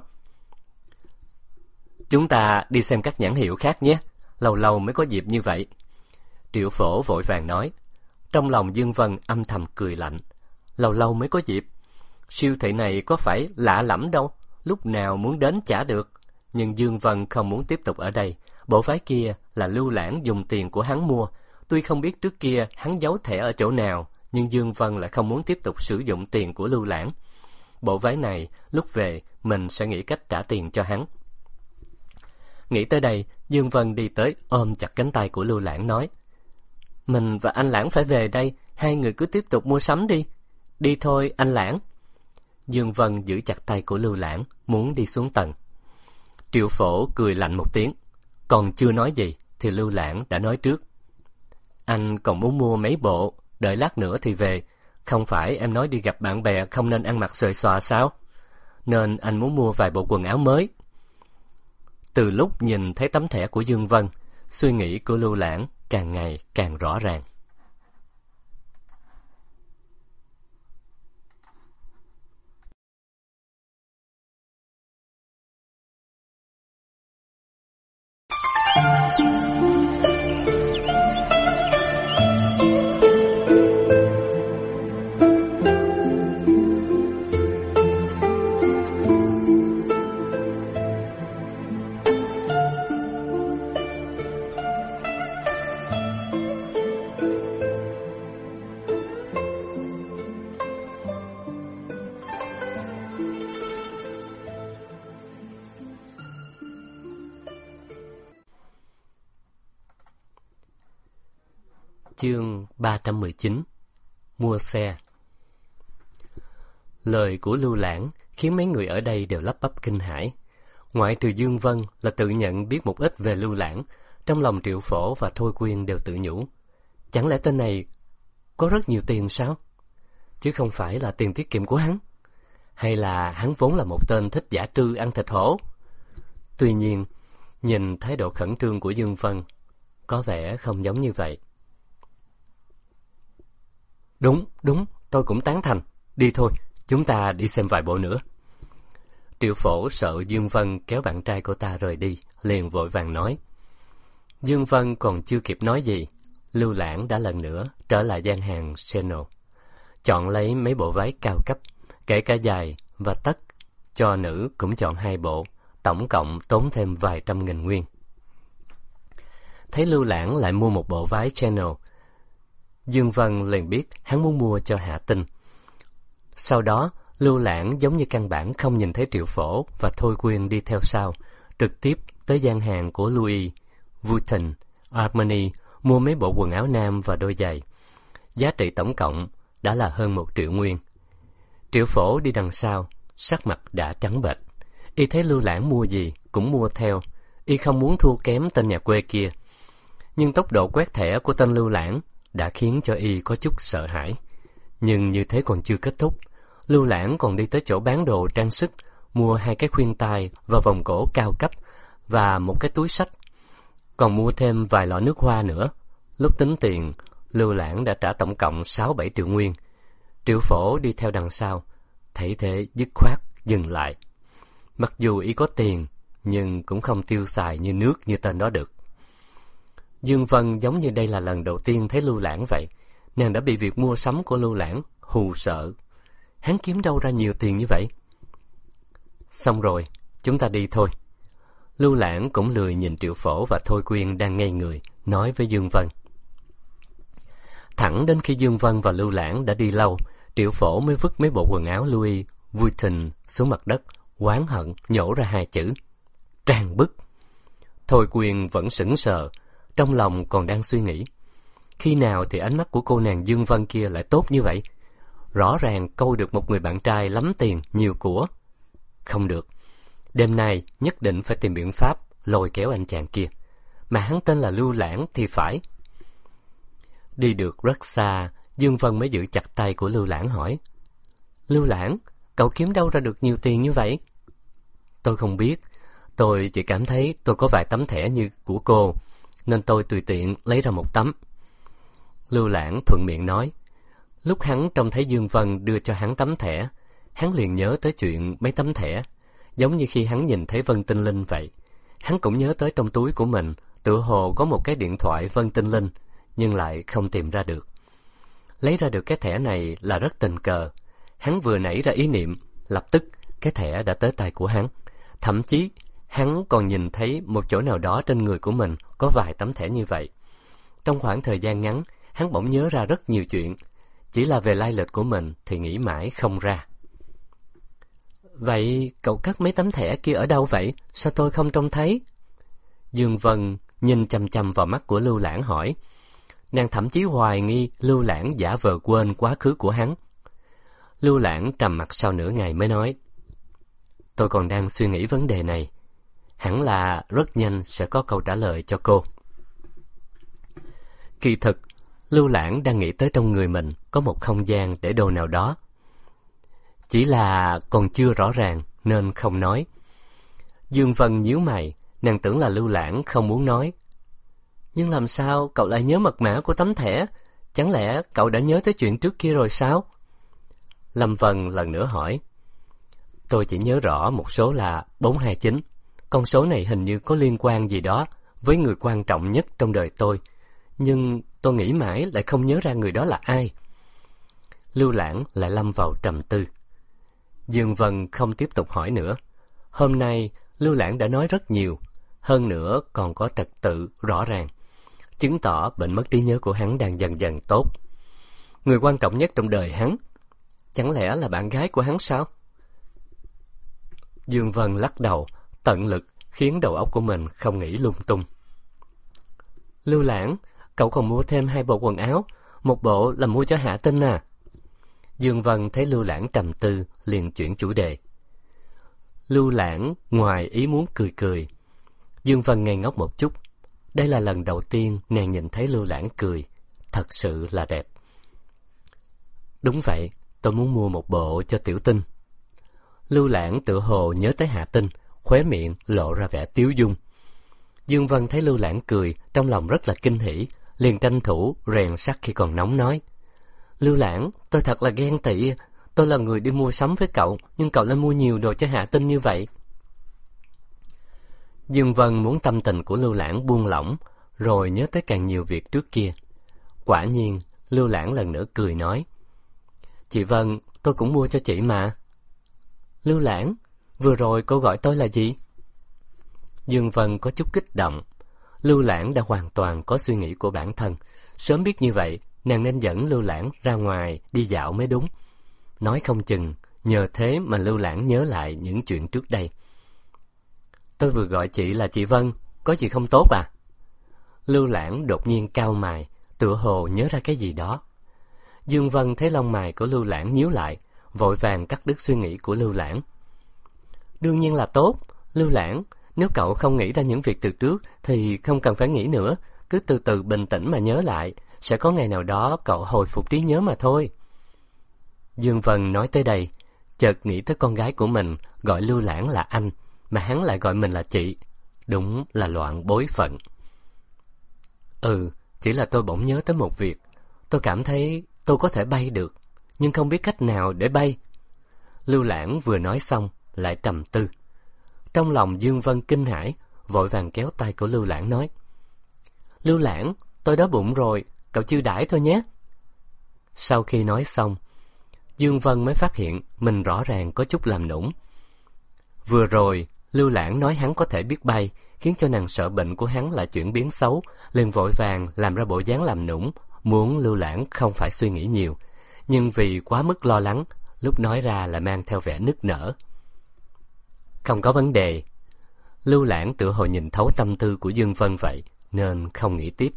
Chúng ta đi xem các nhãn hiệu khác nhé, lâu lâu mới có dịp như vậy. Triệu Phổ vội vàng nói. Trong lòng Dương Vân âm thầm cười lạnh. Lâu lâu mới có dịp. Siêu thị này có phải lạ lẫm đâu, lúc nào muốn đến chả được. Nhưng Dương Vân không muốn tiếp tục ở đây. Bộ váy kia là Lưu Lãng dùng tiền của hắn mua. Tuy không biết trước kia hắn giấu thẻ ở chỗ nào, nhưng Dương Vân lại không muốn tiếp tục sử dụng tiền của Lưu Lãng. Bộ váy này, lúc về, mình sẽ nghĩ cách trả tiền cho hắn. Nghĩ tới đây, Dương Vân đi tới ôm chặt cánh tay của Lưu Lãng nói. Mình và anh Lãng phải về đây, hai người cứ tiếp tục mua sắm đi. Đi thôi, anh Lãng. Dương Vân giữ chặt tay của Lưu Lãng, muốn đi xuống tầng. Triệu Phổ cười lạnh một tiếng. Còn chưa nói gì, thì Lưu Lãng đã nói trước. Anh còn muốn mua mấy bộ, đợi lát nữa thì về. Không phải em nói đi gặp bạn bè không nên ăn mặc xuề xòa sao? Nên anh muốn mua vài bộ quần áo mới. Từ lúc nhìn thấy tấm thẻ của Dương Vân, suy nghĩ của Lưu Lãng càng ngày càng rõ ràng. Chương 319. Mua xe. Lời của Lưu Lãng khiến mấy người ở đây đều lắp bắp kinh hãi. Ngoại trừ Dương Vân là tự nhận biết một ít về Lưu Lãng, trong lòng Triệu Phổ và Thôi Quyên đều tự nhủ. Chẳng lẽ tên này có rất nhiều tiền sao? Chứ không phải là tiền tiết kiệm của hắn? Hay là hắn vốn là một tên thích dã trư ăn thịt hổ? Tuy nhiên, nhìn thái độ khẩn trương của Dương Vân, có vẻ không giống như vậy. Đúng, tôi cũng tán thành. Đi thôi, chúng ta đi xem vài bộ nữa. Triệu Phổ sợ Dương Vân kéo bạn trai của ta rời đi, liền vội vàng nói. Dương Vân còn chưa kịp nói gì, Lưu Lãng đã lần nữa trở lại gian hàng Chanel, chọn lấy mấy bộ váy cao cấp, kể cả dài và tất, cho nữ cũng chọn 2 bộ, tổng cộng tốn thêm vài trăm nghìn nguyên. Thấy Lưu Lãng lại mua một bộ váy Chanel, Dương Vân liền biết hắn muốn mua cho Hạ Tinh. Sau đó, Lưu Lãng giống như căn bản không nhìn thấy Triệu Phổ và Thôi Quyên đi theo sau, trực tiếp tới gian hàng của Louis Vuitton, Armani, mua mấy bộ quần áo nam và đôi giày. Giá trị tổng cộng đã là hơn 1 triệu nguyên. Triệu Phổ đi đằng sau, sắc mặt đã trắng bệch. Y thấy Lưu Lãng mua gì cũng mua theo, y không muốn thua kém tên nhà quê kia. Nhưng tốc độ quét thẻ của tên Lưu Lãng đã khiến cho y có chút sợ hãi. Nhưng như thế còn chưa kết thúc, Lưu Lãng còn đi tới chỗ bán đồ trang sức, mua 2 cái khuyên tai và vòng cổ cao cấp và một cái túi xách, còn mua thêm vài lọ nước hoa nữa. Lúc tính tiền, Lưu Lãng đã trả tổng cộng 6-7 triệu nguyên. Triệu Phổ đi theo đằng sau, thấy thế dứt khoát dừng lại. Mặc dù y có tiền, nhưng cũng không tiêu xài như nước như tên đó được. Dương Vân giống như đây là lần đầu tiên thấy Lưu Lãng vậy. Nàng đã bị việc mua sắm của Lưu Lãng hù sợ. Hắn kiếm đâu ra nhiều tiền như vậy? Xong rồi, chúng ta đi thôi. Lưu Lãng cũng lười nhìn Triệu Phổ và Thôi Quyên đang ngây người, nói với Dương Vân. Thẳng đến khi Dương Vân và Lưu Lãng đã đi lâu, Triệu Phổ mới vứt mấy bộ quần áo Louis Vuitton xuống mặt đất, oán hận nhổ ra 2 chữ: trang bức. Thôi Quyên vẫn sững sờ, trong lòng còn đang suy nghĩ. Khi nào thì ánh mắt của cô nàng Dương Vân kia lại tốt như vậy? Rõ ràng câu được một người bạn trai lắm tiền, nhiều của. Không được, đêm nay nhất định phải tìm biện pháp lôi kéo anh chàng kia. Mà hắn tên là Lưu Lãng thì phải. Đi được rất xa, Dương Vân mới giữ chặt tay của Lưu Lãng hỏi. Lưu Lãng, cậu kiếm đâu ra được nhiều tiền như vậy? Tôi không biết, tôi chỉ cảm thấy tôi có vài tấm thẻ như của cô, nên tôi tùy tiện lấy ra một tấm. Lưu Lãng thuận miệng nói. Lúc hắn trông thấy Dương Vân đưa cho hắn tấm thẻ, hắn liền nhớ tới chuyện mấy tấm thẻ, giống như khi hắn nhìn thấy Vân Tinh Linh vậy. Hắn cũng nhớ tới trong túi của mình, tựa hồ có một cái điện thoại Vân Tinh Linh, nhưng lại không tìm ra được. Lấy ra được cái thẻ này là rất tình cờ. Hắn vừa nảy ra ý niệm, lập tức cái thẻ đã tới tay của hắn. Thậm chí, hắn còn nhìn thấy một chỗ nào đó trên người của mình có vài tấm thẻ như vậy. Trong khoảng thời gian ngắn, hắn bỗng nhớ ra rất nhiều chuyện. Chỉ là về lai lịch của mình thì nghĩ mãi không ra. Vậy cậu cất mấy tấm thẻ kia ở đâu vậy? Sao tôi không trông thấy? Dương Vân nhìn chằm chằm vào mắt của Lưu Lãng hỏi. Nàng thậm chí hoài nghi Lưu Lãng giả vờ quên quá khứ của hắn. Lưu Lãng trầm mặc sau nửa ngày mới nói. Tôi còn đang suy nghĩ vấn đề này. Hẳn là rất nhanh sẽ có câu trả lời cho cô. Kỳ thực, Lưu Lãng đang nghĩ tới trong người mình có một không gian để đồ nào đó. Chỉ là còn chưa rõ ràng nên không nói. Dương Vân nhíu mày, nàng tưởng là Lưu Lãng không muốn nói. Nhưng làm sao cậu lại nhớ mật mã của tấm thẻ? Chẳng lẽ cậu đã nhớ tới chuyện trước kia rồi sao? Lâm Vân lần nữa hỏi. Tôi chỉ nhớ rõ một số là 429. Con số này hình như có liên quan gì đó với người quan trọng nhất trong đời tôi. Nhưng tôi nghĩ mãi lại không nhớ ra người đó là ai. Lưu Lãng lại lâm vào trầm tư. Dương Vân không tiếp tục hỏi nữa. Hôm nay Lưu Lãng đã nói rất nhiều, hơn nữa còn có trật tự rõ ràng, chứng tỏ bệnh mất trí nhớ của hắn đang dần dần tốt. Người quan trọng nhất trong đời hắn, chẳng lẽ là bạn gái của hắn sao? Dương Vân lắc đầu, tận lực khiến đầu óc của mình không nghĩ lung tung. Lưu Lãng, cậu còn mua thêm 2 bộ quần áo, một bộ là mua cho Hạ Tinh à? Dương Vân thấy Lưu Lãng trầm tư, liền chuyển chủ đề. Lưu Lãng ngoài ý muốn cười cười. Dương Vân ngây ngốc một chút. Đây là lần đầu tiên nàng nhìn thấy Lưu Lãng cười, thật sự là đẹp. Đúng vậy, tôi muốn mua một bộ cho Tiểu Tinh. Lưu Lãng tự hồ nhớ tới Hạ Tinh, khóe miệng lộ ra vẻ tiếu dung. Dương Vân thấy Lưu Lãng cười, trong lòng rất là kinh hỉ, liền tranh thủ rèn sắt khi còn nóng nói. Lưu Lãng, tôi thật là ghen tị. Tôi là người đi mua sắm với cậu, nhưng cậu lại mua nhiều đồ cho Hạ Tinh như vậy. Dương Vân muốn tâm tình của Lưu Lãng buông lỏng, rồi nhớ tới càng nhiều việc trước kia. Quả nhiên, Lưu Lãng lần nữa cười nói. Chị Vân, tôi cũng mua cho chị mà. Lưu Lãng, vừa rồi cô gọi tôi là gì? Dương Vân có chút kích động. Lưu Lãng đã hoàn toàn có suy nghĩ của bản thân. Sớm biết như vậy, nàng nên dẫn Lưu Lãng ra ngoài đi dạo mới đúng. Nói không chừng, nhờ thế mà Lưu Lãng nhớ lại những chuyện trước đây. Tôi vừa gọi chị là chị Vân, có gì không tốt à? Lưu Lãng đột nhiên cau mày, tựa hồ nhớ ra cái gì đó. Dương Vân thấy lông mày của Lưu Lãng nhíu lại, vội vàng cắt đứt suy nghĩ của Lưu Lãng. Đương nhiên là tốt, Lưu Lãng, nếu cậu không nghĩ ra những việc từ trước thì không cần phải nghĩ nữa, cứ từ từ bình tĩnh mà nhớ lại, sẽ có ngày nào đó cậu hồi phục trí nhớ mà thôi. Dương Vân nói tới đây, chợt nghĩ tới con gái của mình gọi Lưu Lãng là anh, mà hắn lại gọi mình là chị. Đúng là loạn bối phận. Chỉ là tôi bỗng nhớ tới một việc. Tôi cảm thấy tôi có thể bay được, nhưng không biết cách nào để bay. Lưu Lãng vừa nói xong, lại trầm tư. Trong lòng Dương Vân kinh hãi, vội vàng kéo tay của Lưu Lãng nói. Lưu Lãng, tôi đói bụng rồi, cậu chiêu đãi tôi nhé. Sau khi nói xong, Dương Vân mới phát hiện mình rõ ràng có chút làm nũng. Vừa rồi, Lưu Lãng nói hắn có thể biết bay, khiến cho nàng sợ bệnh của hắn lại chuyển biến xấu, liền vội vàng làm ra bộ dáng làm nũng, muốn Lưu Lãng không phải suy nghĩ nhiều. Nhưng vì quá mức lo lắng, lúc nói ra lại mang theo vẻ nức nở. Không có vấn đề. Lưu Lãng tựa hồ nhìn thấu tâm tư của Dương Vân vậy, nên không nghĩ tiếp.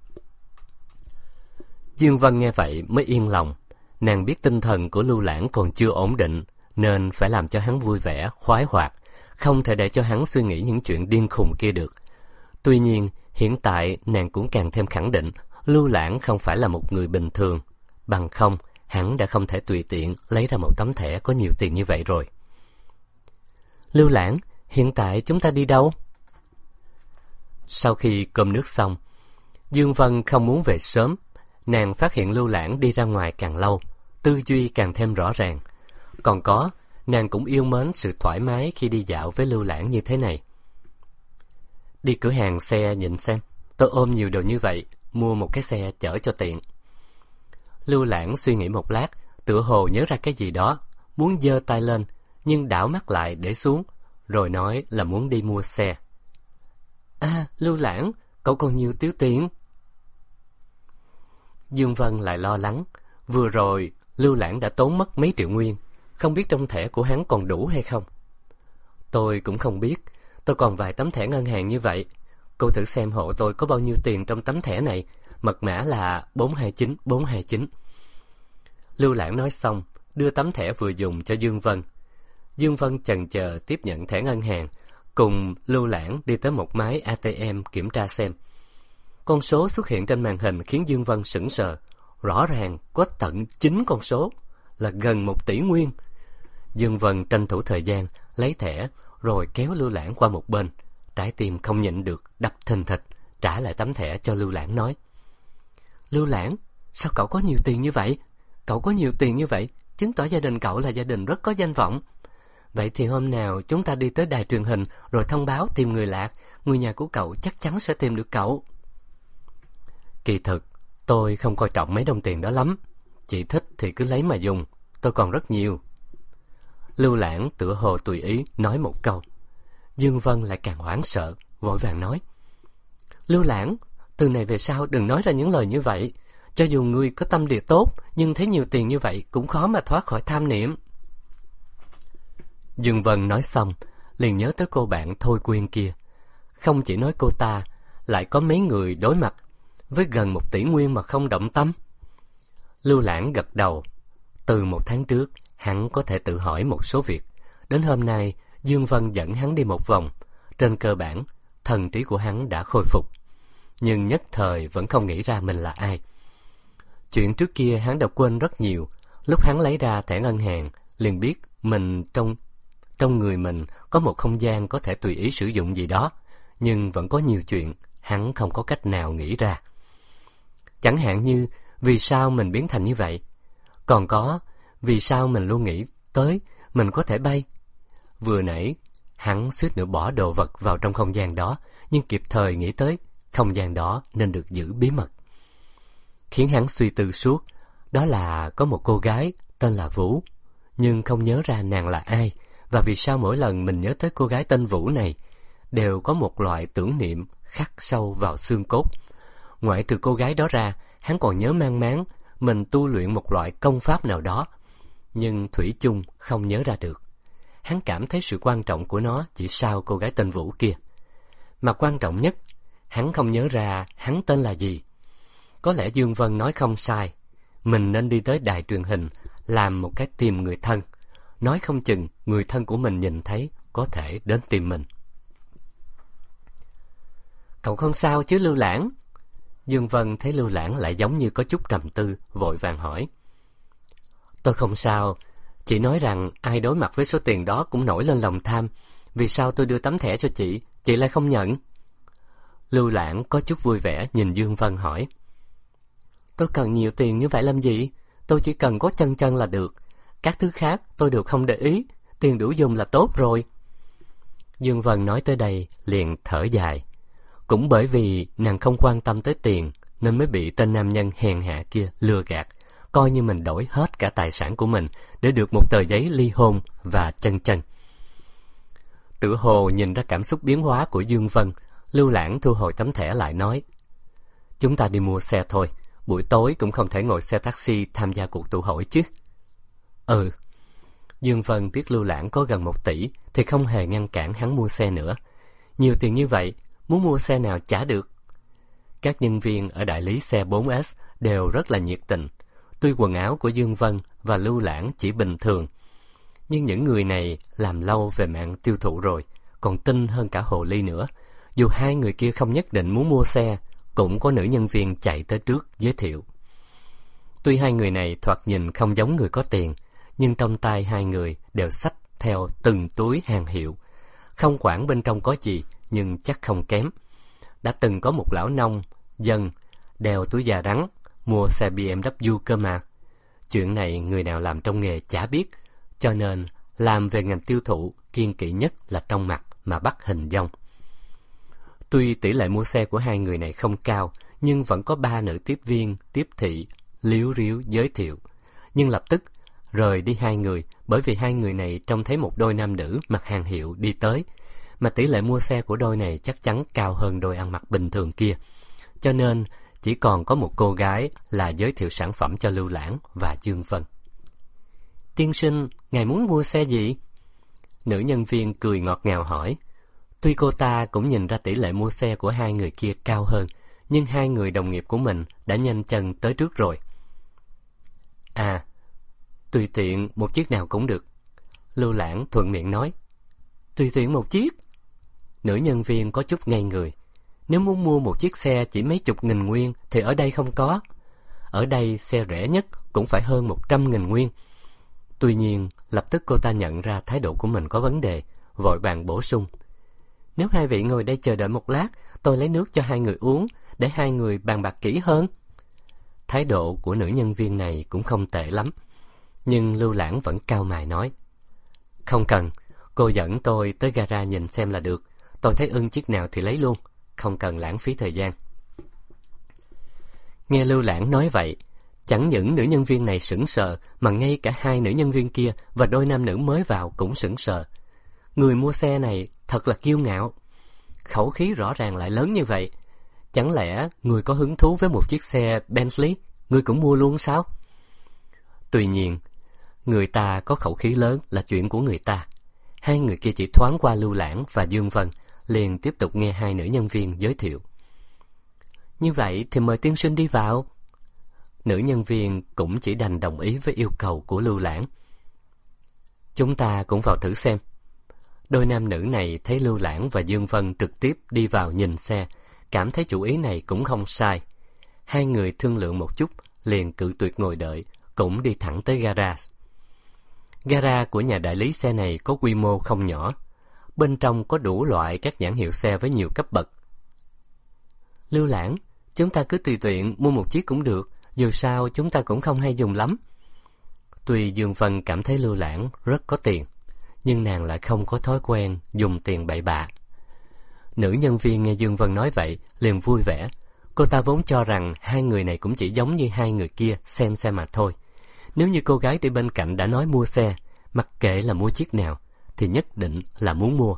Dương Vân nghe vậy mới yên lòng. Nàng biết tinh thần của Lưu Lãng còn chưa ổn định, nên phải làm cho hắn vui vẻ, khoái hoạt, không thể để cho hắn suy nghĩ những chuyện điên khùng kia được. Tuy nhiên, hiện tại nàng cũng càng thêm khẳng định Lưu Lãng không phải là một người bình thường, bằng không hắn đã không thể tùy tiện lấy ra một tấm thẻ có nhiều tiền như vậy rồi. Lưu Lãng, hiện tại chúng ta đi đâu? Sau khi cơm nước xong, Dương Vân không muốn về sớm. Nàng phát hiện Lưu Lãng đi ra ngoài càng lâu, tư duy càng thêm rõ ràng. Còn có, nàng cũng yêu mến sự thoải mái khi đi dạo với Lưu Lãng như thế này. Đi cửa hàng xe nhìn xem, tôi ôm nhiều đồ như vậy, mua một cái xe chở cho tiện. Lưu Lãng suy nghĩ một lát, tựa hồ nhớ ra cái gì đó, muốn giơ tay lên, nhưng đảo mắt lại để xuống, rồi nói là muốn đi mua xe. À, Lưu Lãng, cậu còn nhiều tiêu tiền. Dương Vân lại lo lắng, vừa rồi Lưu Lãng đã tốn mất mấy triệu nguyên, không biết trong thẻ của hắn còn đủ hay không. Tôi cũng không biết, tôi còn vài tấm thẻ ngân hàng như vậy. Cô thử xem hộ tôi có bao nhiêu tiền trong tấm thẻ này, mật mã là 429429. Lưu Lãng nói xong, đưa tấm thẻ vừa dùng cho Dương Vân. Dương Vân chần chờ tiếp nhận thẻ ngân hàng, cùng Lưu Lãng đi tới một máy ATM kiểm tra xem. Con số xuất hiện trên màn hình khiến Dương Vân sững sờ. Rõ ràng có tận 9 con số, là gần 1 tỷ nguyên. Dương Vân tranh thủ thời gian, lấy thẻ, rồi kéo Lưu Lãng qua một bên. Trái tim không nhịn được, đập thình thịch, trả lại tấm thẻ cho Lưu Lãng nói. Lưu Lãng, sao cậu có nhiều tiền như vậy? Cậu có nhiều tiền như vậy, chứng tỏ gia đình cậu là gia đình rất có danh vọng. Vậy thì hôm nào chúng ta đi tới đài truyền hình rồi thông báo tìm người lạc, người nhà của cậu chắc chắn sẽ tìm được cậu. Kỳ thực, tôi không coi trọng mấy đồng tiền đó lắm. Chị thích thì cứ lấy mà dùng, tôi còn rất nhiều. Lưu Lãng tựa hồ tùy ý nói một câu. Dương Vân lại càng hoảng sợ, vội vàng nói. Lưu Lãng, từ này về sau đừng nói ra những lời như vậy. Cho dù ngươi có tâm địa tốt, nhưng thấy nhiều tiền như vậy cũng khó mà thoát khỏi tham niệm. Dương Vân nói xong, liền nhớ tới cô bạn Thôi Quyên kia. Không chỉ nói cô ta, lại có mấy người đối mặt với gần 1 tỷ nguyên mà không động tâm. Lưu Lãng gật đầu. Từ 1 tháng trước, hắn có thể tự hỏi một số việc. Đến hôm nay, Dương Vân dẫn hắn đi một vòng. Trên cơ bản, thần trí của hắn đã khôi phục. Nhưng nhất thời vẫn không nghĩ ra mình là ai. Chuyện trước kia hắn đã quên rất nhiều. Lúc hắn lấy ra thẻ ngân hàng, liền biết mình trong người mình có một không gian có thể tùy ý sử dụng gì đó. Nhưng vẫn có nhiều chuyện hắn không có cách nào nghĩ ra. Chẳng hạn như vì sao mình biến thành như vậy. Còn có vì sao mình luôn nghĩ tới mình có thể bay. Vừa nãy hắn suýt nữa bỏ đồ vật vào trong không gian đó, nhưng kịp thời nghĩ tới không gian đó nên được giữ bí mật. Khiến hắn suy tư suốt, đó là có một cô gái tên là Vũ, nhưng không nhớ ra nàng là ai, và vì sao mỗi lần mình nhớ tới cô gái tên Vũ này, đều có một loại tưởng niệm khắc sâu vào xương cốt. Ngoại trừ cô gái đó ra, hắn còn nhớ mang máng mình tu luyện một loại công pháp nào đó, nhưng thủy chung không nhớ ra được. Hắn cảm thấy sự quan trọng của nó chỉ sau cô gái tên Vũ kia. Mà quan trọng nhất, hắn không nhớ ra hắn tên là gì. Có lẽ Dương Vân nói không sai, mình nên đi tới đài truyền hình, làm một cái tìm người thân. Nói không chừng người thân của mình nhìn thấy có thể đến tìm mình. Cậu không sao chứ Lưu Lãng? Dương Vân thấy Lưu Lãng lại giống như có chút trầm tư, vội vàng hỏi. Tôi không sao, chị nói rằng ai đối mặt với số tiền đó cũng nổi lên lòng tham. Vì sao tôi đưa tấm thẻ cho chị lại không nhận? Lưu Lãng có chút vui vẻ nhìn Dương Vân hỏi. Tôi cần nhiều tiền như vậy làm gì? Tôi chỉ cần có chân chân là được. Các thứ khác tôi đều không để ý, tiền đủ dùng là tốt rồi. Dương Vân nói tới đây liền thở dài. Cũng bởi vì nàng không quan tâm tới tiền nên mới bị tên nam nhân hèn hạ kia lừa gạt, coi như mình đổi hết cả tài sản của mình để được một tờ giấy ly hôn và chân chân. Tựa hồ nhìn ra cảm xúc biến hóa của Dương Vân, Lưu Lãng thu hồi tấm thẻ lại nói. Chúng ta đi mua xe thôi, buổi tối cũng không thể ngồi xe taxi tham gia cuộc tụ hội chứ. Ừ. Dương Vân biết Lưu Lãng có gần 1 tỷ thì không hề ngăn cản hắn mua xe nữa. Nhiều tiền như vậy, muốn mua xe nào trả được. Các nhân viên ở đại lý xe 4S đều rất là nhiệt tình. Tuy quần áo của Dương Vân và Lưu Lãng chỉ bình thường, nhưng những người này làm lâu về mạng tiêu thụ rồi, còn tinh hơn cả hồ ly nữa. Dù hai người kia không nhất định muốn mua xe, cũng có nữ nhân viên chạy tới trước giới thiệu. Tuy hai người này thoạt nhìn không giống người có tiền, nhưng trong tay hai người đều xách theo từng túi hàng hiệu. Không quản bên trong có gì, nhưng chắc không kém. Đã từng có một lão nông dân đeo túi da rắn mua xe BMW cơ mà. Chuyện này người nào làm trong nghề chả biết, cho nên làm về ngành tiêu thụ kiêng kỵ nhất là trong mặt mà bắt hình dong. Tuy tỷ lệ mua xe của hai người này không cao, nhưng vẫn có 3 nữ tiếp viên, tiếp thị, líu ríu giới thiệu. Nhưng lập tức rời đi 2 người, bởi vì 2 người này trông thấy một đôi nam nữ mặc hàng hiệu đi tới, mà tỷ lệ mua xe của đôi này chắc chắn cao hơn đôi ăn mặc bình thường kia. Cho nên chỉ còn có một cô gái là giới thiệu sản phẩm cho Lưu Lãng và Dương Vân. Tiên sinh, ngài muốn mua xe gì? Nữ nhân viên cười ngọt ngào hỏi. Tuy cô ta cũng nhìn ra tỷ lệ mua xe của 2 người kia cao hơn, nhưng 2 người đồng nghiệp của mình đã nhanh chân tới trước rồi. À, tùy tiện một chiếc nào cũng được. Lưu Lãng thuận miệng nói. Tùy tiện một chiếc? Nữ nhân viên có chút ngây người. Nếu muốn mua một chiếc xe chỉ mấy chục nghìn nguyên thì ở đây không có. Ở đây xe rẻ nhất cũng phải hơn 100.000 nguyên. Tuy nhiên, lập tức cô ta nhận ra thái độ của mình có vấn đề, vội vàng bổ sung. Nếu 2 vị ngồi đây chờ đợi một lát, tôi lấy nước cho 2 người uống, để 2 người bàn bạc kỹ hơn. Thái độ của nữ nhân viên này cũng không tệ lắm. Nhưng Lưu Lãng vẫn cau mày nói. Không cần, cô dẫn tôi tới gara nhìn xem là được. Tôi thấy ưng chiếc nào thì lấy luôn, không cần lãng phí thời gian. Nghe Lưu Lãng nói vậy, chẳng những nữ nhân viên này sững sờ, mà ngay cả 2 nữ nhân viên kia và đôi nam nữ mới vào cũng sững sờ. Người mua xe này thật là kiêu ngạo. Khẩu khí rõ ràng lại lớn như vậy. Chẳng lẽ người có hứng thú với một chiếc xe Bentley, người cũng mua luôn sao? Tuy nhiên, người ta có khẩu khí lớn là chuyện của người ta. 2 người kia chỉ thoáng qua Lưu Lãng và Dương Vân, liền tiếp tục nghe 2 nữ nhân viên giới thiệu. Như vậy thì mời tiên sinh đi vào. Nữ nhân viên cũng chỉ đành đồng ý với yêu cầu của Lưu Lãng. Chúng ta cũng vào thử xem. Đôi nam nữ này thấy Lưu Lãng và Dương Vân trực tiếp đi vào nhìn xe, cảm thấy chủ ý này cũng không sai. 2 người thương lượng một chút, liền cự tuyệt ngồi đợi, cũng đi thẳng tới garage. Gara của nhà đại lý xe này có quy mô không nhỏ. Bên trong có đủ loại các nhãn hiệu xe với nhiều cấp bậc. Lưu Lãng, chúng ta cứ tùy tiện mua một chiếc cũng được, dù sao chúng ta cũng không hay dùng lắm. Tuy Dương Vân cảm thấy Lưu Lãng rất có tiền, nhưng nàng lại không có thói quen dùng tiền bậy bạ. Nữ nhân viên nghe Dương Vân nói vậy, liền vui vẻ. Cô ta vốn cho rằng 2 người này cũng chỉ giống như 2 người kia xem xe mà thôi. Nếu như cô gái đi bên cạnh đã nói mua xe, mặc kệ là mua chiếc nào, thì nhất định là muốn mua.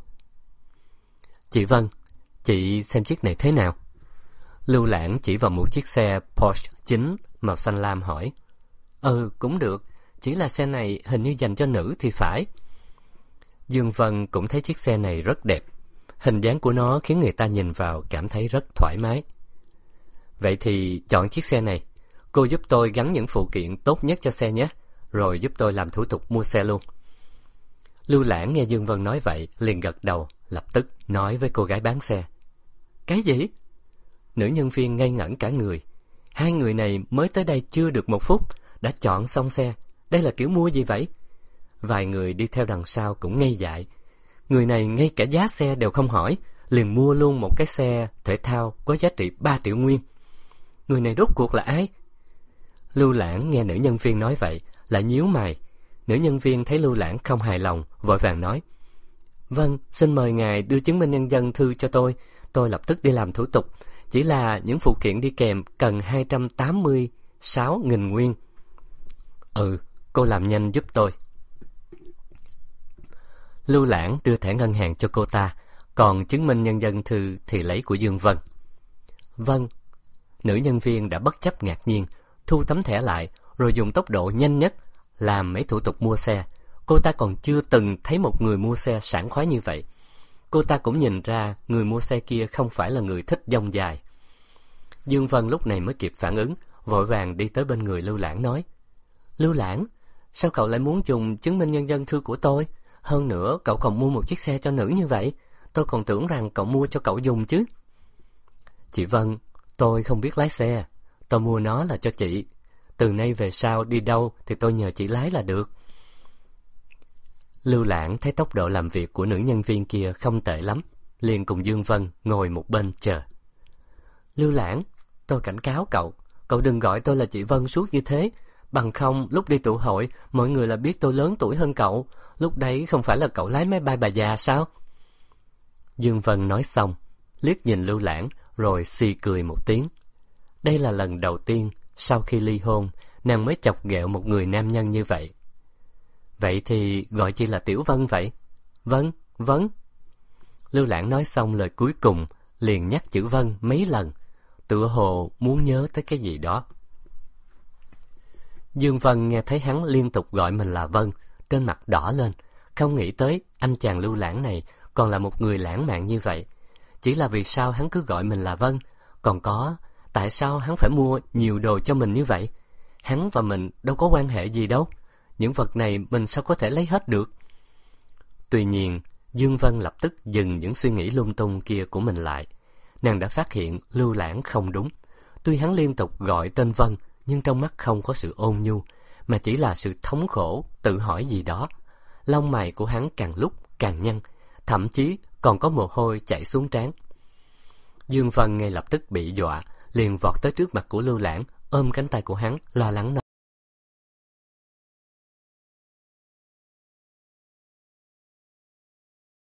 Chị Vân, chị xem chiếc này thế nào? Lưu Lãng chỉ vào một chiếc xe Porsche 9 màu xanh lam hỏi. Cũng được, chỉ là xe này hình như dành cho nữ thì phải. Dương Vân cũng thấy chiếc xe này rất đẹp. Hình dáng của nó khiến người ta nhìn vào cảm thấy rất thoải mái. Vậy thì chọn chiếc xe này. Cô giúp tôi gắn những phụ kiện tốt nhất cho xe nhé, rồi giúp tôi làm thủ tục mua xe luôn. Lưu Lãng nghe Dương Vân nói vậy, liền gật đầu, lập tức nói với cô gái bán xe. Cái gì? Nữ nhân viên ngây ngẩn cả người. 2 người này mới tới đây chưa được 1 phút, đã chọn xong xe. Đây là kiểu mua gì vậy? Vài người đi theo đằng sau cũng ngây dại. Người này ngay cả giá xe đều không hỏi, liền mua luôn một cái xe thể thao có giá trị 3 triệu nguyên. Người này rốt cuộc là ai? Lưu Lãng nghe nữ nhân viên nói vậy, lại nhíu mày. Nữ nhân viên thấy Lưu Lãng không hài lòng, vội vàng nói. Vâng, xin mời ngài đưa chứng minh nhân dân thư cho tôi lập tức đi làm thủ tục. Chỉ là những phụ kiện đi kèm cần 286.000 nguyên. Cô làm nhanh giúp tôi. Lưu Lãng đưa thẻ ngân hàng cho cô ta, còn chứng minh nhân dân thư thì lấy của Dương Vân. Vâng. Nữ nhân viên đã bất chấp ngạc nhiên, thu tấm thẻ lại, rồi dùng tốc độ nhanh nhất làm mấy thủ tục mua xe. Cô ta còn chưa từng thấy một người mua xe sảng khoái như vậy. Cô ta cũng nhìn ra người mua xe kia không phải là người thích dông dài. Dương Vân lúc này mới kịp phản ứng, vội vàng đi tới bên người Lưu Lãng nói. Lưu Lãng, sao cậu lại muốn dùng chứng minh nhân dân thư của tôi? Hơn nữa, cậu còn mua một chiếc xe cho nữ như vậy. Tôi còn tưởng rằng cậu mua cho cậu dùng chứ. Chị Vân, tôi không biết lái xe. Tôi mua nó là cho chị. Từ nay về sau đi đâu thì tôi nhờ chị lái là được. Lưu Lãng thấy tốc độ làm việc của nữ nhân viên kia không tệ lắm, liền cùng Dương Vân ngồi một bên chờ. Lưu Lãng, tôi cảnh cáo cậu đừng gọi tôi là chị Vân suốt như thế. Bằng không, lúc đi tụ hội, mọi người là biết tôi lớn tuổi hơn cậu. Lúc đấy không phải là cậu lái máy bay bà già sao? Dương Vân nói xong, liếc nhìn Lưu Lãng, rồi xì cười một tiếng. Đây là lần đầu tiên, sau khi ly hôn, nàng mới chọc ghẹo một người nam nhân như vậy. Vậy thì gọi chi là Tiểu Vân vậy? Vâng, vâng. Lưu Lãng nói xong lời cuối cùng, liền nhắc chữ Vân mấy lần, tựa hồ muốn nhớ tới cái gì đó. Dương Vân nghe thấy hắn liên tục gọi mình là Vân, trên mặt đỏ lên, không nghĩ tới anh chàng Lưu Lãng này còn là một người lãng mạn như vậy. Chỉ là vì sao hắn cứ gọi mình là Vân, còn có tại sao hắn phải mua nhiều đồ cho mình như vậy? Hắn và mình đâu có quan hệ gì đâu, những vật này mình sao có thể lấy hết được? Tuy nhiên, Dương Vân lập tức dừng những suy nghĩ lung tung kia của mình lại. Nàng đã phát hiện Lưu Lãng không đúng. Tuy hắn liên tục gọi tên Vân, nhưng trong mắt không có sự ôn nhu, mà chỉ là sự thống khổ, tự hỏi gì đó. Lông mày của hắn càng lúc càng nhăn, thậm chí còn có mồ hôi chảy xuống trán. Dương Vân ngay lập tức bị dọa, liền vọt tới trước mặt của Lưu Lãng, ôm cánh tay của hắn, lo lắng nói.